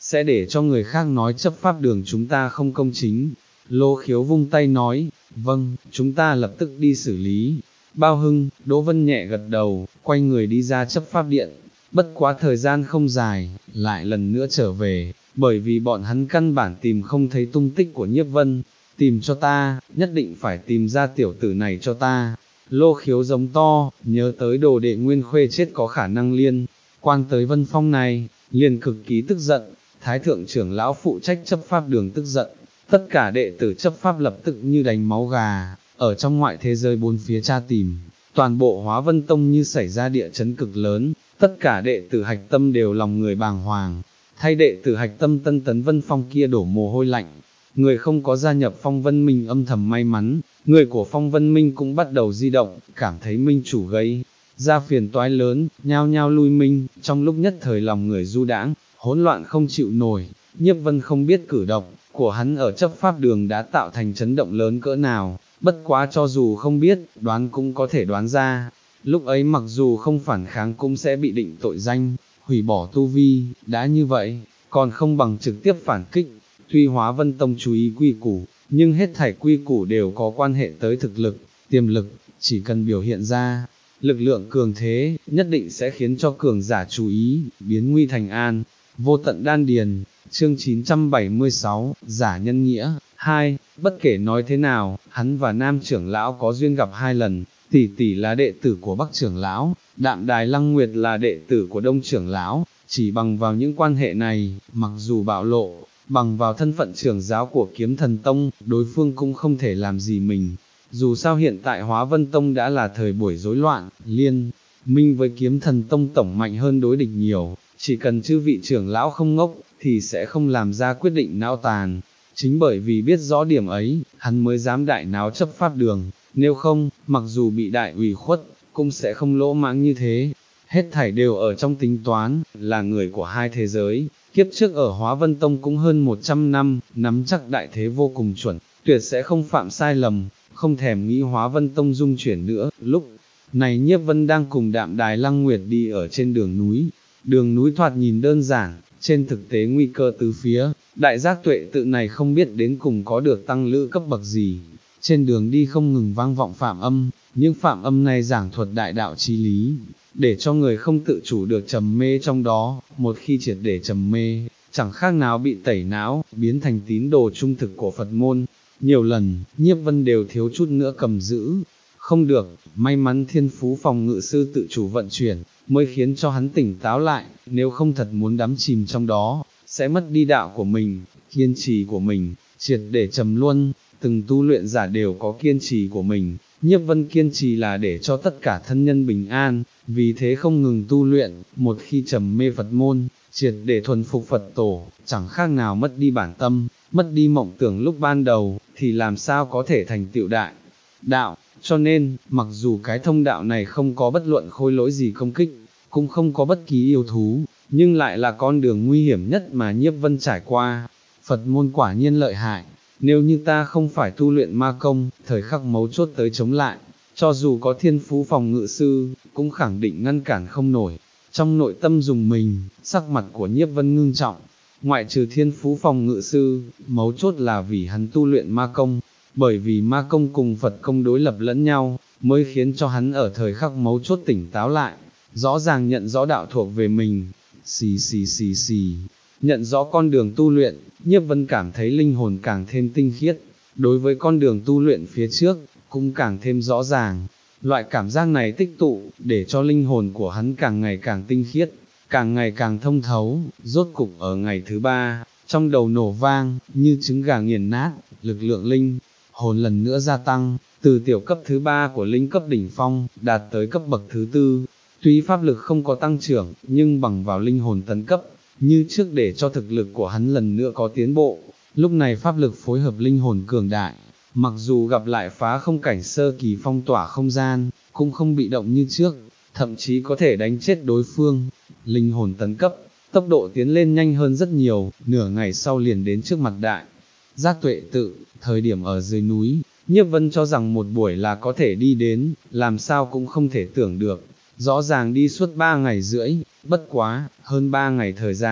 sẽ để cho người khác nói chấp pháp đường chúng ta không công chính. Lô Khiếu vung tay nói, vâng, chúng ta lập tức đi xử lý. Bao Hưng, Đỗ Vân nhẹ gật đầu, quay người đi ra chấp pháp điện. Bất quá thời gian không dài, lại lần nữa trở về, bởi vì bọn hắn căn bản tìm không thấy tung tích của Nhiếp Vân. Tìm cho ta, nhất định phải tìm ra tiểu tử này cho ta. Lô Khiếu giống to, nhớ tới đồ đệ Nguyên Khuê chết có khả năng liên quan tới Vân Phong này, liền cực kỳ tức giận. Thái thượng trưởng lão phụ trách chấp pháp đường tức giận, tất cả đệ tử chấp pháp lập tức như đánh máu gà, ở trong ngoại thế giới bốn phía tra tìm, toàn bộ Hóa Vân Tông như xảy ra địa chấn cực lớn, tất cả đệ tử hạch tâm đều lòng người bàng hoàng, thay đệ tử hạch tâm Tân Tấn Vân Phong kia đổ mồ hôi lạnh. Người không có gia nhập Phong Vân Minh âm thầm may mắn, người của Phong Vân Minh cũng bắt đầu di động, cảm thấy minh chủ gây ra phiền toái lớn, nhao nhao lui minh, trong lúc nhất thời lòng người du đãng, hỗn loạn không chịu nổi. Nhiếp Vân không biết cử động của hắn ở chấp pháp đường đã tạo thành chấn động lớn cỡ nào, bất quá cho dù không biết, đoán cũng có thể đoán ra. Lúc ấy mặc dù không phản kháng cũng sẽ bị định tội danh, hủy bỏ tu vi, đã như vậy, còn không bằng trực tiếp phản kích. Tuy Hóa Vân Tông chú ý quy củ, nhưng hết thảy quy củ đều có quan hệ tới thực lực, tiềm lực, chỉ cần biểu hiện ra lực lượng cường thế, nhất định sẽ khiến cho cường giả chú ý, biến nguy thành an. Vô tận đan điền, chương chín trăm bảy mươi sáu, giả nhân nghĩa, hai, bất kể nói thế nào, hắn và nam trưởng lão có duyên gặp hai lần, tỷ tỷ là đệ tử của Bắc trưởng lão, Đạm Đài Lăng Nguyệt là đệ tử của Đông trưởng lão, chỉ bằng vào những quan hệ này, mặc dù bạo lộ, bằng vào thân phận trưởng giáo của Kiếm Thần Tông, đối phương cũng không thể làm gì mình. Dù sao hiện tại Hóa Vân Tông đã là thời buổi rối loạn, liên minh với Kiếm Thần Tông tổng mạnh hơn đối địch nhiều, chỉ cần chư vị trưởng lão không ngốc, thì sẽ không làm ra quyết định não tàn. Chính bởi vì biết rõ điểm ấy, hắn mới dám đại náo chấp pháp đường, nếu không, mặc dù bị đại ủy khuất, cũng sẽ không lỗ mãng như thế. Hết thảy đều ở trong tính toán, là người của hai thế giới, kiếp trước ở Hóa Vân Tông cũng hơn một trăm năm, nắm chắc đại thế vô cùng chuẩn, tuyệt sẽ không phạm sai lầm, không thèm nghĩ Hóa Vân Tông dung chuyển nữa. Lúc này Nhiếp Vân đang cùng Đạm Đài Lăng Nguyệt đi ở trên đường núi, đường núi thoạt nhìn đơn giản, trên thực tế nguy cơ tứ phía, đại giác tuệ tự này không biết đến cùng có được tăng lữ cấp bậc gì. Trên đường đi không ngừng vang vọng phạm âm, những phạm âm này giảng thuật đại đạo chí lý, để cho người không tự chủ được trầm mê trong đó, một khi triệt để trầm mê, chẳng khác nào bị tẩy não, biến thành tín đồ trung thực của Phật môn. Nhiều lần, Nhiếp Vân đều thiếu chút nữa cầm giữ, không được, may mắn thiên phú phòng ngự sư tự chủ vận chuyển, mới khiến cho hắn tỉnh táo lại, nếu không thật muốn đắm chìm trong đó, sẽ mất đi đạo của mình, kiên trì của mình, triệt để trầm luân. Từng tu luyện giả đều có kiên trì của mình, Nhiếp Vân kiên trì là để cho tất cả thân nhân bình an, vì thế không ngừng tu luyện, một khi trầm mê Phật môn, triệt để thuần phục Phật tổ, chẳng khác nào mất đi bản tâm, mất đi mộng tưởng lúc ban đầu, thì làm sao có thể thành tựu đại đạo. Cho nên, mặc dù cái thông đạo này không có bất luận khôi lỗi gì công kích, cũng không có bất kỳ yêu thú, nhưng lại là con đường nguy hiểm nhất mà Nhiếp Vân trải qua. Phật môn quả nhiên lợi hại, nếu như ta không phải tu luyện ma công, thời khắc mấu chốt tới chống lại, cho dù có thiên phú phòng ngự sư, cũng khẳng định ngăn cản không nổi. Trong nội tâm dùng mình, sắc mặt của Nhiếp Vân ngưng trọng, ngoại trừ thiên phú phòng ngự sư, mấu chốt là vì hắn tu luyện ma công, bởi vì ma công cùng Phật công đối lập lẫn nhau, mới khiến cho hắn ở thời khắc mấu chốt tỉnh táo lại, rõ ràng nhận rõ đạo thuộc về mình. Xì xì xì xì, nhận rõ con đường tu luyện, Nhiếp Vân cảm thấy linh hồn càng thêm tinh khiết, đối với con đường tu luyện phía trước, cũng càng thêm rõ ràng. Loại cảm giác này tích tụ, để cho linh hồn của hắn càng ngày càng tinh khiết, càng ngày càng thông thấu. Rốt cục ở ngày thứ ba, trong đầu nổ vang, như trứng gà nghiền nát, lực lượng linh hồn lần nữa gia tăng, từ tiểu cấp thứ ba của linh cấp đỉnh phong, đạt tới cấp bậc thứ tư. Tuy pháp lực không có tăng trưởng, nhưng bằng vào linh hồn tấn cấp, như trước để cho thực lực của hắn lần nữa có tiến bộ. Lúc này pháp lực phối hợp linh hồn cường đại, mặc dù gặp lại phá không cảnh sơ kỳ phong tỏa không gian, cũng không bị động như trước, thậm chí có thể đánh chết đối phương. Linh hồn tấn cấp, tốc độ tiến lên nhanh hơn rất nhiều, nửa ngày sau liền đến trước mặt đại giác tuệ tự. Thời điểm ở dưới núi, Nhiếp Vân cho rằng một buổi là có thể đi đến, làm sao cũng không thể tưởng được, rõ ràng đi suốt ba ngày rưỡi. Bất quá, hơn ba ngày thời gian,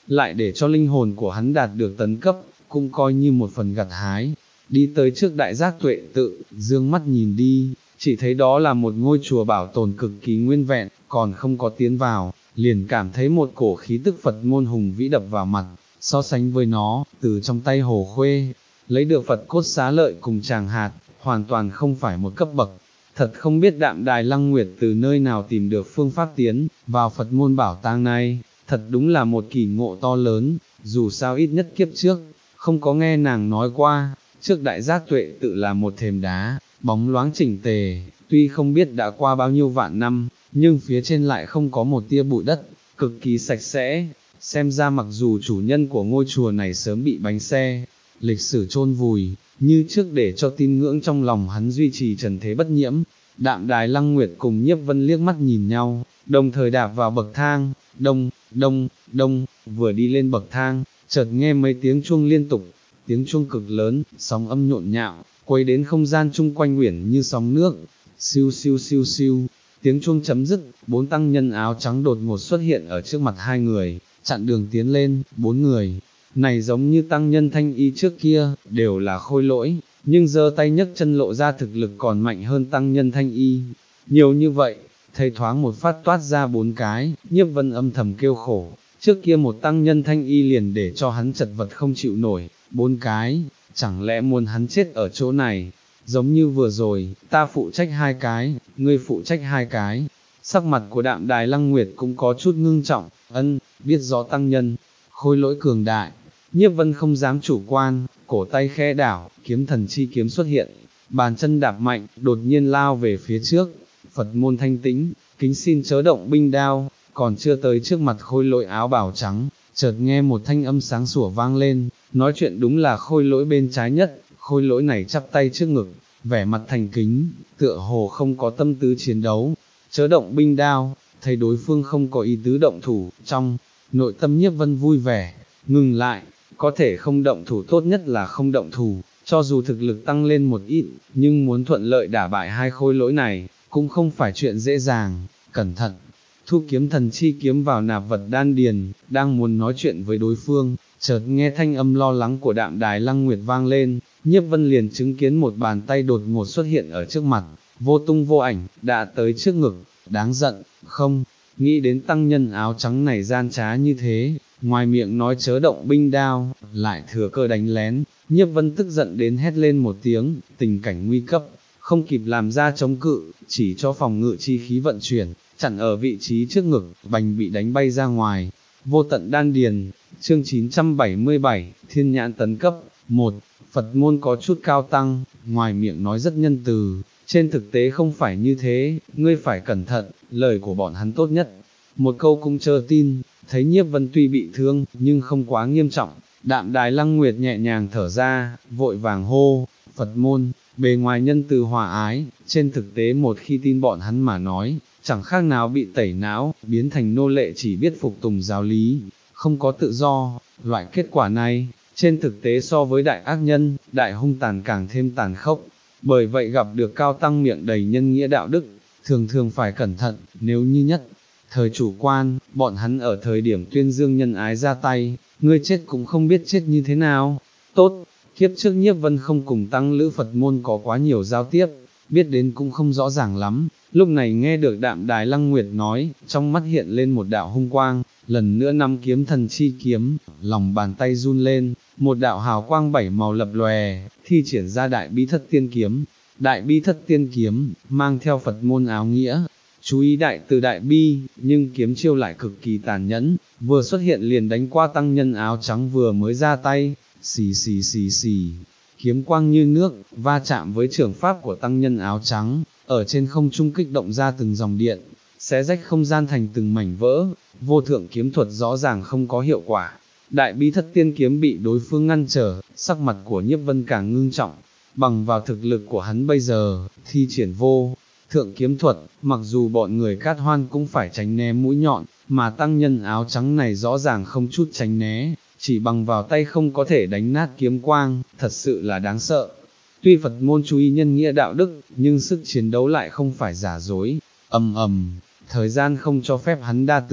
lại để cho linh hồn của hắn đạt được tấn cấp, cũng coi như một phần gặt hái. Đi tới trước đại giác tuệ tự, dương mắt nhìn đi, chỉ thấy đó là một ngôi chùa bảo tồn cực kỳ nguyên vẹn, còn không có tiến vào, liền cảm thấy một cổ khí tức Phật môn hùng vĩ đập vào mặt, so sánh với nó, từ trong tay Hồ Khuê, lấy được Phật cốt xá lợi cùng tràng hạt, hoàn toàn không phải một cấp bậc. Thật không biết Đạm Đài Lăng Nguyệt từ nơi nào tìm được phương pháp tiến vào Phật môn bảo tàng này, thật đúng là một kỳ ngộ to lớn, dù sao ít nhất kiếp trước, không có nghe nàng nói qua, trước đại giác tuệ tự là một thềm đá, bóng loáng chỉnh tề, tuy không biết đã qua bao nhiêu vạn năm, nhưng phía trên lại không có một tia bụi đất, cực kỳ sạch sẽ, xem ra mặc dù chủ nhân của ngôi chùa này sớm bị bánh xe, lịch sử chôn vùi, như trước để cho tin ngưỡng trong lòng hắn duy trì trần thế bất nhiễm. Đạm Đài Lăng Nguyệt cùng Nhiếp Vân liếc mắt nhìn nhau, đồng thời đạp vào bậc thang, đông, đông, đông, vừa đi lên bậc thang, chợt nghe mấy tiếng chuông liên tục, tiếng chuông cực lớn, sóng âm nhộn nhạo, quấy đến không gian chung quanh uyển như sóng nước, siêu siêu siêu siêu, tiếng chuông chấm dứt, bốn tăng nhân áo trắng đột ngột xuất hiện ở trước mặt hai người, chặn đường tiến lên, bốn người, này giống như tăng nhân Thanh Y trước kia, đều là khôi lỗi, nhưng giơ tay nhấc chân lộ ra thực lực còn mạnh hơn tăng nhân Thanh Y, nhiều như vậy, thấy thoáng một phát toát ra bốn cái, Nhiếp Vân âm thầm kêu khổ, trước kia một tăng nhân Thanh Y liền để cho hắn chật vật không chịu nổi, bốn cái, chẳng lẽ muốn hắn chết ở chỗ này, giống như vừa rồi, ta phụ trách hai cái, ngươi phụ trách hai cái. Sắc mặt của Đạm Đài Lăng Nguyệt cũng có chút ngưng trọng, ân, biết rõ tăng nhân, khôi lỗi cường đại. Nhiếp Vân không dám chủ quan, cổ tay khe đảo, kiếm thần chi kiếm xuất hiện, bàn chân đạp mạnh, đột nhiên lao về phía trước, Phật môn thanh tĩnh, kính xin chớ động binh đao, còn chưa tới trước mặt khôi lỗi áo bào trắng, chợt nghe một thanh âm sáng sủa vang lên, nói chuyện đúng là khôi lỗi bên trái nhất, khôi lỗi này chắp tay trước ngực, vẻ mặt thành kính, tựa hồ không có tâm tư chiến đấu, chớ động binh đao, thấy đối phương không có ý tứ động thủ, trong nội tâm Nhiếp Vân vui vẻ, ngừng lại, có thể không động thủ tốt nhất là không động thủ, cho dù thực lực tăng lên một ít, nhưng muốn thuận lợi đả bại hai khôi lỗi này, cũng không phải chuyện dễ dàng, cẩn thận. Thu kiếm thần chi kiếm vào nạp vật đan điền, đang muốn nói chuyện với đối phương, chợt nghe thanh âm lo lắng của Đạm Đài Lăng Nguyệt vang lên, Nhiếp Vân liền chứng kiến một bàn tay đột ngột xuất hiện ở trước mặt, vô tung vô ảnh, đã tới trước ngực, đáng giận, không, nghĩ đến tăng nhân áo trắng này gian trá như thế, ngoài miệng nói chớ động binh đao, lại thừa cơ đánh lén, Nhiếp Vân tức giận đến hét lên một tiếng, tình cảnh nguy cấp, không kịp làm ra chống cự, chỉ cho phòng ngự chi khí vận chuyển, chặn ở vị trí trước ngực, bành bị đánh bay ra ngoài. Vô tận đan điền, chương chín trăm bảy mươi bảy, thiên nhãn tấn cấp, một, Phật môn có chút cao tăng, ngoài miệng nói rất nhân từ, trên thực tế không phải như thế, ngươi phải cẩn thận, lời của bọn hắn tốt nhất. Một câu cũng chớ tin, thấy Nhiếp Vân tuy bị thương, nhưng không quá nghiêm trọng, Đạm Đài Lăng Nguyệt nhẹ nhàng thở ra, vội vàng hô, Phật môn, bề ngoài nhân từ hòa ái, trên thực tế một khi tin bọn hắn mà nói, chẳng khác nào bị tẩy não, biến thành nô lệ chỉ biết phục tùng giáo lý, không có tự do, loại kết quả này, trên thực tế so với đại ác nhân, đại hung tàn càng thêm tàn khốc, bởi vậy gặp được cao tăng miệng đầy nhân nghĩa đạo đức, thường thường phải cẩn thận, nếu như nhất, thời chủ quan, bọn hắn ở thời điểm tuyên dương nhân ái ra tay, ngươi chết cũng không biết chết như thế nào, tốt. Kiếp trước Nhiếp Vân không cùng tăng lữ Phật môn có quá nhiều giao tiếp, biết đến cũng không rõ ràng lắm, lúc này nghe được Đạm Đài Lăng Nguyệt nói, trong mắt hiện lên một đạo hung quang, lần nữa nắm kiếm thần chi kiếm, lòng bàn tay run lên, một đạo hào quang bảy màu lập lòe, thi triển ra đại bi thất tiên kiếm, đại bi thất tiên kiếm, mang theo Phật môn áo nghĩa. Chú ý đại từ đại bi, nhưng kiếm chiêu lại cực kỳ tàn nhẫn, vừa xuất hiện liền đánh qua tăng nhân áo trắng vừa mới ra tay, xì xì xì xì, kiếm quang như nước, va chạm với trường pháp của tăng nhân áo trắng, ở trên không trung kích động ra từng dòng điện, xé rách không gian thành từng mảnh vỡ, vô thượng kiếm thuật rõ ràng không có hiệu quả. Đại bi thất tiên kiếm bị đối phương ngăn trở, sắc mặt của Nhiếp Vân càng ngưng trọng, bằng vào thực lực của hắn bây giờ, thi triển vô thượng kiếm thuật, mặc dù bọn người Cát Hoan cũng phải tránh né mũi nhọn, mà tăng nhân áo trắng này rõ ràng không chút tránh né, chỉ bằng vào tay không có thể đánh nát kiếm quang, thật sự là đáng sợ. Tuy Phật môn chú ý nhân nghĩa đạo đức, nhưng sức chiến đấu lại không phải giả dối, ầm ầm, thời gian không cho phép hắn đa tưởng,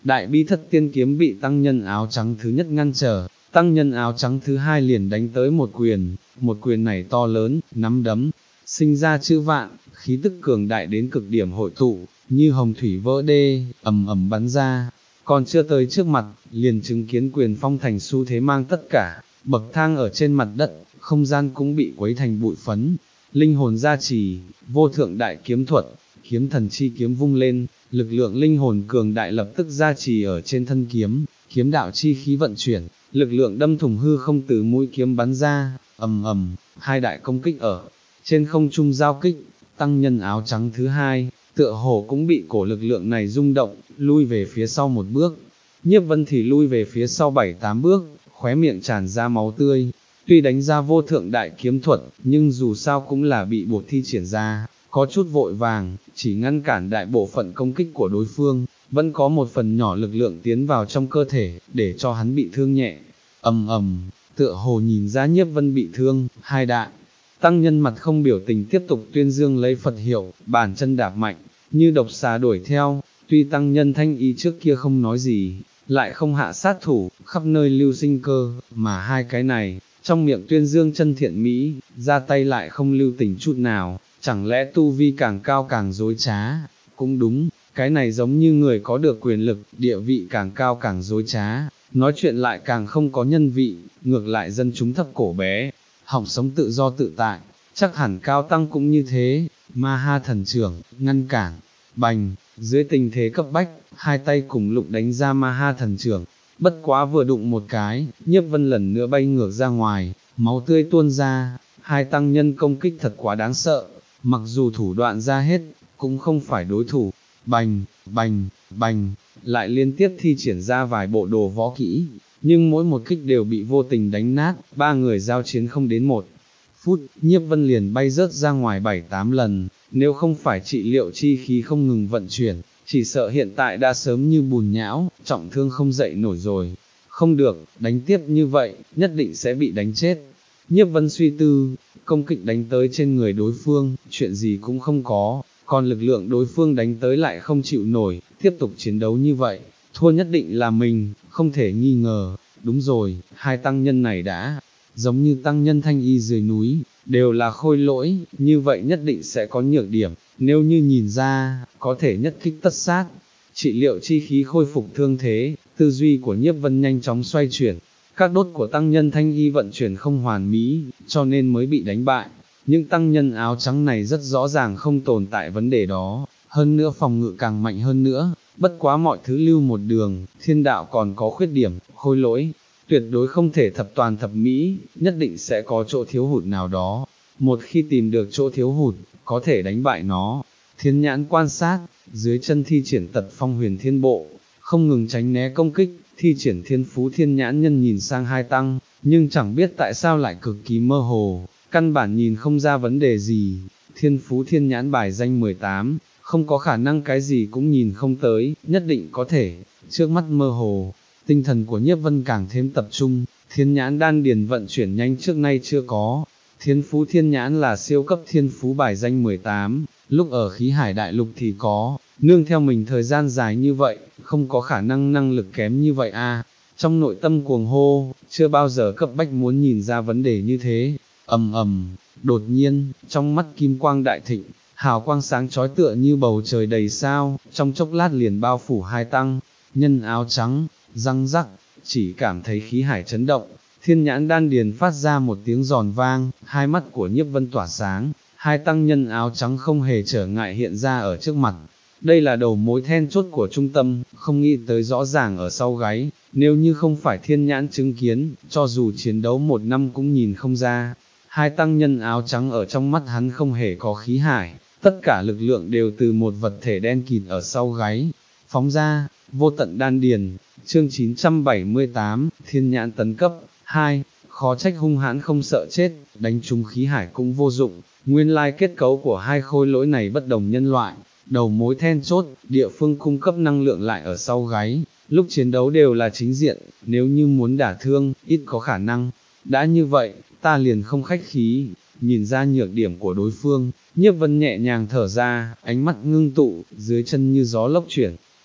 đại bi thất tiên kiếm bị tăng nhân áo trắng thứ nhất ngăn trở, tăng nhân áo trắng thứ hai liền đánh tới một quyền, một quyền này to lớn, nắm đấm, sinh ra chữ vạn, khí tức cường đại đến cực điểm hội tụ, như hồng thủy vỡ đê, ầm ầm bắn ra, còn chưa tới trước mặt, liền chứng kiến quyền phong thành xu thế mang tất cả, bậc thang ở trên mặt đất, không gian cũng bị quấy thành bụi phấn, linh hồn gia trì, vô thượng đại kiếm thuật, kiếm thần chi kiếm vung lên, lực lượng linh hồn cường đại lập tức gia trì ở trên thân kiếm, kiếm đạo chi khí vận chuyển, lực lượng đâm thủng hư không từ mũi kiếm bắn ra, ầm ầm, hai đại công kích ở trên không trung giao kích, tăng nhân áo trắng thứ hai, tựa hồ cũng bị cổ lực lượng này rung động, lui về phía sau một bước, Nhiếp Vân thì lui về phía sau bảy tám bước, khóe miệng tràn ra máu tươi, tuy đánh ra vô thượng đại kiếm thuật, nhưng dù sao cũng là bị buộc thi triển ra, có chút vội vàng, chỉ ngăn cản đại bộ phận công kích của đối phương, vẫn có một phần nhỏ lực lượng tiến vào trong cơ thể, để cho hắn bị thương nhẹ, ầm ầm, tựa hồ nhìn ra Nhiếp Vân bị thương, hai đại. Tăng nhân mặt không biểu tình tiếp tục tuyên dương lấy Phật hiệu, bàn chân đạp mạnh, như độc xà đuổi theo, tuy tăng nhân thanh ý trước kia không nói gì, lại không hạ sát thủ, khắp nơi lưu sinh cơ, mà hai cái này, trong miệng tuyên dương chân thiện mỹ, ra tay lại không lưu tình chút nào, chẳng lẽ tu vi càng cao càng dối trá, cũng đúng, cái này giống như người có được quyền lực, địa vị càng cao càng dối trá, nói chuyện lại càng không có nhân vị, ngược lại dân chúng thấp cổ bé, hỏng sống tự do tự tại, chắc hẳn cao tăng cũng như thế, ma ha thần trưởng, ngăn cản, bành, dưới tình thế cấp bách, hai tay cùng lục đánh ra ma ha thần trưởng, bất quá vừa đụng một cái, Nhiếp Vân lần nữa bay ngược ra ngoài, máu tươi tuôn ra, hai tăng nhân công kích thật quá đáng sợ, mặc dù thủ đoạn ra hết, cũng không phải đối thủ, bành, bành, bành, lại liên tiếp thi triển ra vài bộ đồ võ kỹ, nhưng mỗi một kích đều bị vô tình đánh nát, ba người giao chiến không đến một phút, Nhiếp Vân liền bay rớt ra ngoài bảy tám lần, nếu không phải trị liệu chi khí không ngừng vận chuyển, chỉ sợ hiện tại đã sớm như bùn nhão, trọng thương không dậy nổi rồi. Không được, đánh tiếp như vậy, nhất định sẽ bị đánh chết. Nhiếp Vân suy tư, công kích đánh tới trên người đối phương, chuyện gì cũng không có, còn lực lượng đối phương đánh tới lại không chịu nổi, tiếp tục chiến đấu như vậy, thua nhất định là mình, không thể nghi ngờ. Đúng rồi, hai tăng nhân này đã, giống như tăng nhân thanh y dưới núi, đều là khôi lỗi, như vậy nhất định sẽ có nhược điểm, nếu như nhìn ra, có thể nhất kích tất sát. Trị liệu chi khí khôi phục thương thế, tư duy của Nhiếp Vân nhanh chóng xoay chuyển, các đốt của tăng nhân thanh y vận chuyển không hoàn mỹ, cho nên mới bị đánh bại. Những tăng nhân áo trắng này rất rõ ràng không tồn tại vấn đề đó, hơn nữa phòng ngự càng mạnh hơn nữa, bất quá mọi thứ lưu một đường, thiên đạo còn có khuyết điểm, khôi lỗi, tuyệt đối không thể thập toàn thập mỹ, nhất định sẽ có chỗ thiếu hụt nào đó, một khi tìm được chỗ thiếu hụt, có thể đánh bại nó. Thiên nhãn quan sát, dưới chân thi triển tật phong huyền thiên bộ, không ngừng tránh né công kích, thi triển thiên phú thiên nhãn nhân nhìn sang hai tăng, nhưng chẳng biết tại sao lại cực kỳ mơ hồ, căn bản nhìn không ra vấn đề gì, thiên phú thiên nhãn bài danh mười tám, không có khả năng cái gì cũng nhìn không tới, nhất định có thể, trước mắt mơ hồ, tinh thần của Nhiếp Vân càng thêm tập trung, thiên nhãn đan điền vận chuyển nhanh trước nay chưa có, thiên phú thiên nhãn là siêu cấp thiên phú bài danh mười tám, lúc ở khí hải đại lục thì có, nương theo mình thời gian dài như vậy, không có khả năng năng lực kém như vậy a. Trong nội tâm cuồng hô, chưa bao giờ cấp bách muốn nhìn ra vấn đề như thế, ầm ầm, đột nhiên, trong mắt kim quang đại thịnh, hào quang sáng chói tựa như bầu trời đầy sao, trong chốc lát liền bao phủ hai tăng, nhân áo trắng, răng rắc, chỉ cảm thấy khí hải chấn động, thiên nhãn đan điền phát ra một tiếng giòn vang, hai mắt của Nhiếp Vân tỏa sáng, hai tăng nhân áo trắng không hề trở ngại hiện ra ở trước mặt. Đây là đầu mối then chốt của trung tâm, không nghĩ tới rõ ràng ở sau gáy, nếu như không phải thiên nhãn chứng kiến, cho dù chiến đấu một năm cũng nhìn không ra. Hai tăng nhân áo trắng ở trong mắt hắn không hề có khí hải, tất cả lực lượng đều từ một vật thể đen kịt ở sau gáy, phóng ra, vô tận đan điền. Chương chín trăm bảy mươi tám, thiên nhãn tấn cấp, hai, khó trách hung hãn không sợ chết, đánh trúng khí hải cũng vô dụng, nguyên lai kết cấu của hai khôi lỗi này bất đồng nhân loại, đầu mối then chốt, địa phương cung cấp năng lượng lại ở sau gáy, lúc chiến đấu đều là chính diện, nếu như muốn đả thương, ít có khả năng, đã như vậy, ta liền không khách khí, nhìn ra nhược điểm của đối phương, Nhiếp Vân nhẹ nhàng thở ra, ánh mắt ngưng tụ, dưới chân như gió lốc chuyển.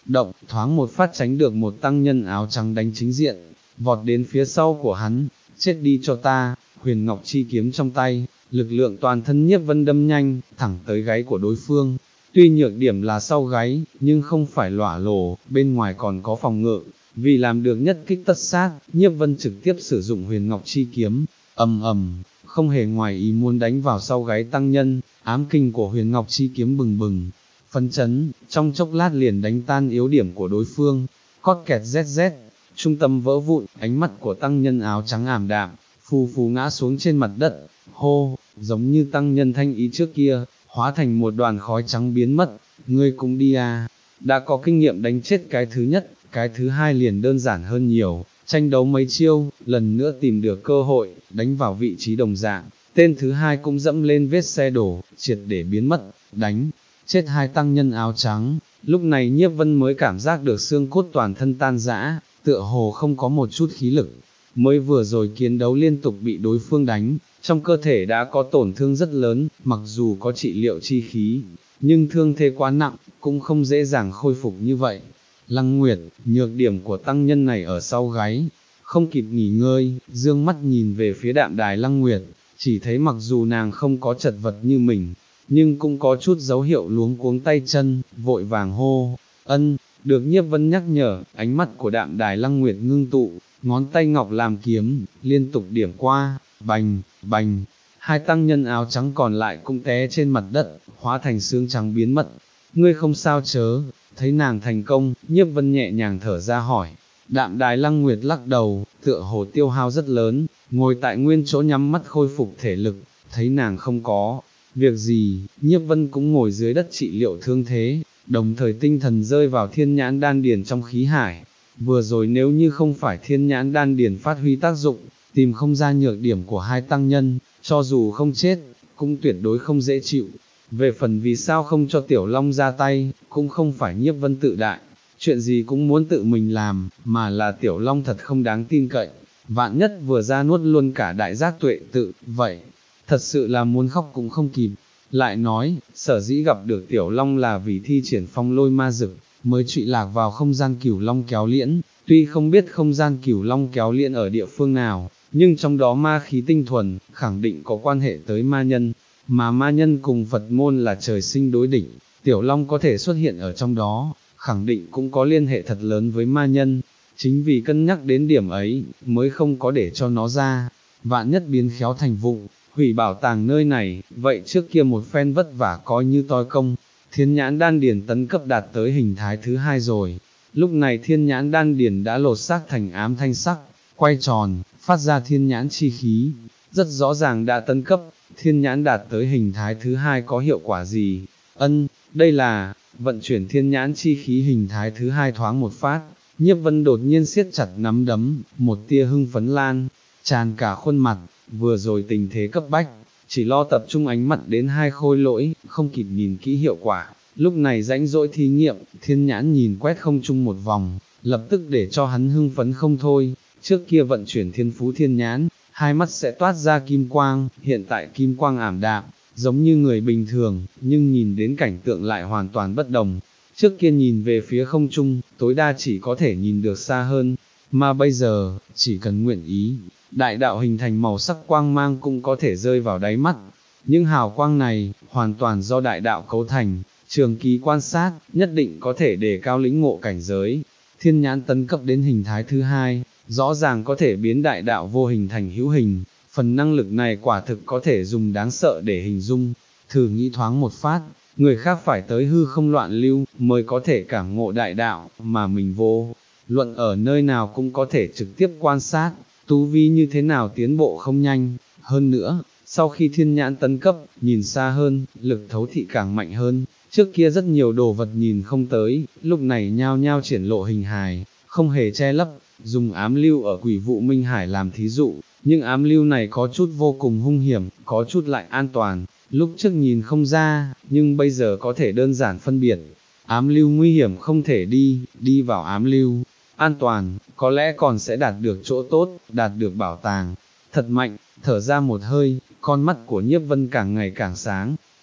động, thoáng một phát tránh được một tăng nhân áo trắng đánh chính diện, vọt đến phía sau của hắn, chết đi cho ta, huyền ngọc chi kiếm trong tay, lực lượng toàn thân Nhiếp Vân đâm nhanh, thẳng tới gáy của đối phương. Tuy nhược điểm là sau gáy, nhưng không phải lỏa lồ, bên ngoài còn có phòng ngự, vì làm được nhất kích tất sát, Nhiếp Vân trực tiếp sử dụng huyền ngọc chi kiếm, ầm ầm, không hề ngoài ý muốn đánh vào sau gáy tăng nhân, ám kinh của huyền ngọc chi kiếm bừng bừng, phấn chấn, trong chốc lát liền đánh tan yếu điểm của đối phương, cót kẹt rét rét, trung tâm vỡ vụn, ánh mắt của tăng nhân áo trắng ảm đạm, phù phù ngã xuống trên mặt đất, hô, giống như tăng nhân thanh ý trước kia, hóa thành một đoàn khói trắng biến mất, ngươi cũng đi à, đã có kinh nghiệm đánh chết cái thứ nhất, cái thứ hai liền đơn giản hơn nhiều, tranh đấu mấy chiêu, lần nữa tìm được cơ hội, đánh vào vị trí đồng dạng, tên thứ hai cũng dẫm lên vết xe đổ, triệt để biến mất, đánh, chết hai tăng nhân áo trắng, lúc này Nhiếp Vân mới cảm giác được xương cốt toàn thân tan rã, tựa hồ không có một chút khí lực, mới vừa rồi chiến đấu liên tục bị đối phương đánh, trong cơ thể đã có tổn thương rất lớn, mặc dù có trị liệu chi khí, nhưng thương thế quá nặng, cũng không dễ dàng khôi phục như vậy. Lăng Nguyệt, nhược điểm của tăng nhân này ở sau gáy, không kịp nghỉ ngơi, dương mắt nhìn về phía đạm đài Lăng Nguyệt, chỉ thấy mặc dù nàng không có chật vật như mình, nhưng cũng có chút dấu hiệu luống cuống tay chân, vội vàng hô, ân, được Nhiếp Vân nhắc nhở, ánh mắt của đạm đài Lăng Nguyệt ngưng tụ, ngón tay ngọc làm kiếm, liên tục điểm qua, bành, bành, hai tăng nhân áo trắng còn lại cũng té trên mặt đất, hóa thành xương trắng biến mất. Ngươi không sao chớ, thấy nàng thành công, Nhiếp Vân nhẹ nhàng thở ra hỏi. Đạm đài Lăng Nguyệt lắc đầu, tựa hồ tiêu hao rất lớn, ngồi tại nguyên chỗ nhắm mắt khôi phục thể lực, thấy nàng không có việc gì, Nhiếp Vân cũng ngồi dưới đất trị liệu thương thế, đồng thời tinh thần rơi vào thiên nhãn đan điền trong khí hải. Vừa rồi nếu như không phải thiên nhãn đan điền phát huy tác dụng, tìm không ra nhược điểm của hai tăng nhân, cho dù không chết, cũng tuyệt đối không dễ chịu. Về phần vì sao không cho Tiểu Long ra tay, cũng không phải Nhiếp Vân tự đại, chuyện gì cũng muốn tự mình làm, mà là Tiểu Long thật không đáng tin cậy, vạn nhất vừa ra nuốt luôn cả đại giác tuệ tự, vậy, thật sự là muốn khóc cũng không kịp. Lại nói, sở dĩ gặp được Tiểu Long là vì thi triển phong lôi ma dực, mới trụy lạc vào không gian cửu long kéo liễn, tuy không biết không gian cửu long kéo liễn ở địa phương nào, nhưng trong đó ma khí tinh thuần, khẳng định có quan hệ tới ma nhân, mà ma nhân cùng Phật môn là trời sinh đối đỉnh, Tiểu Long có thể xuất hiện ở trong đó, khẳng định cũng có liên hệ thật lớn với ma nhân, chính vì cân nhắc đến điểm ấy, mới không có để cho nó ra, vạn nhất biến khéo thành vụ, hủy bảo tàng nơi này, vậy trước kia một phen vất vả coi như toi công. Thiên nhãn đan điển tấn cấp đạt tới hình thái thứ hai rồi, lúc này thiên nhãn đan điển đã lột xác thành ám thanh sắc, quay tròn, phát ra thiên nhãn chi khí, rất rõ ràng đã tấn cấp, thiên nhãn đạt tới hình thái thứ hai có hiệu quả gì, ân, đây là, vận chuyển thiên nhãn chi khí hình thái thứ hai thoáng một phát, Nhiếp Vân đột nhiên siết chặt nắm đấm, một tia hưng phấn lan, tràn cả khuôn mặt, vừa rồi tình thế cấp bách, chỉ lo tập trung ánh mắt đến hai khôi lỗi, không kịp nhìn kỹ hiệu quả, lúc này rãnh rỗi thí nghiệm, thiên nhãn nhìn quét không chung một vòng, lập tức để cho hắn hưng phấn không thôi, trước kia vận chuyển thiên phú thiên nhãn, hai mắt sẽ toát ra kim quang, hiện tại kim quang ảm đạm, giống như người bình thường, nhưng nhìn đến cảnh tượng lại hoàn toàn bất đồng, trước kia nhìn về phía không trung, tối đa chỉ có thể nhìn được xa hơn, mà bây giờ, chỉ cần nguyện ý, đại đạo hình thành màu sắc quang mang cũng có thể rơi vào đáy mắt. Những hào quang này, hoàn toàn do đại đạo cấu thành, trường kỳ quan sát, nhất định có thể đề cao lĩnh ngộ cảnh giới. Thiên nhãn tấn cấp đến hình thái thứ hai, rõ ràng có thể biến đại đạo vô hình thành hữu hình, phần năng lực này quả thực có thể dùng đáng sợ để hình dung. Thử nghĩ thoáng một phát, người khác phải tới hư không loạn lưu, mới có thể cảm ngộ đại đạo, mà mình vô luận ở nơi nào cũng có thể trực tiếp quan sát, tu vi như thế nào tiến bộ không nhanh, hơn nữa, sau khi thiên nhãn tấn cấp, nhìn xa hơn, lực thấu thị càng mạnh hơn, trước kia rất nhiều đồ vật nhìn không tới, lúc này nhao nhao triển lộ hình hài, không hề che lấp, dùng ám lưu ở quỷ vụ Minh Hải làm thí dụ, nhưng ám lưu này có chút vô cùng hung hiểm, có chút lại an toàn, lúc trước nhìn không ra, nhưng bây giờ có thể đơn giản phân biệt, ám lưu nguy hiểm không thể đi, đi vào ám lưu, an toàn, có lẽ còn sẽ đạt được chỗ tốt, đạt được bảo tàng, thật mạnh, thở ra một hơi, con mắt của Nhiếp Vân càng ngày càng sáng,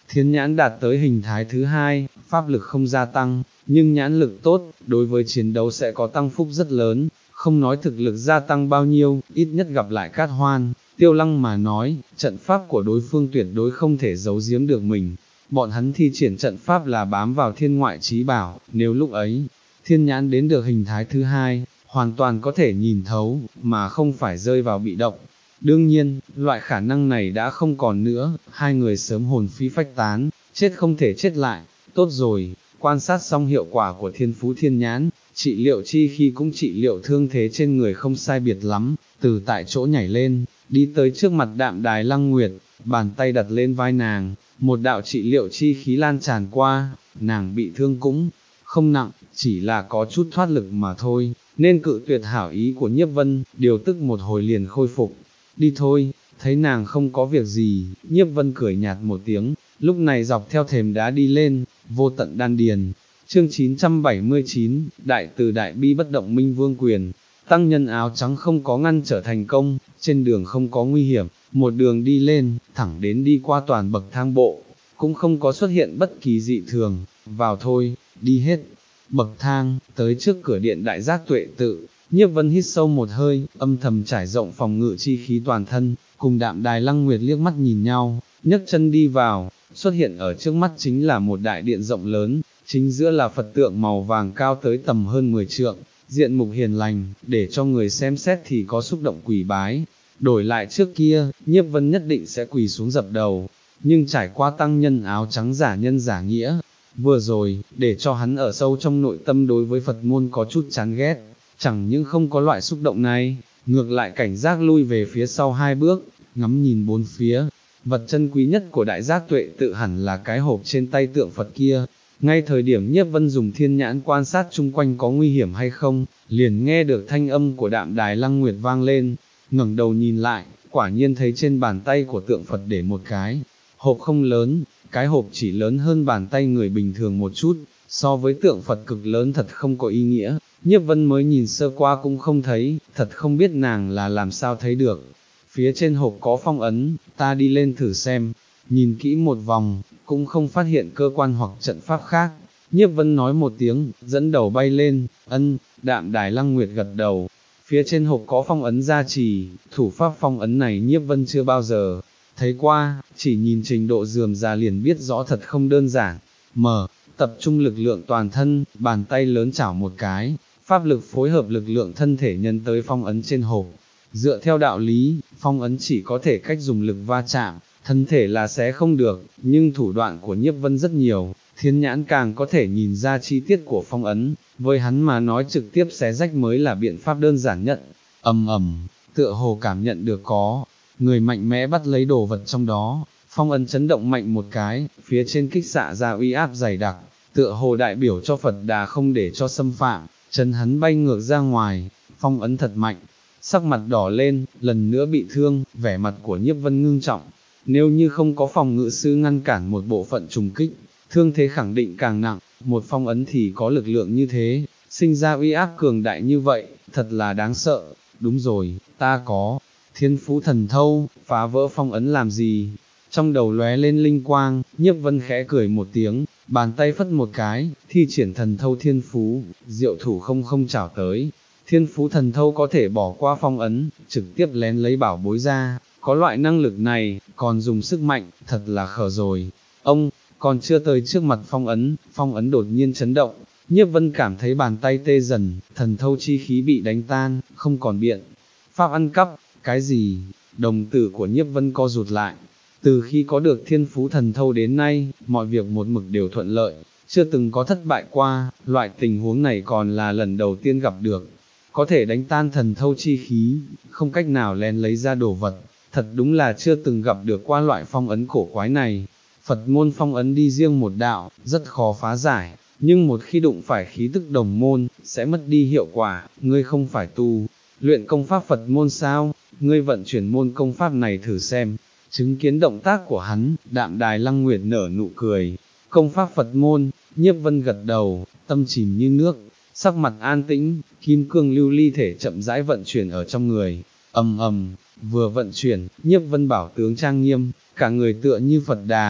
thiên nhãn đạt tới hình thái thứ hai, pháp lực không gia tăng, nhưng nhãn lực tốt, đối với chiến đấu sẽ có tăng phúc rất lớn, không nói thực lực gia tăng bao nhiêu, ít nhất gặp lại Cát Hoan, Tiêu Lăng mà nói, trận pháp của đối phương tuyệt đối không thể giấu giếm được mình. Bọn hắn thi triển trận pháp là bám vào thiên ngoại trí bảo, nếu lúc ấy, thiên nhãn đến được hình thái thứ hai, hoàn toàn có thể nhìn thấu, mà không phải rơi vào bị động. Đương nhiên, loại khả năng này đã không còn nữa, hai người sớm hồn phi phách tán, chết không thể chết lại, tốt rồi, quan sát xong hiệu quả của thiên phú thiên nhãn, trị liệu chi khi cũng trị liệu thương thế trên người không sai biệt lắm, từ tại chỗ nhảy lên, đi tới trước mặt Đạm Đài Lăng Nguyệt, bàn tay đặt lên vai nàng, một đạo trị liệu chi khí lan tràn qua, nàng bị thương cũng không nặng, chỉ là có chút thoát lực mà thôi, nên cự tuyệt hảo ý của Nhiếp Vân, điều tức một hồi liền khôi phục. Đi thôi, thấy nàng không có việc gì, Nhiếp Vân cười nhạt một tiếng, lúc này dọc theo thềm đá đi lên, vô tận đan điền. Chương chín trăm bảy mươi chín, Đại từ Đại bi bất động minh vương quyền, tăng nhân áo trắng không có ngăn trở thành công, trên đường không có nguy hiểm, một đường đi lên, thẳng đến đi qua toàn bậc thang bộ, cũng không có xuất hiện bất kỳ dị thường, vào thôi, đi hết. Bậc thang, tới trước cửa điện Đại Giác Tuệ Tự, Nhiếp Vân hít sâu một hơi, âm thầm trải rộng phòng ngự chi khí toàn thân, cùng Đạm Đài Lăng Nguyệt liếc mắt nhìn nhau, nhấc chân đi vào, xuất hiện ở trước mắt chính là một đại điện rộng lớn, chính giữa là Phật tượng màu vàng cao tới tầm hơn mười trượng, diện mục hiền lành, để cho người xem xét thì có xúc động quỳ bái. Đổi lại trước kia, Nhiếp Vân nhất định sẽ quỳ xuống dập đầu, nhưng trải qua tăng nhân áo trắng giả nhân giả nghĩa, vừa rồi, để cho hắn ở sâu trong nội tâm đối với Phật môn có chút chán ghét, chẳng những không có loại xúc động này, ngược lại cảnh giác lui về phía sau hai bước, ngắm nhìn bốn phía. Vật chân quý nhất của Đại Giác Tuệ Tự hẳn là cái hộp trên tay tượng Phật kia. Ngay thời điểm Nhiếp Vân dùng thiên nhãn quan sát chung quanh có nguy hiểm hay không, liền nghe được thanh âm của Đạm Đài Lăng Nguyệt vang lên, ngẩng đầu nhìn lại, quả nhiên thấy trên bàn tay của tượng Phật để một cái hộp không lớn, cái hộp chỉ lớn hơn bàn tay người bình thường một chút, so với tượng Phật cực lớn thật không có ý nghĩa. Nhiếp Vân mới nhìn sơ qua cũng không thấy, thật không biết nàng là làm sao thấy được. Phía trên hộp có phong ấn, ta đi lên thử xem, nhìn kỹ một vòng, cũng không phát hiện cơ quan hoặc trận pháp khác. Nhiếp Vân nói một tiếng, dẫn đầu bay lên, ân, Đạm Đài Lăng Nguyệt gật đầu. Phía trên hộp có phong ấn gia trì, thủ pháp phong ấn này Nhiếp Vân chưa bao giờ thấy qua, chỉ nhìn trình độ rườm rà liền biết rõ thật không đơn giản. Mở, tập trung lực lượng toàn thân, bàn tay lớn chảo một cái, pháp lực phối hợp lực lượng thân thể nhân tới phong ấn trên hộp. Dựa theo đạo lý, phong ấn chỉ có thể cách dùng lực va chạm, thân thể là sẽ không được, nhưng thủ đoạn của Nhiếp Vân rất nhiều, thiên nhãn càng có thể nhìn ra chi tiết của phong ấn, với hắn mà nói trực tiếp xé rách mới là biện pháp đơn giản nhất. Ầm ầm, tựa hồ cảm nhận được có người mạnh mẽ bắt lấy đồ vật trong đó, phong ấn chấn động mạnh một cái, phía trên kích xạ ra uy áp dày đặc, tựa hồ đại biểu cho Phật Đà không để cho xâm phạm, chân hắn bay ngược ra ngoài, phong ấn thật mạnh. Sắc mặt đỏ lên, lần nữa bị thương, vẻ mặt của Nhiếp Vân ngưng trọng. Nếu như không có phòng ngự sư ngăn cản một bộ phận trùng kích, thương thế khẳng định càng nặng, một phong ấn thì có lực lượng như thế, sinh ra uy áp cường đại như vậy, thật là đáng sợ. Đúng rồi, ta có thiên phú thần thâu, phá vỡ phong ấn làm gì? Trong đầu lóe lên linh quang, Nhiếp Vân khẽ cười một tiếng, bàn tay phất một cái, thi triển thần thâu thiên phú, diệu thủ không không chảo tới. Thiên phú thần thâu có thể bỏ qua phong ấn, trực tiếp lén lấy bảo bối ra, có loại năng lực này, còn dùng sức mạnh, thật là khờ rồi. Ông, còn chưa tới trước mặt phong ấn, phong ấn đột nhiên chấn động, Nhiếp Vân cảm thấy bàn tay tê dần, thần thâu chi khí bị đánh tan, không còn biện. Pháp ăn cắp, cái gì? Đồng tử của Nhiếp Vân co rụt lại. Từ khi có được thiên phú thần thâu đến nay, mọi việc một mực đều thuận lợi, chưa từng có thất bại qua, loại tình huống này còn là lần đầu tiên gặp được. Có thể đánh tan thần thâu chi khí, không cách nào lén lấy ra đồ vật, thật đúng là chưa từng gặp được qua loại phong ấn cổ quái này. Phật môn phong ấn đi riêng một đạo, rất khó phá giải, nhưng một khi đụng phải khí tức đồng môn, sẽ mất đi hiệu quả. Ngươi không phải tu luyện công pháp Phật môn sao? Ngươi vận chuyển môn công pháp này thử xem. Chứng kiến động tác của hắn, Đạm Đài Lăng Nguyệt nở nụ cười. Công pháp Phật môn, Nhiếp Vân gật đầu, tâm chìm như nước, sắc mặt an tĩnh, kim cương lưu ly thể chậm rãi vận chuyển ở trong người. Ầm ầm, vừa vận chuyển, Nhiếp Vân bảo tướng trang nghiêm, cả người tựa như Phật Đà,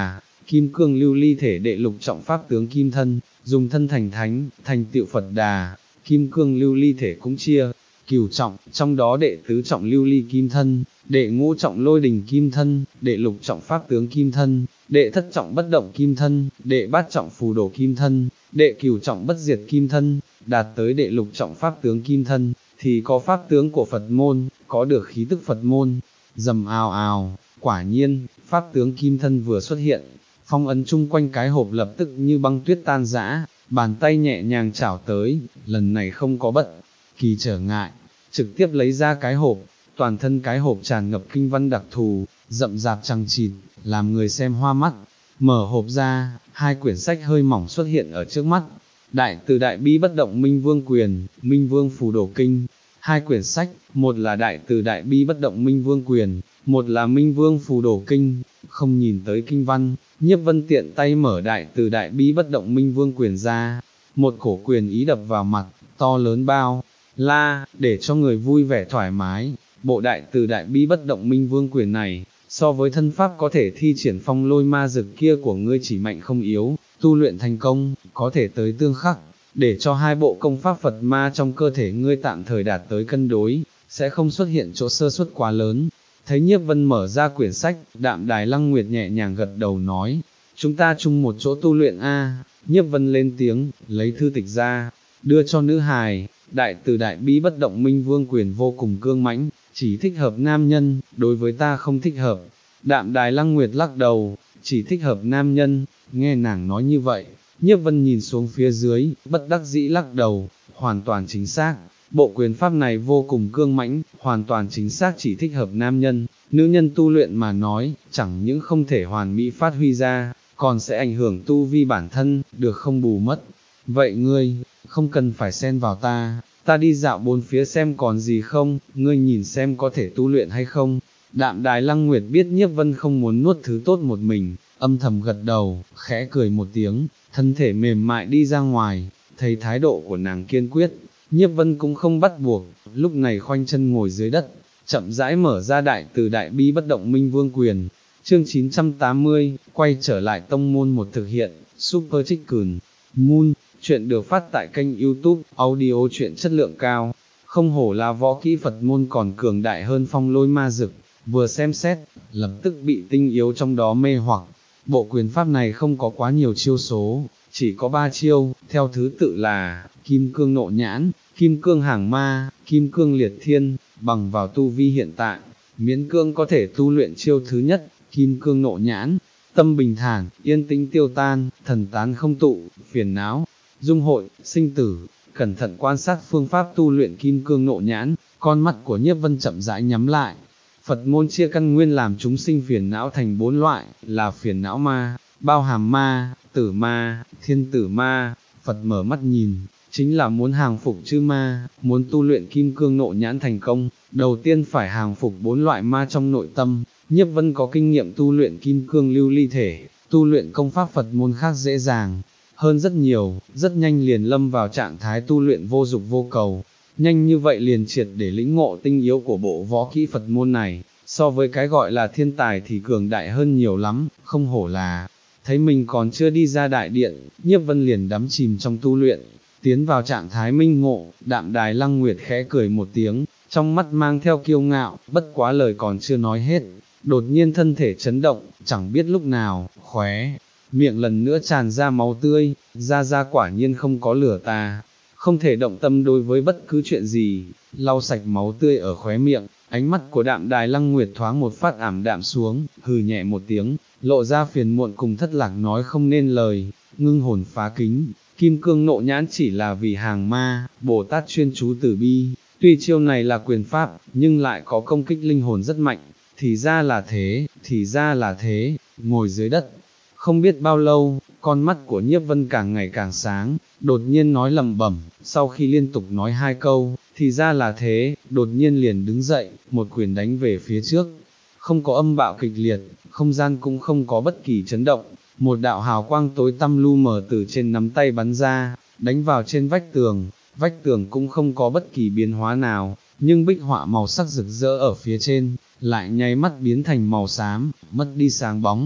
kim cương lưu ly thể đệ lục trọng pháp tướng kim thân, dùng thân thành thánh, thành tựu Phật Đà. Kim cương lưu ly thể cũng chia cửu trọng, trong đó đệ tứ trọng lưu ly kim thân, đệ ngũ trọng lôi đình kim thân, đệ lục trọng pháp tướng kim thân, đệ thất trọng bất động kim thân, đệ bát trọng phù đồ kim thân, đệ cửu trọng bất diệt kim thân. Đạt tới đệ lục trọng pháp tướng kim thân, thì có pháp tướng của Phật môn, có được khí tức Phật môn. Rầm ào ào, quả nhiên, pháp tướng kim thân vừa xuất hiện, phong ấn chung quanh cái hộp lập tức như băng tuyết tan rã, bàn tay nhẹ nhàng chảo tới, lần này không có bất kỳ trở ngại, trực tiếp lấy ra cái hộp, toàn thân cái hộp tràn ngập kinh văn đặc thù, rậm rạp chằng chịt, làm người xem hoa mắt. Mở hộp ra, hai quyển sách hơi mỏng xuất hiện ở trước mắt. Đại từ đại bi bất động minh vương quyền, minh vương phù đồ kinh. Hai quyển sách, một là đại từ đại bi bất động minh vương quyền, một là minh vương phù đồ kinh. Không nhìn tới kinh văn, Nhiếp Vân tiện tay mở đại từ đại bi bất động minh vương quyền ra. Một cổ quyền ý đập vào mặt, to lớn bao la, để cho người vui vẻ thoải mái. Bộ đại từ đại bi bất động minh vương quyền này, so với thân pháp có thể thi triển phong lôi ma dực kia của ngươi chỉ mạnh không yếu, tu luyện thành công, có thể tới tương khắc, để cho hai bộ công pháp Phật ma trong cơ thể ngươi tạm thời đạt tới cân đối, sẽ không xuất hiện chỗ sơ suất quá lớn. Thấy Nhiếp Vân mở ra quyển sách, Đạm Đài Lăng Nguyệt nhẹ nhàng gật đầu nói, chúng ta chung một chỗ tu luyện a. Nhiếp Vân lên tiếng, lấy thư tịch ra, đưa cho nữ hài. Đại từ đại bi bất động minh vương quyền vô cùng cương mãnh, chỉ thích hợp nam nhân, đối với ta không thích hợp. Đạm Đài Lăng Nguyệt lắc đầu, chỉ thích hợp nam nhân. Nghe nàng nói như vậy, Nhiếp Vân nhìn xuống phía dưới, bất đắc dĩ lắc đầu, hoàn toàn chính xác. Bộ quyền pháp này vô cùng cương mãnh, hoàn toàn chính xác chỉ thích hợp nam nhân, nữ nhân tu luyện mà nói, chẳng những không thể hoàn mỹ phát huy ra, còn sẽ ảnh hưởng tu vi bản thân, được không bù mất. Vậy ngươi, không cần phải xen vào ta, ta đi dạo bốn phía xem còn gì không, ngươi nhìn xem có thể tu luyện hay không. Đạm Đài Lăng Nguyệt biết Nhiếp Vân không muốn nuốt thứ tốt một mình, âm thầm gật đầu, khẽ cười một tiếng, thân thể mềm mại đi ra ngoài. Thấy thái độ của nàng kiên quyết, Nhiếp Vân cũng không bắt buộc, lúc này khoanh chân ngồi dưới đất, chậm rãi mở ra đại từ đại bi bất động minh vương quyền. Chương chín trăm tám mươi, quay trở lại tông môn một thực hiện, Super Chicken Moon, chuyện được phát tại kênh YouTube, audio chuyện chất lượng cao, không hổ là võ kỹ Phật môn còn cường đại hơn phong lôi ma dực, vừa xem xét, lập tức bị tinh yếu trong đó mê hoặc. Bộ quyền pháp này không có quá nhiều chiêu số, chỉ có ba chiêu, theo thứ tự là, kim cương nộ nhãn, kim cương hàng ma, kim cương liệt thiên. Bằng vào tu vi hiện tại, miễn cương có thể tu luyện chiêu thứ nhất, kim cương nộ nhãn. Tâm bình thản, yên tĩnh tiêu tan, thần tán không tụ, phiền não, dung hội, sinh tử. Cẩn thận quan sát phương pháp tu luyện kim cương nộ nhãn, con mắt của Nhiếp Vân chậm rãi nhắm lại. Phật môn chia căn nguyên làm chúng sinh phiền não thành bốn loại, là phiền não ma, bao hàm ma, tử ma, thiên tử ma. Phật mở mắt nhìn, chính là muốn hàng phục chư ma, muốn tu luyện kim cương nộ nhãn thành công, đầu tiên phải hàng phục bốn loại ma trong nội tâm. Nhiếp Vân có kinh nghiệm tu luyện kim cương lưu ly thể, tu luyện công pháp Phật môn khác dễ dàng hơn rất nhiều, rất nhanh liền lâm vào trạng thái tu luyện vô dục vô cầu. Nhanh như vậy liền triệt để lĩnh ngộ tinh yếu của bộ võ kỹ Phật môn này, so với cái gọi là thiên tài thì cường đại hơn nhiều lắm, không hổ là. Thấy mình còn chưa đi ra đại điện, Nhiếp Vân liền đắm chìm trong tu luyện, tiến vào trạng thái minh ngộ. Đạm Đài Lăng Nguyệt khẽ cười một tiếng, trong mắt mang theo kiêu ngạo, bất quá lời còn chưa nói hết, đột nhiên thân thể chấn động, chẳng biết lúc nào, khóe miệng lần nữa tràn ra máu tươi. Ra ra quả nhiên không có lửa ta, không thể động tâm đối với bất cứ chuyện gì. Lau sạch máu tươi ở khóe miệng, ánh mắt của Đạm Đài Lăng Nguyệt thoáng một phát ảm đạm xuống, hừ nhẹ một tiếng, lộ ra phiền muộn cùng thất lạc nói không nên lời. Ngưng hồn phá kính, kim cương nộ nhãn chỉ là vì hàng ma, Bồ Tát chuyên chú từ bi. Tuy chiêu này là quyền pháp, nhưng lại có công kích linh hồn rất mạnh. Thì ra là thế, thì ra là thế. Ngồi dưới đất, không biết bao lâu, con mắt của Nhiếp Vân càng ngày càng sáng, đột nhiên nói lẩm bẩm. Sau khi liên tục nói hai câu, thì ra là thế, đột nhiên liền đứng dậy, một quyền đánh về phía trước. Không có âm bạo kịch liệt, không gian cũng không có bất kỳ chấn động, một đạo hào quang tối tăm lu mờ từ trên nắm tay bắn ra, đánh vào trên vách tường. Vách tường cũng không có bất kỳ biến hóa nào, nhưng bích họa màu sắc rực rỡ ở phía trên, lại nháy mắt biến thành màu xám, mất đi sáng bóng.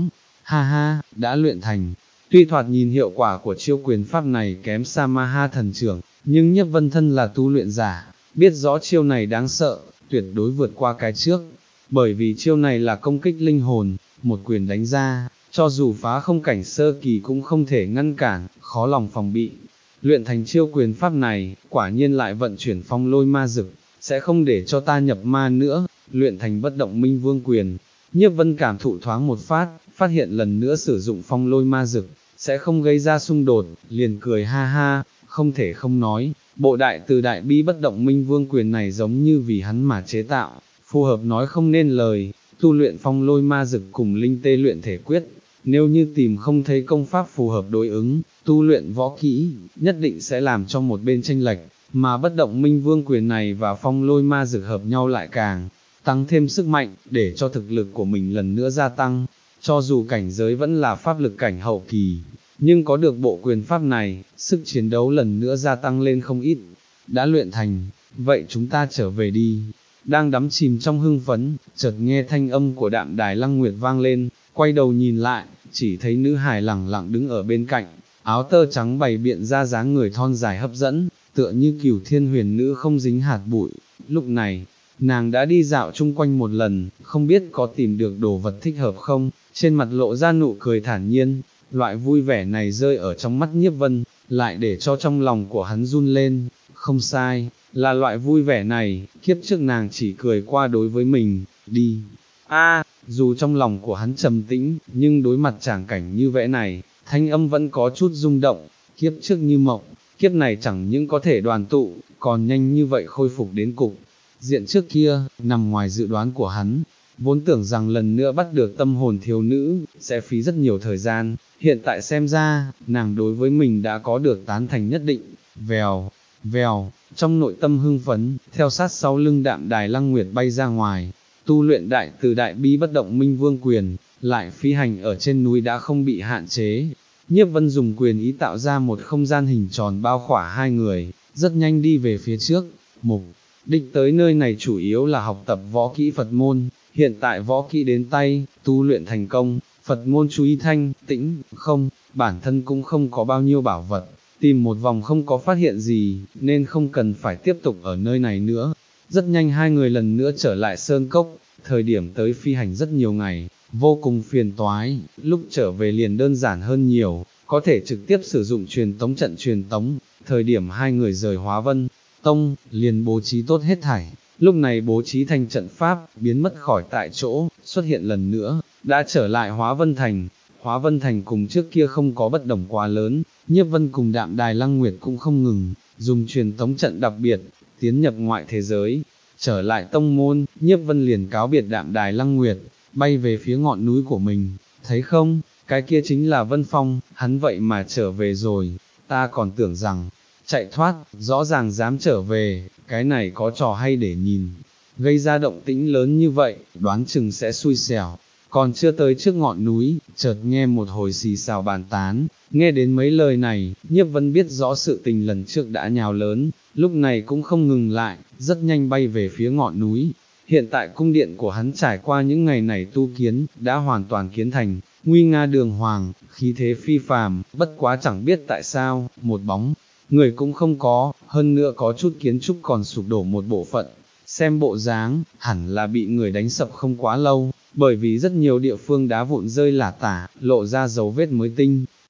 ha ha, đã luyện thành. Tuy thoạt nhìn hiệu quả của chiêu quyền pháp này kém xa ma ha thần trưởng, nhưng Nhiếp Vân thân là tu luyện giả, biết rõ chiêu này đáng sợ, tuyệt đối vượt qua cái trước, bởi vì chiêu này là công kích linh hồn, một quyền đánh ra, cho dù phá không cảnh sơ kỳ cũng không thể ngăn cản, khó lòng phòng bị. Luyện thành chiêu quyền pháp này, quả nhiên lại vận chuyển phong lôi ma dực, sẽ không để cho ta nhập ma nữa, luyện thành bất động minh vương quyền. Nhiếp Vân cảm thụ thoáng một phát, phát hiện lần nữa sử dụng phong lôi ma dực, sẽ không gây ra xung đột, liền cười ha ha, không thể không nói, bộ đại từ đại bi bất động minh vương quyền này giống như vì hắn mà chế tạo, phù hợp nói không nên lời, tu luyện phong lôi ma dực cùng linh tê luyện thể quyết, nếu như tìm không thấy công pháp phù hợp đối ứng, tu luyện võ kỹ, nhất định sẽ làm cho một bên chênh lệch, mà bất động minh vương quyền này và phong lôi ma dực hợp nhau lại càng tăng thêm sức mạnh, để cho thực lực của mình lần nữa gia tăng, cho dù cảnh giới vẫn là pháp lực cảnh hậu kỳ, nhưng có được bộ quyền pháp này, sức chiến đấu lần nữa gia tăng lên không ít, đã luyện thành, vậy chúng ta trở về đi. Đang đắm chìm trong hưng phấn, chợt nghe thanh âm của Đạm Đài Lăng Nguyệt vang lên, quay đầu nhìn lại, chỉ thấy nữ hài lẳng lặng đứng ở bên cạnh, áo tơ trắng bày biện ra dáng người thon dài hấp dẫn, tựa như cửu thiên huyền nữ không dính hạt bụi. Lúc này, nàng đã đi dạo chung quanh một lần, không biết có tìm được đồ vật thích hợp không, trên mặt lộ ra nụ cười thản nhiên, loại vui vẻ này rơi ở trong mắt Nhiếp Vân, lại để cho trong lòng của hắn run lên, không sai, là loại vui vẻ này, kiếp trước nàng chỉ cười qua đối với mình, đi, a dù trong lòng của hắn trầm tĩnh, nhưng đối mặt tràng cảnh như vẽ này, thanh âm vẫn có chút rung động, kiếp trước như mộng, kiếp này chẳng những có thể đoàn tụ, còn nhanh như vậy khôi phục đến cục diện trước kia, nằm ngoài dự đoán của hắn, vốn tưởng rằng lần nữa bắt được tâm hồn thiếu nữ, sẽ phí rất nhiều thời gian, hiện tại xem ra, nàng đối với mình đã có được tán thành nhất định, vèo, vèo, trong nội tâm hưng phấn, theo sát sau lưng Đạm Đài Lăng Nguyệt bay ra ngoài, tu luyện đại từ đại bi bất động minh vương quyền, lại phi hành ở trên núi đã không bị hạn chế. Nhiếp Vân dùng quyền ý tạo ra một không gian hình tròn bao khỏa hai người, rất nhanh đi về phía trước, mục đích tới nơi này chủ yếu là học tập võ kỹ Phật môn, hiện tại võ kỹ đến tay, tu luyện thành công, Phật môn chú ý thanh, tĩnh, không, bản thân cũng không có bao nhiêu bảo vật, tìm một vòng không có phát hiện gì, nên không cần phải tiếp tục ở nơi này nữa. Rất nhanh hai người lần nữa trở lại Sơn Cốc, thời điểm tới phi hành rất nhiều ngày, vô cùng phiền toái, lúc trở về liền đơn giản hơn nhiều, có thể trực tiếp sử dụng truyền tống trận truyền tống, thời điểm hai người rời Hóa Vân Tông, liền bố trí tốt hết thảy, lúc này bố trí thành trận pháp, biến mất khỏi tại chỗ, xuất hiện lần nữa, đã trở lại Hóa Vân Thành. Hóa Vân Thành cùng trước kia không có bất đồng quá lớn, Nhiếp Vân cùng Đạm Đài Lăng Nguyệt cũng không ngừng, dùng truyền tống trận đặc biệt, tiến nhập ngoại thế giới. Trở lại tông môn, Nhiếp Vân liền cáo biệt Đạm Đài Lăng Nguyệt, bay về phía ngọn núi của mình, thấy không, cái kia chính là Vân Phong, hắn vậy mà trở về rồi, ta còn tưởng rằng, chạy thoát, rõ ràng dám trở về, cái này có trò hay để nhìn, gây ra động tĩnh lớn như vậy, đoán chừng sẽ xui xẻo. Còn chưa tới trước ngọn núi, chợt nghe một hồi xì xào bàn tán, nghe đến mấy lời này, Nhiếp Vân biết rõ sự tình lần trước đã nhào lớn, lúc này cũng không ngừng lại, rất nhanh bay về phía ngọn núi. Hiện tại cung điện của hắn trải qua những ngày này tu kiến, đã hoàn toàn kiến thành, nguy nga đường hoàng, khí thế phi phàm, bất quá chẳng biết tại sao, một bóng người cũng không có, hơn nữa có chút kiến trúc còn sụp đổ một bộ phận, xem bộ dáng, hẳn là bị người đánh sập không quá lâu, bởi vì rất nhiều địa phương đá vụn rơi lả tả, lộ ra dấu vết mới tinh.